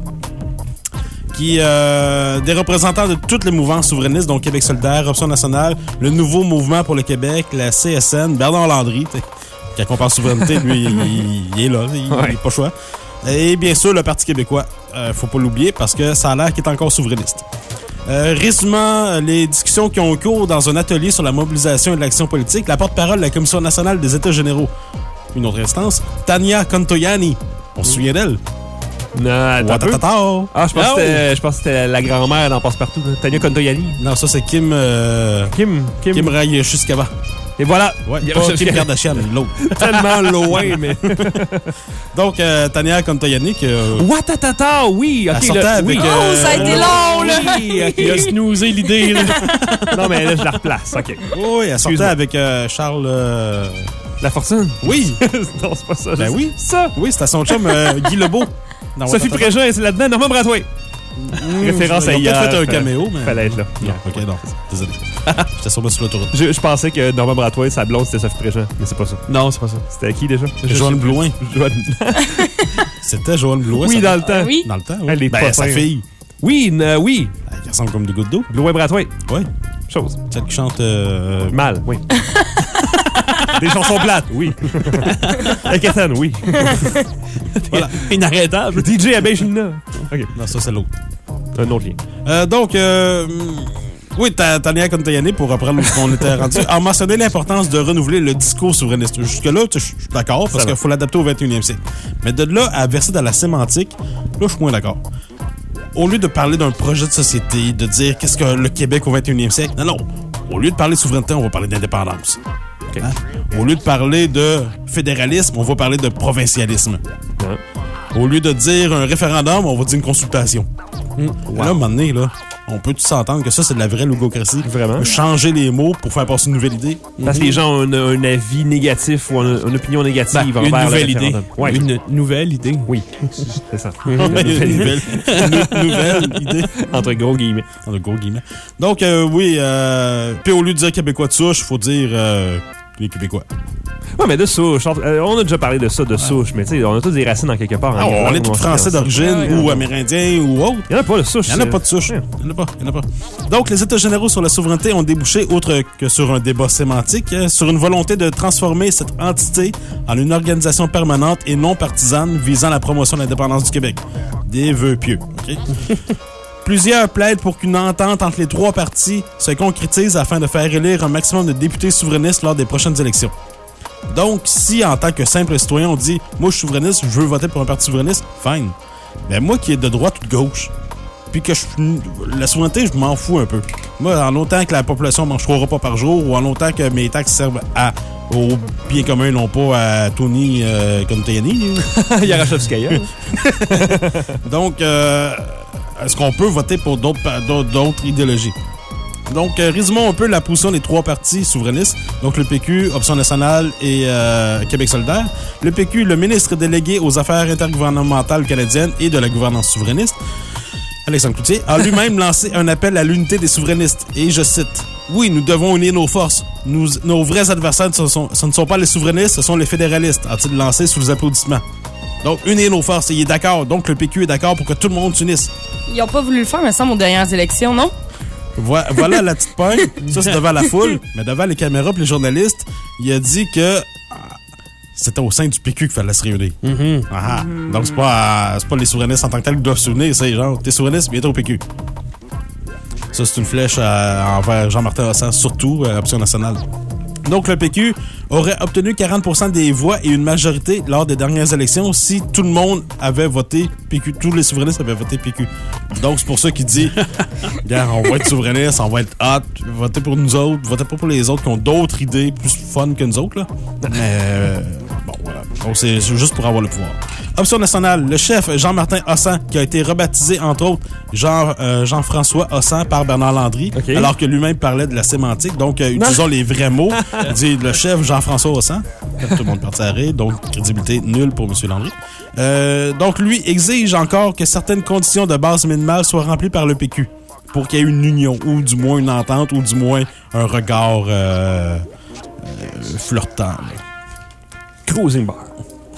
Des représentants de toutes les mouvances souverainistes, donc Québec solidaire, Option nationale, le Nouveau mouvement pour le Québec, la CSN, Bernard Landry, quand on parle souveraineté, lui, il est là, il n'est pas choix. Et bien sûr, le Parti québécois, faut pas l'oublier, parce que ça a l'air qu'il est encore souverainiste. Résumant les discussions qui ont eu cours dans un atelier sur la mobilisation et l'action politique, la porte-parole de la Commission nationale des États généraux, une autre instance, Tania Contoyani, on se souvient d'elle? Non, je pense que c'était la grand-mère dans Passe-Partout, Tania Contoyani. Non, ça c'est Kim Rayechuskava. Et voilà. Ouais, Kim Kardashian, l'autre. Tellement loin, mais... Donc, Tania Contoyani que... Ouattatata, oui. Elle sortait avec... ça a été long, là. Oui, il a snoozé l'idée, là. Non, mais là, je la replace, OK. Oui, elle sortait avec Charles... Lafortune? Oui. Non, c'est pas ça. Ben oui. Ça? Oui, c'était son chum Guy Lebeau. Sophie Préjean, c'est là-dedans. Normand Bratois. Référence à hier. Il a peut-être fait un caméo, mais... Fallait être là. Non, OK, non. Désolé. J'étais sûrement sur l'autoroute. Je pensais que Normand Bratois, sa blonde, c'était Sophie Préjean. Mais c'est pas ça. Non, c'est pas ça. C'était qui, déjà? Joanne Blouin. C'était Joanne Blouin. Oui, dans le temps. Oui. Dans le temps, oui. Elle est pas sa fille. Oui, oui. Elle ressemble comme des gouttes d'eau. Blouin Bratois. Oui. Chose. Celle qui chante... Mal, oui. Des chansons plates, oui. Avec Ethan, oui. Voilà. Inarrêtable. DJ Abégina. OK. Non, ça, c'est l'autre. Un autre lien. Oui, Tania Contayané, pour reprendre où on était rendu, a mentionné l'importance de renouveler le discours souverainiste. Jusque-là, je suis d'accord, parce qu'il faut l'adapter au 21e siècle. Mais de là à verser dans la sémantique, là, je suis moins d'accord. Au lieu de parler d'un projet de société, de dire qu'est-ce que le Québec au 21e siècle, non. Au lieu de parler de souveraineté, on va parler d'indépendance. Okay. Hein? Au lieu de parler de fédéralisme, on va parler de provincialisme. Ouais. Au lieu de dire un référendum, on va dire une consultation. Wow. Là, à un moment donné, là, on peut tous s'entendre que ça, c'est de la vraie logocratie. Vraiment? Changer les mots pour faire passer une nouvelle idée. Parce que les gens ont un avis négatif ou une opinion négative envers une nouvelle idée. Ouais. Une nouvelle idée. Oui, c'est ça. Nouvelle idée. Entre gros guillemets. Donc, oui, puis au lieu de dire Québécois de souche, il faut dire les Québécois. Ouais, mais de souche. On a déjà parlé de ça, de souche, mais tu sais, on a tous des racines en quelque part. On est tous français d'origine ou amérindiens ou autre. Il n'y en a pas de souche. Il n'y en a pas de souche. Il n'y en a pas. Donc, les États généraux sur la souveraineté ont débouché, outre que sur un débat sémantique, sur une volonté de transformer cette entité en une organisation permanente et non partisane visant la promotion de l'indépendance du Québec. Des vœux pieux. OK? Plusieurs plaident pour qu'une entente entre les trois partis se concrétise afin de faire élire un maximum de députés souverainistes lors des prochaines élections. Donc, si en tant que simple citoyen, on dit « Moi, je suis souverainiste, je veux voter pour un parti souverainiste », fine. Mais moi qui est de droite ou de gauche, puis que la souveraineté, je m'en fous un peu. Moi, en autant que la population mange 3 repas par jour ou en autant que mes taxes servent au bien commun, non pas à Tony Contayané. Il arrache du caillou. Donc, est-ce qu'on peut voter pour d'autres idéologies? Donc, résumons un peu la position des trois partis souverainistes. Donc, le PQ, Option nationale et Québec solidaire. Le PQ, le ministre délégué aux affaires intergouvernementales canadiennes et de la gouvernance souverainiste, Alexandre Cloutier, a lui-même lancé un appel à l'unité des souverainistes. Et je cite, « Oui, nous devons unir nos forces. Nos vrais adversaires, ce ne sont pas les souverainistes, ce sont les fédéralistes », a-t-il lancé sous les applaudissements. Donc, unir nos forces, il est d'accord. Donc, le PQ est d'accord pour que tout le monde s'unisse. Ils n'ont pas voulu le faire, mais ça, aux dernières élections, non? Voilà la petite pointe. Ça, c'est devant la foule. Mais devant les caméras et les journalistes, il a dit que c'était au sein du PQ qu'il fallait se réunir. Donc, c'est pas les souverainistes en tant que tels qui doivent se unir. C'est genre, t'es souverainiste, viens au PQ. Ça, c'est une flèche envers Jean-Martin Hossan, surtout Option nationale. Donc, le PQ aurait obtenu 40% des voix et une majorité lors des dernières élections si tout le monde avait voté PQ. Tous les souverainistes avaient voté PQ. Donc, c'est pour ça qu'il dit regarde, on va être souverainiste, on va être hot, votez pour nous autres, votez pas pour les autres qui ont d'autres idées plus fun que nous autres. Là. Mais, bon, voilà. Donc, c'est juste pour avoir le pouvoir. Option nationale, le chef Jean-Martin Hossan, qui a été rebaptisé, entre autres, Jean-François Hossan par Bernard Landry, alors que lui-même parlait de la sémantique. Donc, utilisons les vrais mots. Il dit le chef Jean-François Hossan. Tout le monde partit à rire, donc crédibilité nulle pour M. Landry. Donc, lui exige encore que certaines conditions de base minimale soient remplies par le PQ pour qu'il y ait une union, ou du moins une entente, ou du moins un regard flirtant. Cruising bar.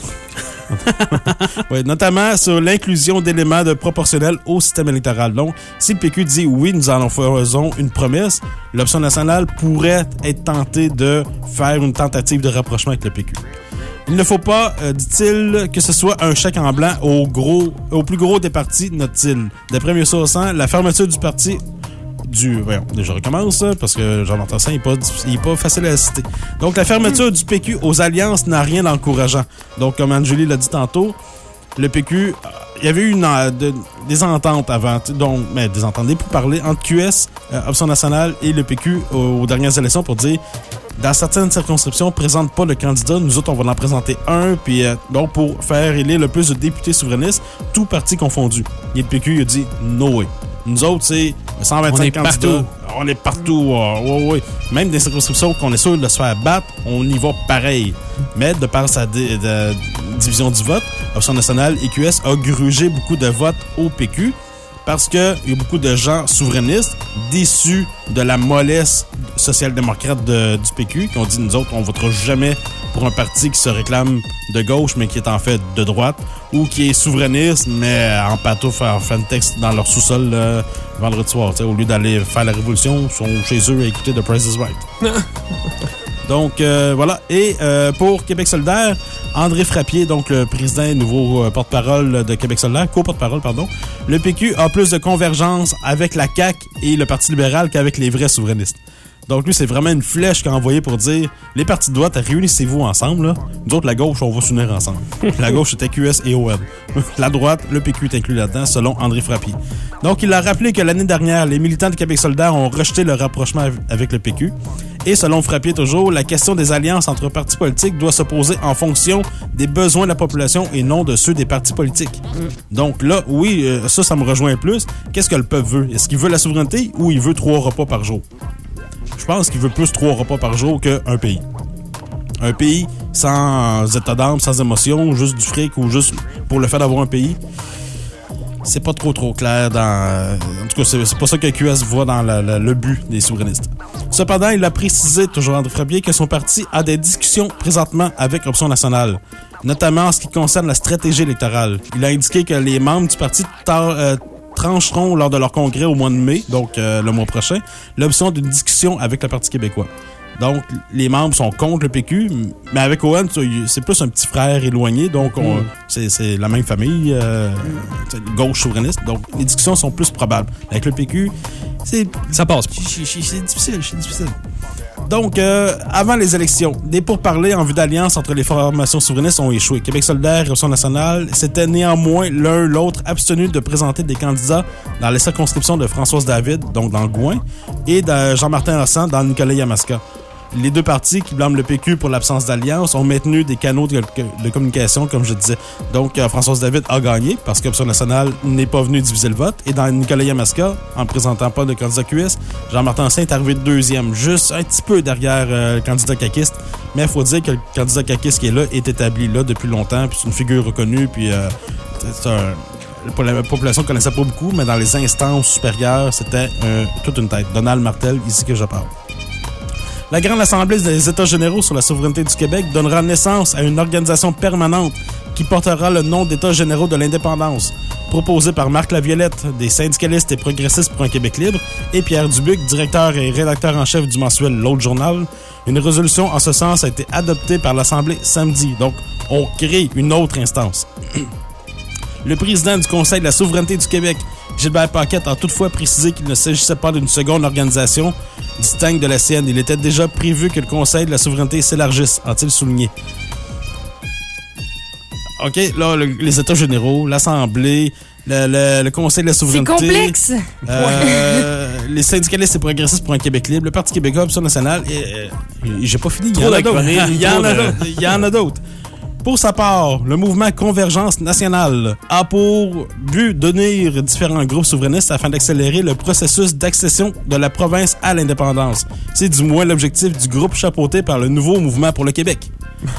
Oui, notamment sur l'inclusion d'éléments de proportionnel au système électoral. Donc, si le PQ dit oui, nous en faisons une promesse, l'option nationale pourrait être tentée de faire une tentative de rapprochement avec le PQ. Il ne faut pas, dit-il, que ce soit un chèque en blanc au plus gros des partis, note-t-il. D'après M. Hossan, la fermeture du parti voyons, je recommence, parce que Jean-Martin Hossan n'est pas facile à citer. Donc, la fermeture du PQ aux alliances n'a rien d'encourageant. Donc, comme Anne-Julie l'a dit tantôt, le PQ, il y avait eu des ententes avant, des ententes, des pourparlers entre QS, Option nationale et le PQ aux dernières élections pour dire, dans certaines circonscriptions, on ne présente pas le candidat, nous autres, on va en présenter un, puis donc pour faire élire le plus de députés souverainistes, tout parti confondu. Et le PQ, il a dit, no way. Nous autres, c'est 125 candidats. On est partout. Ouais. Même des circonscriptions qu'on est sûr de se faire battre, on y va pareil. Mais de par sa division du vote, Option nationale et QS a grugé beaucoup de votes au PQ parce qu'il y a beaucoup de gens souverainistes déçus de la mollesse social-démocrate du PQ qui ont dit, nous autres, on ne votera jamais pour un parti qui se réclame de gauche, mais qui est en fait de droite, ou qui est souverainiste, mais en patouf, en fan texte dans leur sous-sol vendredi soir. Au lieu d'aller faire la révolution, ils sont chez eux à écouter The Price is Right. Donc, voilà. Et pour Québec solidaire, André Frappier, donc le président et nouveau porte-parole de Québec solidaire, co-porte-parole, pardon. Le PQ a plus de convergence avec la CAQ et le Parti libéral qu'avec les vrais souverainistes. Donc, lui, c'est vraiment une flèche qu'il a envoyée pour dire les partis de droite, réunissez-vous ensemble. Là. Nous autres, la gauche, on va s'unir ensemble. La gauche, c'était QS et OM. La droite, le PQ est inclus là-dedans, selon André Frappier. Donc, il a rappelé que l'année dernière, les militants de Québec solidaire ont rejeté le rapprochement avec le PQ. Et selon Frappier, toujours, la question des alliances entre partis politiques doit se poser en fonction des besoins de la population et non de ceux des partis politiques. Donc là, oui, ça me rejoint plus. Qu'est-ce que le peuple veut? Est-ce qu'il veut la souveraineté ou il veut 3 repas par jour? Je pense qu'il veut plus 3 repas par jour qu'un pays. Un pays sans état d'âme, sans émotion, juste du fric ou juste pour le fait d'avoir un pays, c'est pas trop clair dans... En tout cas, c'est pas ça que QS voit dans le but des souverainistes. Cependant, il a précisé, toujours André Frappier, que son parti a des discussions présentement avec Option nationale, notamment en ce qui concerne la stratégie électorale. Il a indiqué que les membres du parti trancheront lors de leur congrès au mois de mai, donc le mois prochain, l'option d'une discussion avec le Parti québécois. Donc, les membres sont contre le PQ, mais avec ON, c'est plus un petit frère éloigné, donc c'est la même famille, gauche souverainiste, donc les discussions sont plus probables. Avec le PQ, ça passe. C'est difficile. Donc, avant les élections, des pourparlers en vue d'alliance entre les formations souverainistes ont échoué. Québec solidaire et Option nationale s'étaient néanmoins l'un l'autre abstenus de présenter des candidats dans les circonscriptions de Françoise David, donc dans le Gouin, et de Jean-Martin Hossan dans Nicolet-Yamaska. Les deux partis qui blâment le PQ pour l'absence d'alliance ont maintenu des canaux de communication, comme je disais. Donc, Françoise David a gagné parce qu'Option nationale n'est pas venue diviser le vote. Et dans Nicolet-Yamaska, en ne présentant pas de candidat QS, Jean-Martin Hossin est arrivé deuxième, juste un petit peu derrière le candidat caquiste. Mais il faut dire que le candidat caquiste qui est là est établi là depuis longtemps, puis c'est une figure reconnue, puis la population ne connaissait pas beaucoup, mais dans les instances supérieures, c'était toute une tête. Donald Martel, ici que je parle. La Grande Assemblée des États généraux sur la souveraineté du Québec donnera naissance à une organisation permanente qui portera le nom d'États généraux de l'indépendance, proposé par Marc Laviolette, des syndicalistes et progressistes pour un Québec libre, et Pierre Dubuc, directeur et rédacteur en chef du mensuel L'Autre Journal. Une résolution en ce sens a été adoptée par l'Assemblée samedi. Donc, on crée une autre instance. Le président du Conseil de la souveraineté du Québec, Gilbert Paquette, a toutefois précisé qu'il ne s'agissait pas d'une seconde organisation distincte de la sienne. Il était déjà prévu que le Conseil de la souveraineté s'élargisse, a-t-il souligné. OK, là, les États généraux, l'Assemblée, le Conseil de la souveraineté... C'est complexe! Les syndicalistes et progressistes pour un Québec libre, le Parti québécois, Option nationale... j'ai pas fini, il y en a d'autres. Pour sa part, le mouvement Convergence nationale a pour but d'unir différents groupes souverainistes afin d'accélérer le processus d'accession de la province à l'indépendance. C'est du moins l'objectif du groupe chapeauté par le nouveau mouvement pour le Québec.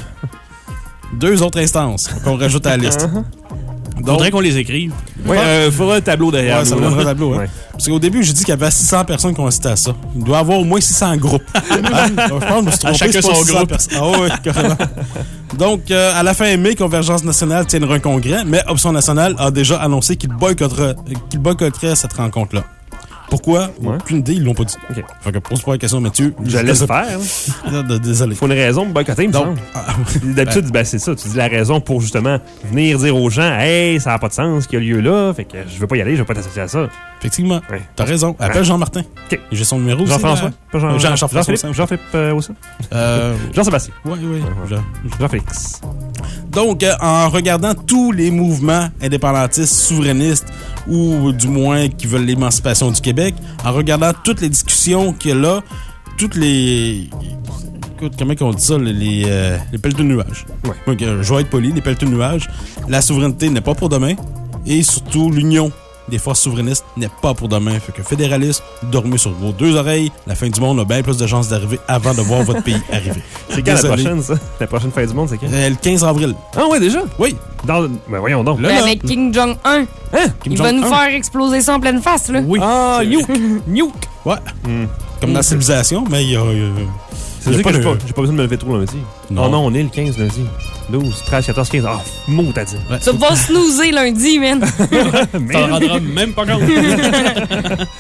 2 autres instances qu'on rajoute à la liste. Donc, faudrait qu'on les écrive. Oui, faudra un tableau derrière. Ouais, ça faudra un tableau. Hein. Parce qu'au début, j'ai dit qu'il y avait 600 personnes qui ont assisté à ça. Il doit y avoir au moins 600 groupes. Donc, je pense que je me suis trompé, chacun son groupe. Ah oui, carrément. Donc, à la fin mai, Convergence nationale tiendra un congrès, mais Option nationale a déjà annoncé qu'il boycotterait cette rencontre-là. Pourquoi? Aucune idée, ils l'ont pas dit. Okay. Fait que pose-moi la question, Mathieu. Je laisse faire. Désolé. Il faut une raison pour boycotter, me semble. D'habitude, c'est ça. Tu dis la raison pour justement venir dire aux gens, hey, ça n'a pas de sens qu'il y a lieu là, fait que je veux pas y aller, je veux pas t'associer à ça. Effectivement. Ouais. T'as raison. Appelle Jean-Martin. Okay. J'ai son numéro. Jean-François. Jean-Philippe aussi. Jean-Sébastien. Oui. Jean-Félix. Donc, en regardant tous les mouvements indépendantistes, souverainistes, ou du moins qui veulent l'émancipation du Québec, en regardant toutes les discussions qu'il y a là, toutes les... Écoute, comment on dit ça? Les pelles de nuages. Ouais. Donc, je vais être poli, les pelles de nuages. La souveraineté n'est pas pour demain. Et surtout, l'union des forces souverainistes n'est pas pour demain. Fait que fédéralistes, dormez sur vos 2 oreilles. La fin du monde a bien plus de chances d'arriver avant de voir votre pays arriver. C'est quand la prochaine, ça? La prochaine fin du monde, c'est quand? Le 15 avril. Ah ouais, déjà? Oui. Ben voyons donc. Là, avec Kim Jong-un. Hein? Il va nous faire exploser ça en pleine face, là. Oui. Ah, nuke. Ouais. Comme dans la civilisation, mais il y a... C'est dire que j'ai pas besoin de me lever trop lundi. Non. Oh non, on est le 15 lundi. 12, 13, 14, 15. Ah, mot, t'as dit. Ouais. Tu vas snoozer lundi, man. T'en rendras même pas compte.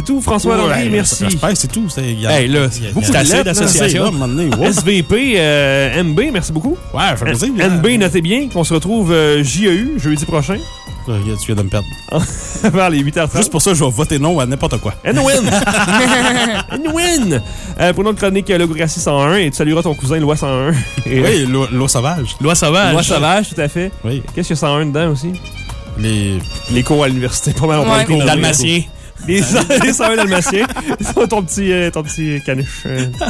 C'est tout, François Landry, merci. C'est tout. Hey, là, c'est beaucoup d'associations. SVP, MB, merci beaucoup. Ouais, ça fait plaisir. MB, notez bien qu'on se retrouve JEU, jeudi prochain. Tu viens de me perdre. Vers les 8h30. Juste pour ça, je vais voter non à n'importe quoi. N-win! N-win! Pour notre chronique Logocratie 101, et tu salueras ton cousin Loi 101. Oui, Loi sauvage. Loi sauvage. Loi sauvage, tout à fait. Oui. Qu'est-ce qu'il y a 101 dedans aussi? Les cours à l'université. Pas mal, on parle de cours. Dalmatiens. Les 101 dalmatiens. ton petit caniche.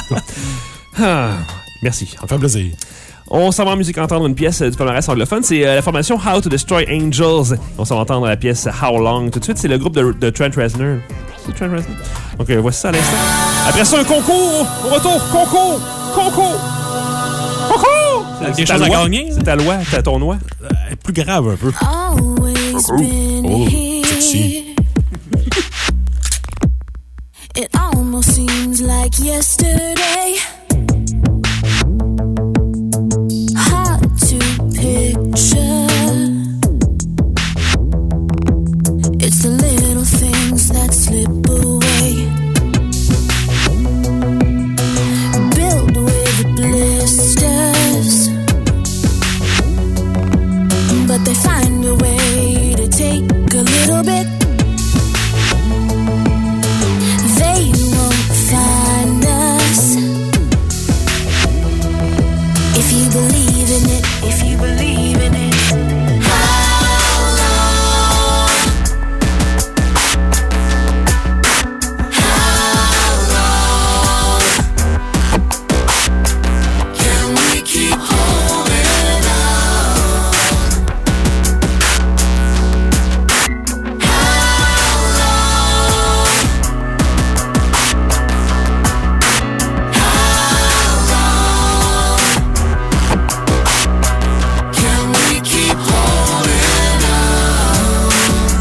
Merci. Ça me fait plaisir. On s'en va en musique entendre une pièce du palmarès anglophone. C'est la formation How to Destroy Angels. On s'en va entendre la pièce How Long. Tout de suite, c'est le groupe de Trent Reznor. C'est Trent Reznor? Donc, voici ça à l'instant. Après ça, un concours. Au retour, concours. C'est quelque chose à gagner. C'est ta loi, c'est ton loi. Plus grave un peu. Oh, sexy. It almost seems like yesterday. Hard to picture. It's the little things that slip away. Built with blisters, but they find a way to take a little bit. They won't find us. If you believe in it, if you believe in it. How long? How long can we keep holding on? How long? How long can we keep holding on?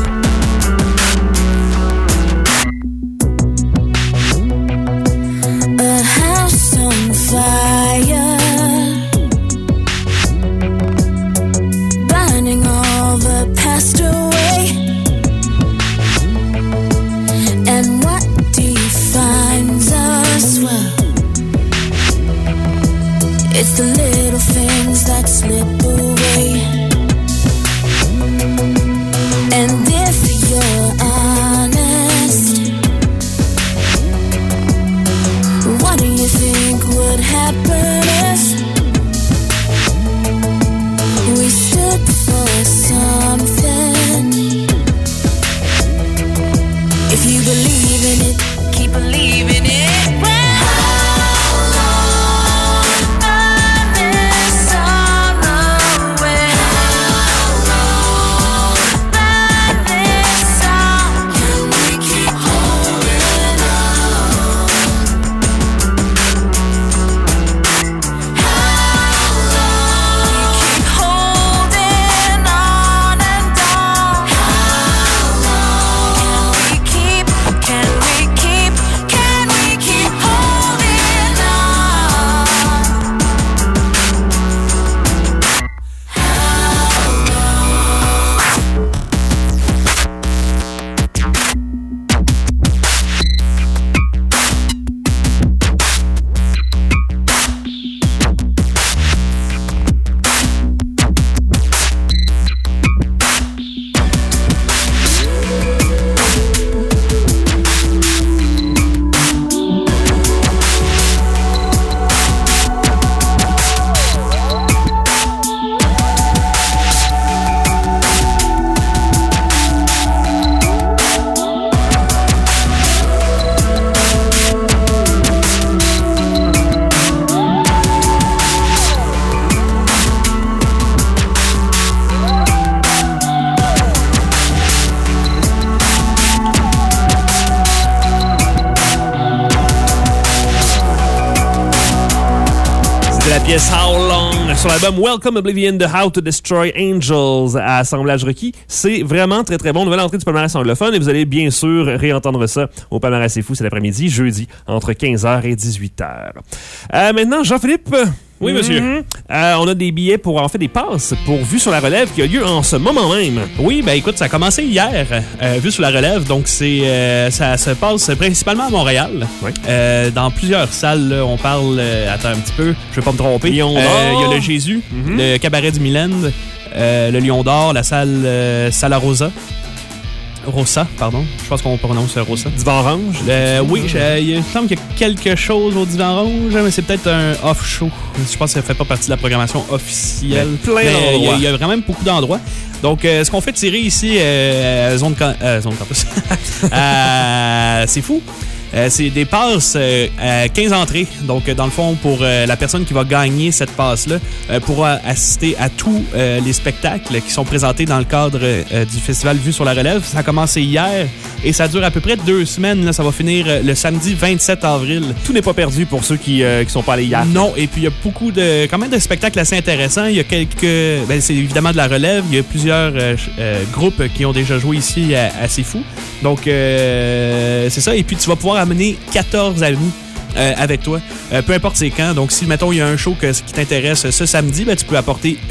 A house on fire, burning all the past away. And what defines us? Well, it's the little things that slip away. And if you're honest, what do you think would happen if we stood for something? If you believe in it, keep believing it. How long on this summer way? How long on this song can we keep holding on? How long we keep holding on and on? How long can we keep holding La pièce How Long sur l'album Welcome Oblivion de How to Destroy Angels à Assemblage requis. C'est vraiment très très bon. Nouvelle entrée du palmarès anglophone et vous allez bien sûr réentendre ça au palmarès C'est fou, c'est l'après-midi, jeudi, entre 15h et 18h. Maintenant, Jean-Philippe, Oui, monsieur. On a des billets pour, en fait, des passes pour Vue sur la Relève qui a lieu en ce moment même. Oui, ben écoute, ça a commencé hier, Vue sur la Relève. Donc, ça se passe principalement à Montréal. Oui. Dans plusieurs salles, là, on parle... attends un petit peu, je vais pas me tromper. Il y a le Jésus, le Cabaret du Mylène, le Lion d'Or, la salle Sala Rosa. Rosa, pardon. Je pense qu'on prononce Rosa. Divan Orange? Oui, il me semble qu'il y a quelque chose au Divan Orange, mais c'est peut-être un off-show. Je pense que ça fait pas partie de la programmation officielle. Il y a vraiment beaucoup d'endroits. Donc, ce qu'on fait tirer ici, Zone Campus, c'est fou. C'est des passes à 15 entrées. Donc, dans le fond, pour la personne qui va gagner cette passe-là, pourra assister à tous les spectacles qui sont présentés dans le cadre du festival Vue sur la Relève. Ça a commencé hier et ça dure à peu près 2 semaines. Là, ça va finir le samedi 27 avril. Tout n'est pas perdu pour ceux qui sont pas allés hier. Non, et puis il y a beaucoup quand même de spectacles assez intéressants. Il y a quelques... c'est évidemment de la relève. Il y a plusieurs groupes qui ont déjà joué ici à C'est Fou. Donc, c'est ça. Et puis, tu vas pouvoir amener 14 amis avec toi, peu importe c'est quand. Donc, si, mettons, il y a un show qui t'intéresse ce samedi, ben, tu peux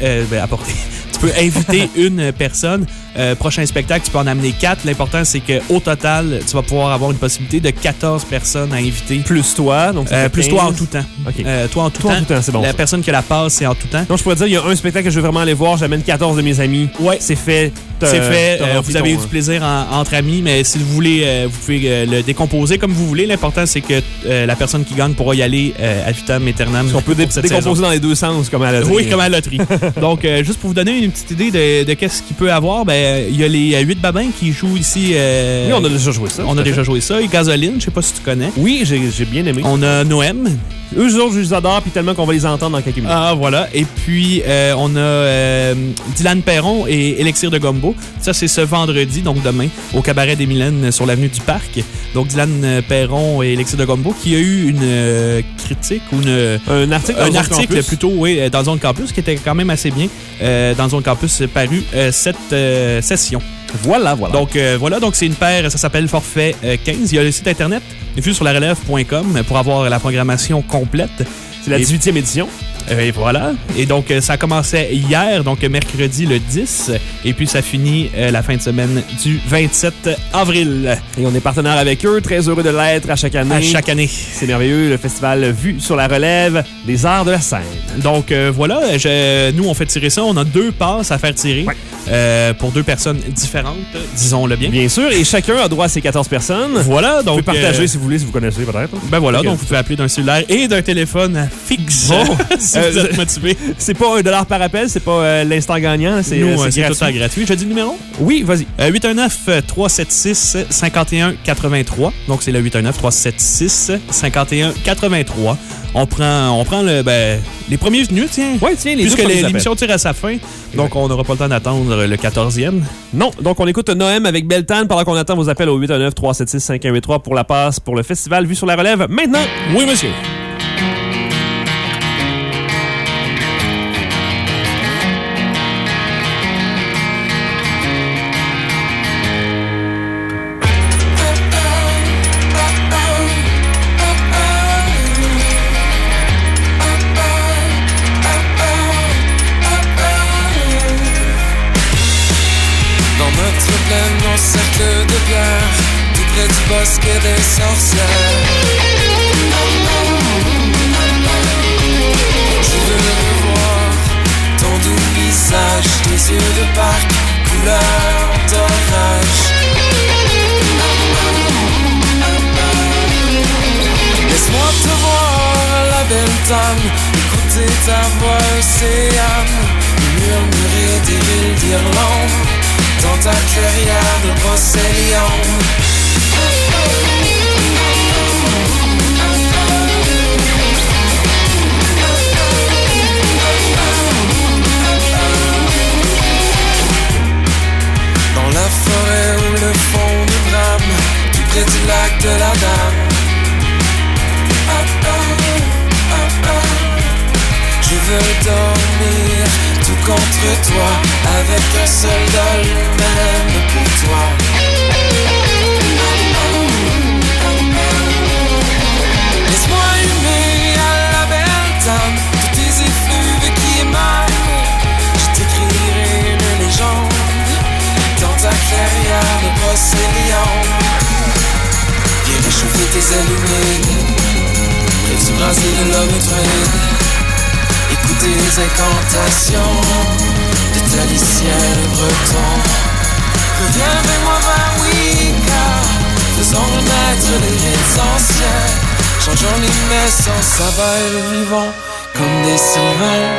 tu peux inviter une personne. Prochain spectacle, tu peux en amener 4. L'important, c'est qu'au total, tu vas pouvoir avoir une possibilité de 14 personnes à inviter. Plus toi. Donc plus 15. Toi en tout temps. Okay. Toi en tout temps, c'est bon. La personne qui a la passe, c'est en tout temps. Donc, je pourrais dire, il y a un spectacle que je veux vraiment aller voir. J'amène 14 de mes amis. Ouais. C'est fait. C'est fait. Vous avez eu du plaisir entre amis, mais si vous voulez, vous pouvez le décomposer comme vous voulez. L'important, c'est que la personne qui gagne pourra y aller à vitam aeternam. On peut décomposer dans les deux sens, comme à la loterie. Oui, comme à la loterie. Donc, juste pour vous donner une petite idée de qu'est-ce qu'il peut avoir, ben, il y a les 8 babins qui jouent ici. Oui, on a déjà joué ça. On a déjà joué ça. Et Gasoline, je sais pas si tu connais. Oui, j'ai bien aimé. On a Noem. Eux autres, je les adore, puis tellement qu'on va les entendre dans quelques minutes. Ah, voilà. Et puis, on a Dylan Perron et Élixir de Gombo. Ça, c'est ce vendredi, donc demain, au Cabaret des Mylènes sur l'avenue du Parc. Donc, Dylan Perron et Élixir de Gombo, qui a eu une critique ou un article plutôt, oui, dans Zone Campus, qui était quand même assez bien. Dans Zone Campus, paru cette session. Voilà. Donc, donc c'est une paire, ça s'appelle Forfait 15. Il y a le site internet, vuesurlarelève.com, pour avoir la programmation complète. C'est la 18e édition. Et voilà. Et donc, ça commençait hier, donc mercredi le 10, et puis ça finit la fin de semaine du 27 avril. Et on est partenaire avec eux, très heureux de l'être à chaque année. À chaque année. C'est merveilleux, le festival Vue sur la Relève des arts de la scène. Donc, voilà, nous, on fait tirer ça. On a 2 passes à faire tirer pour 2 personnes différentes, disons-le bien. Bien sûr, et chacun a droit à ses 14 personnes. Voilà, donc... Vous pouvez partager si vous voulez, si vous connaissez peut-être. Ben voilà, donc vous pouvez appeler d'un cellulaire et d'un téléphone fixe. Bon. Si vous êtes motivé. C'est pas $1 par appel, c'est pas l'instant gagnant. C'est gratuit. Tout ça gratuit. Je dis le numéro? Oui, vas-y. 819-376-5183. Donc, c'est le 819-376-5183. On prend les premiers venus, tiens. Oui, tiens, les puisque deux l'émission tire à sa fin. Donc, on n'aura pas le temps d'attendre le 14e. Non. Donc, on écoute Noem avec Beltane pendant qu'on attend vos appels au 819-376-5183 pour la passe pour le festival Vue sur la Relève. Maintenant, oui, monsieur. Bosque des sorcières. Je veux revoir ton doux visage, tes yeux de parc, couleur d'orage. Laisse-moi te voir, la belle dame, écouter ta voix océane, murmurer des villes d'Irlande dans ta clairière de Brocéliande. Dans la forêt ou le fond du drame, tout près du lac de la Dame. Je veux dormir tout contre toi, avec un seul dolmen pour toi. Laisse-moi humer à la belle dame, toutes tes allumés, près du brasier de l'Ometrain. Écoutez les incantations de Talicien le Breton. Reviens avec moi vers Wicca, faisons renaître les rites anciens. Changeons les messes en saveur et vivons comme des sylvains.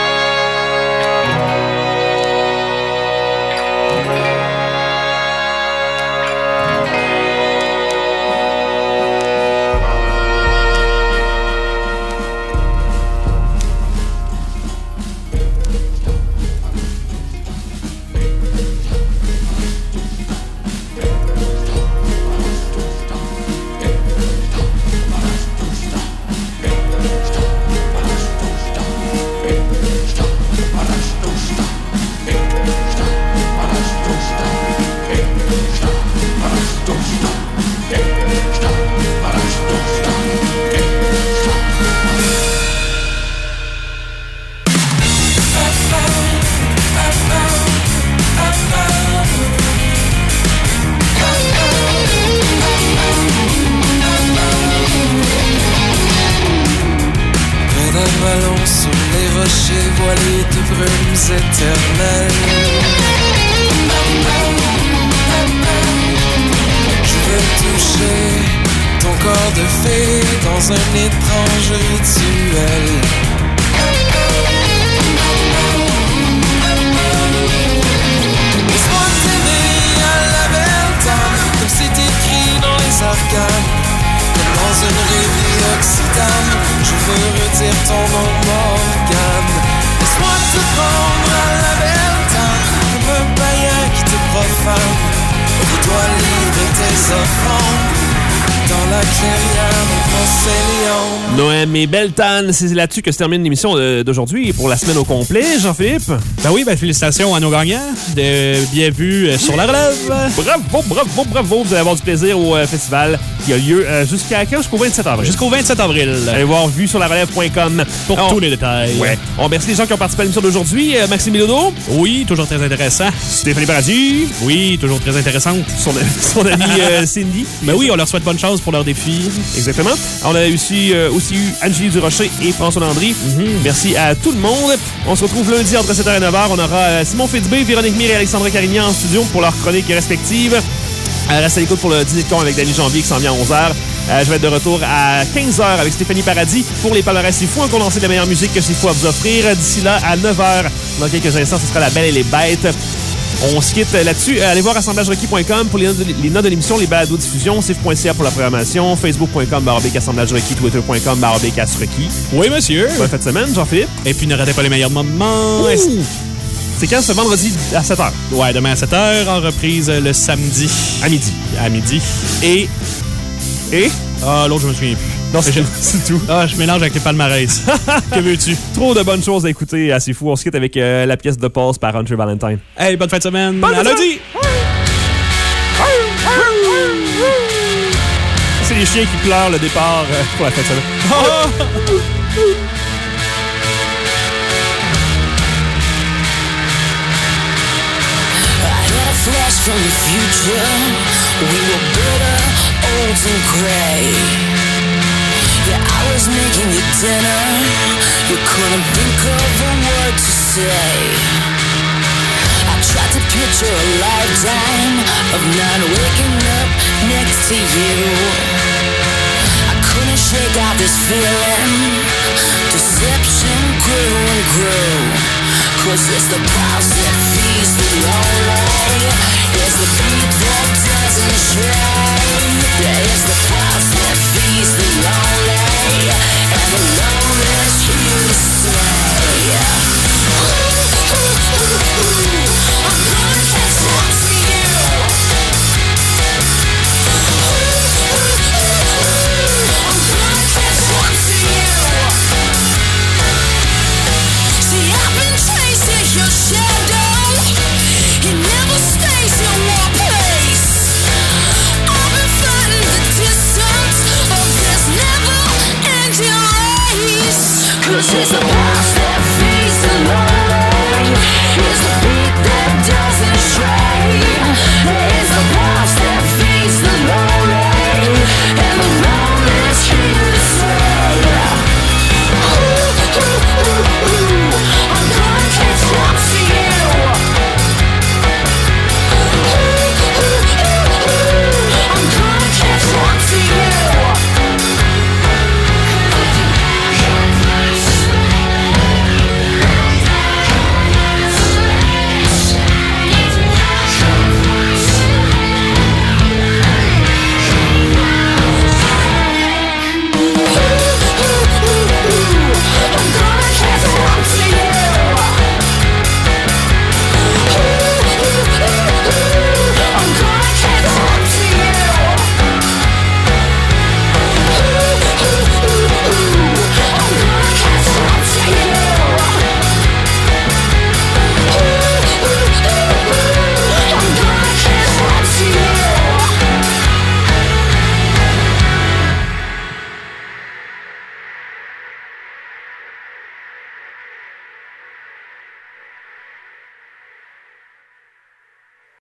Beltane, c'est là-dessus que se termine l'émission d'aujourd'hui et pour la semaine au complet, Jean-Philippe. Ben oui, félicitations à nos gagnants. Bien vu sur la relève. Bravo. Vous allez avoir du plaisir au festival qui a lieu jusqu'à quand? Jusqu'au 27 avril. Jusqu'au 27 avril. Allez voir vue sur la relève.com pour tous les détails. Ouais. On remercie les gens qui ont participé à l'émission d'aujourd'hui. Maxime Bilodeau. Oui, toujours très intéressant. Stéphanie Paradis. Oui, toujours très intéressante. Son amie Cindy. Ben oui, on leur souhaite bonne chance pour leur défi. Exactement. On a aussi eu Angélie Durocher et François Landry. Merci à tout le monde. On se retrouve lundi entre 7h et 9h. On aura Simon Fitzbé, Véronique Mire et Alexandra Carignan en studio pour leurs chroniques respectives. Reste à l'écoute pour le dîner de con avec Danny Janvier qui s'en vient à 11h. Je vais être de retour à 15h avec Stéphanie Paradis pour les palmarès C'est Fou, un condensé de la meilleure musique que C'est Fou à vous offrir. D'ici là, à 9h, dans quelques instants, ce sera La Belle et les Bêtes. On se quitte là-dessus. Allez voir assemblagerequis.com pour les notes de l'émission, les balados-diffusions, sif.ca pour la programmation, facebook.com/assemblagerequis, twitter.com/asrequis. Oui, monsieur. Bonne fin de semaine, Jean-Philippe. Et puis, ne ratez pas les meilleurs moments. C'est quand? Ce vendredi à 7h. Ouais, demain à 7h, en reprise le samedi. À midi. À midi. Et? Ah, l'autre, je me souviens plus. Non, c'est tout. Ah, je mélange avec les palmarès. Que veux-tu? Trop de bonnes choses à écouter à C'est Fou. On se quitte avec la pièce de pause par Hunter Valentine. Hey, bonne fin de semaine. À lundi! C'est les chiens qui pleurent le départ pour la fin de semaine. Flash from the future, we were bitter, old and gray. Yeah, I was making you dinner, you couldn't think of a word to say. I tried to picture a lifetime of not waking up next to you. I couldn't shake out this feeling, deception grew and grew. 'Cause it's the pulse that feeds the lonely. It's the beat that doesn't stray. Yeah, it's the pulse that feeds the lonely. And the loneliest here to stay.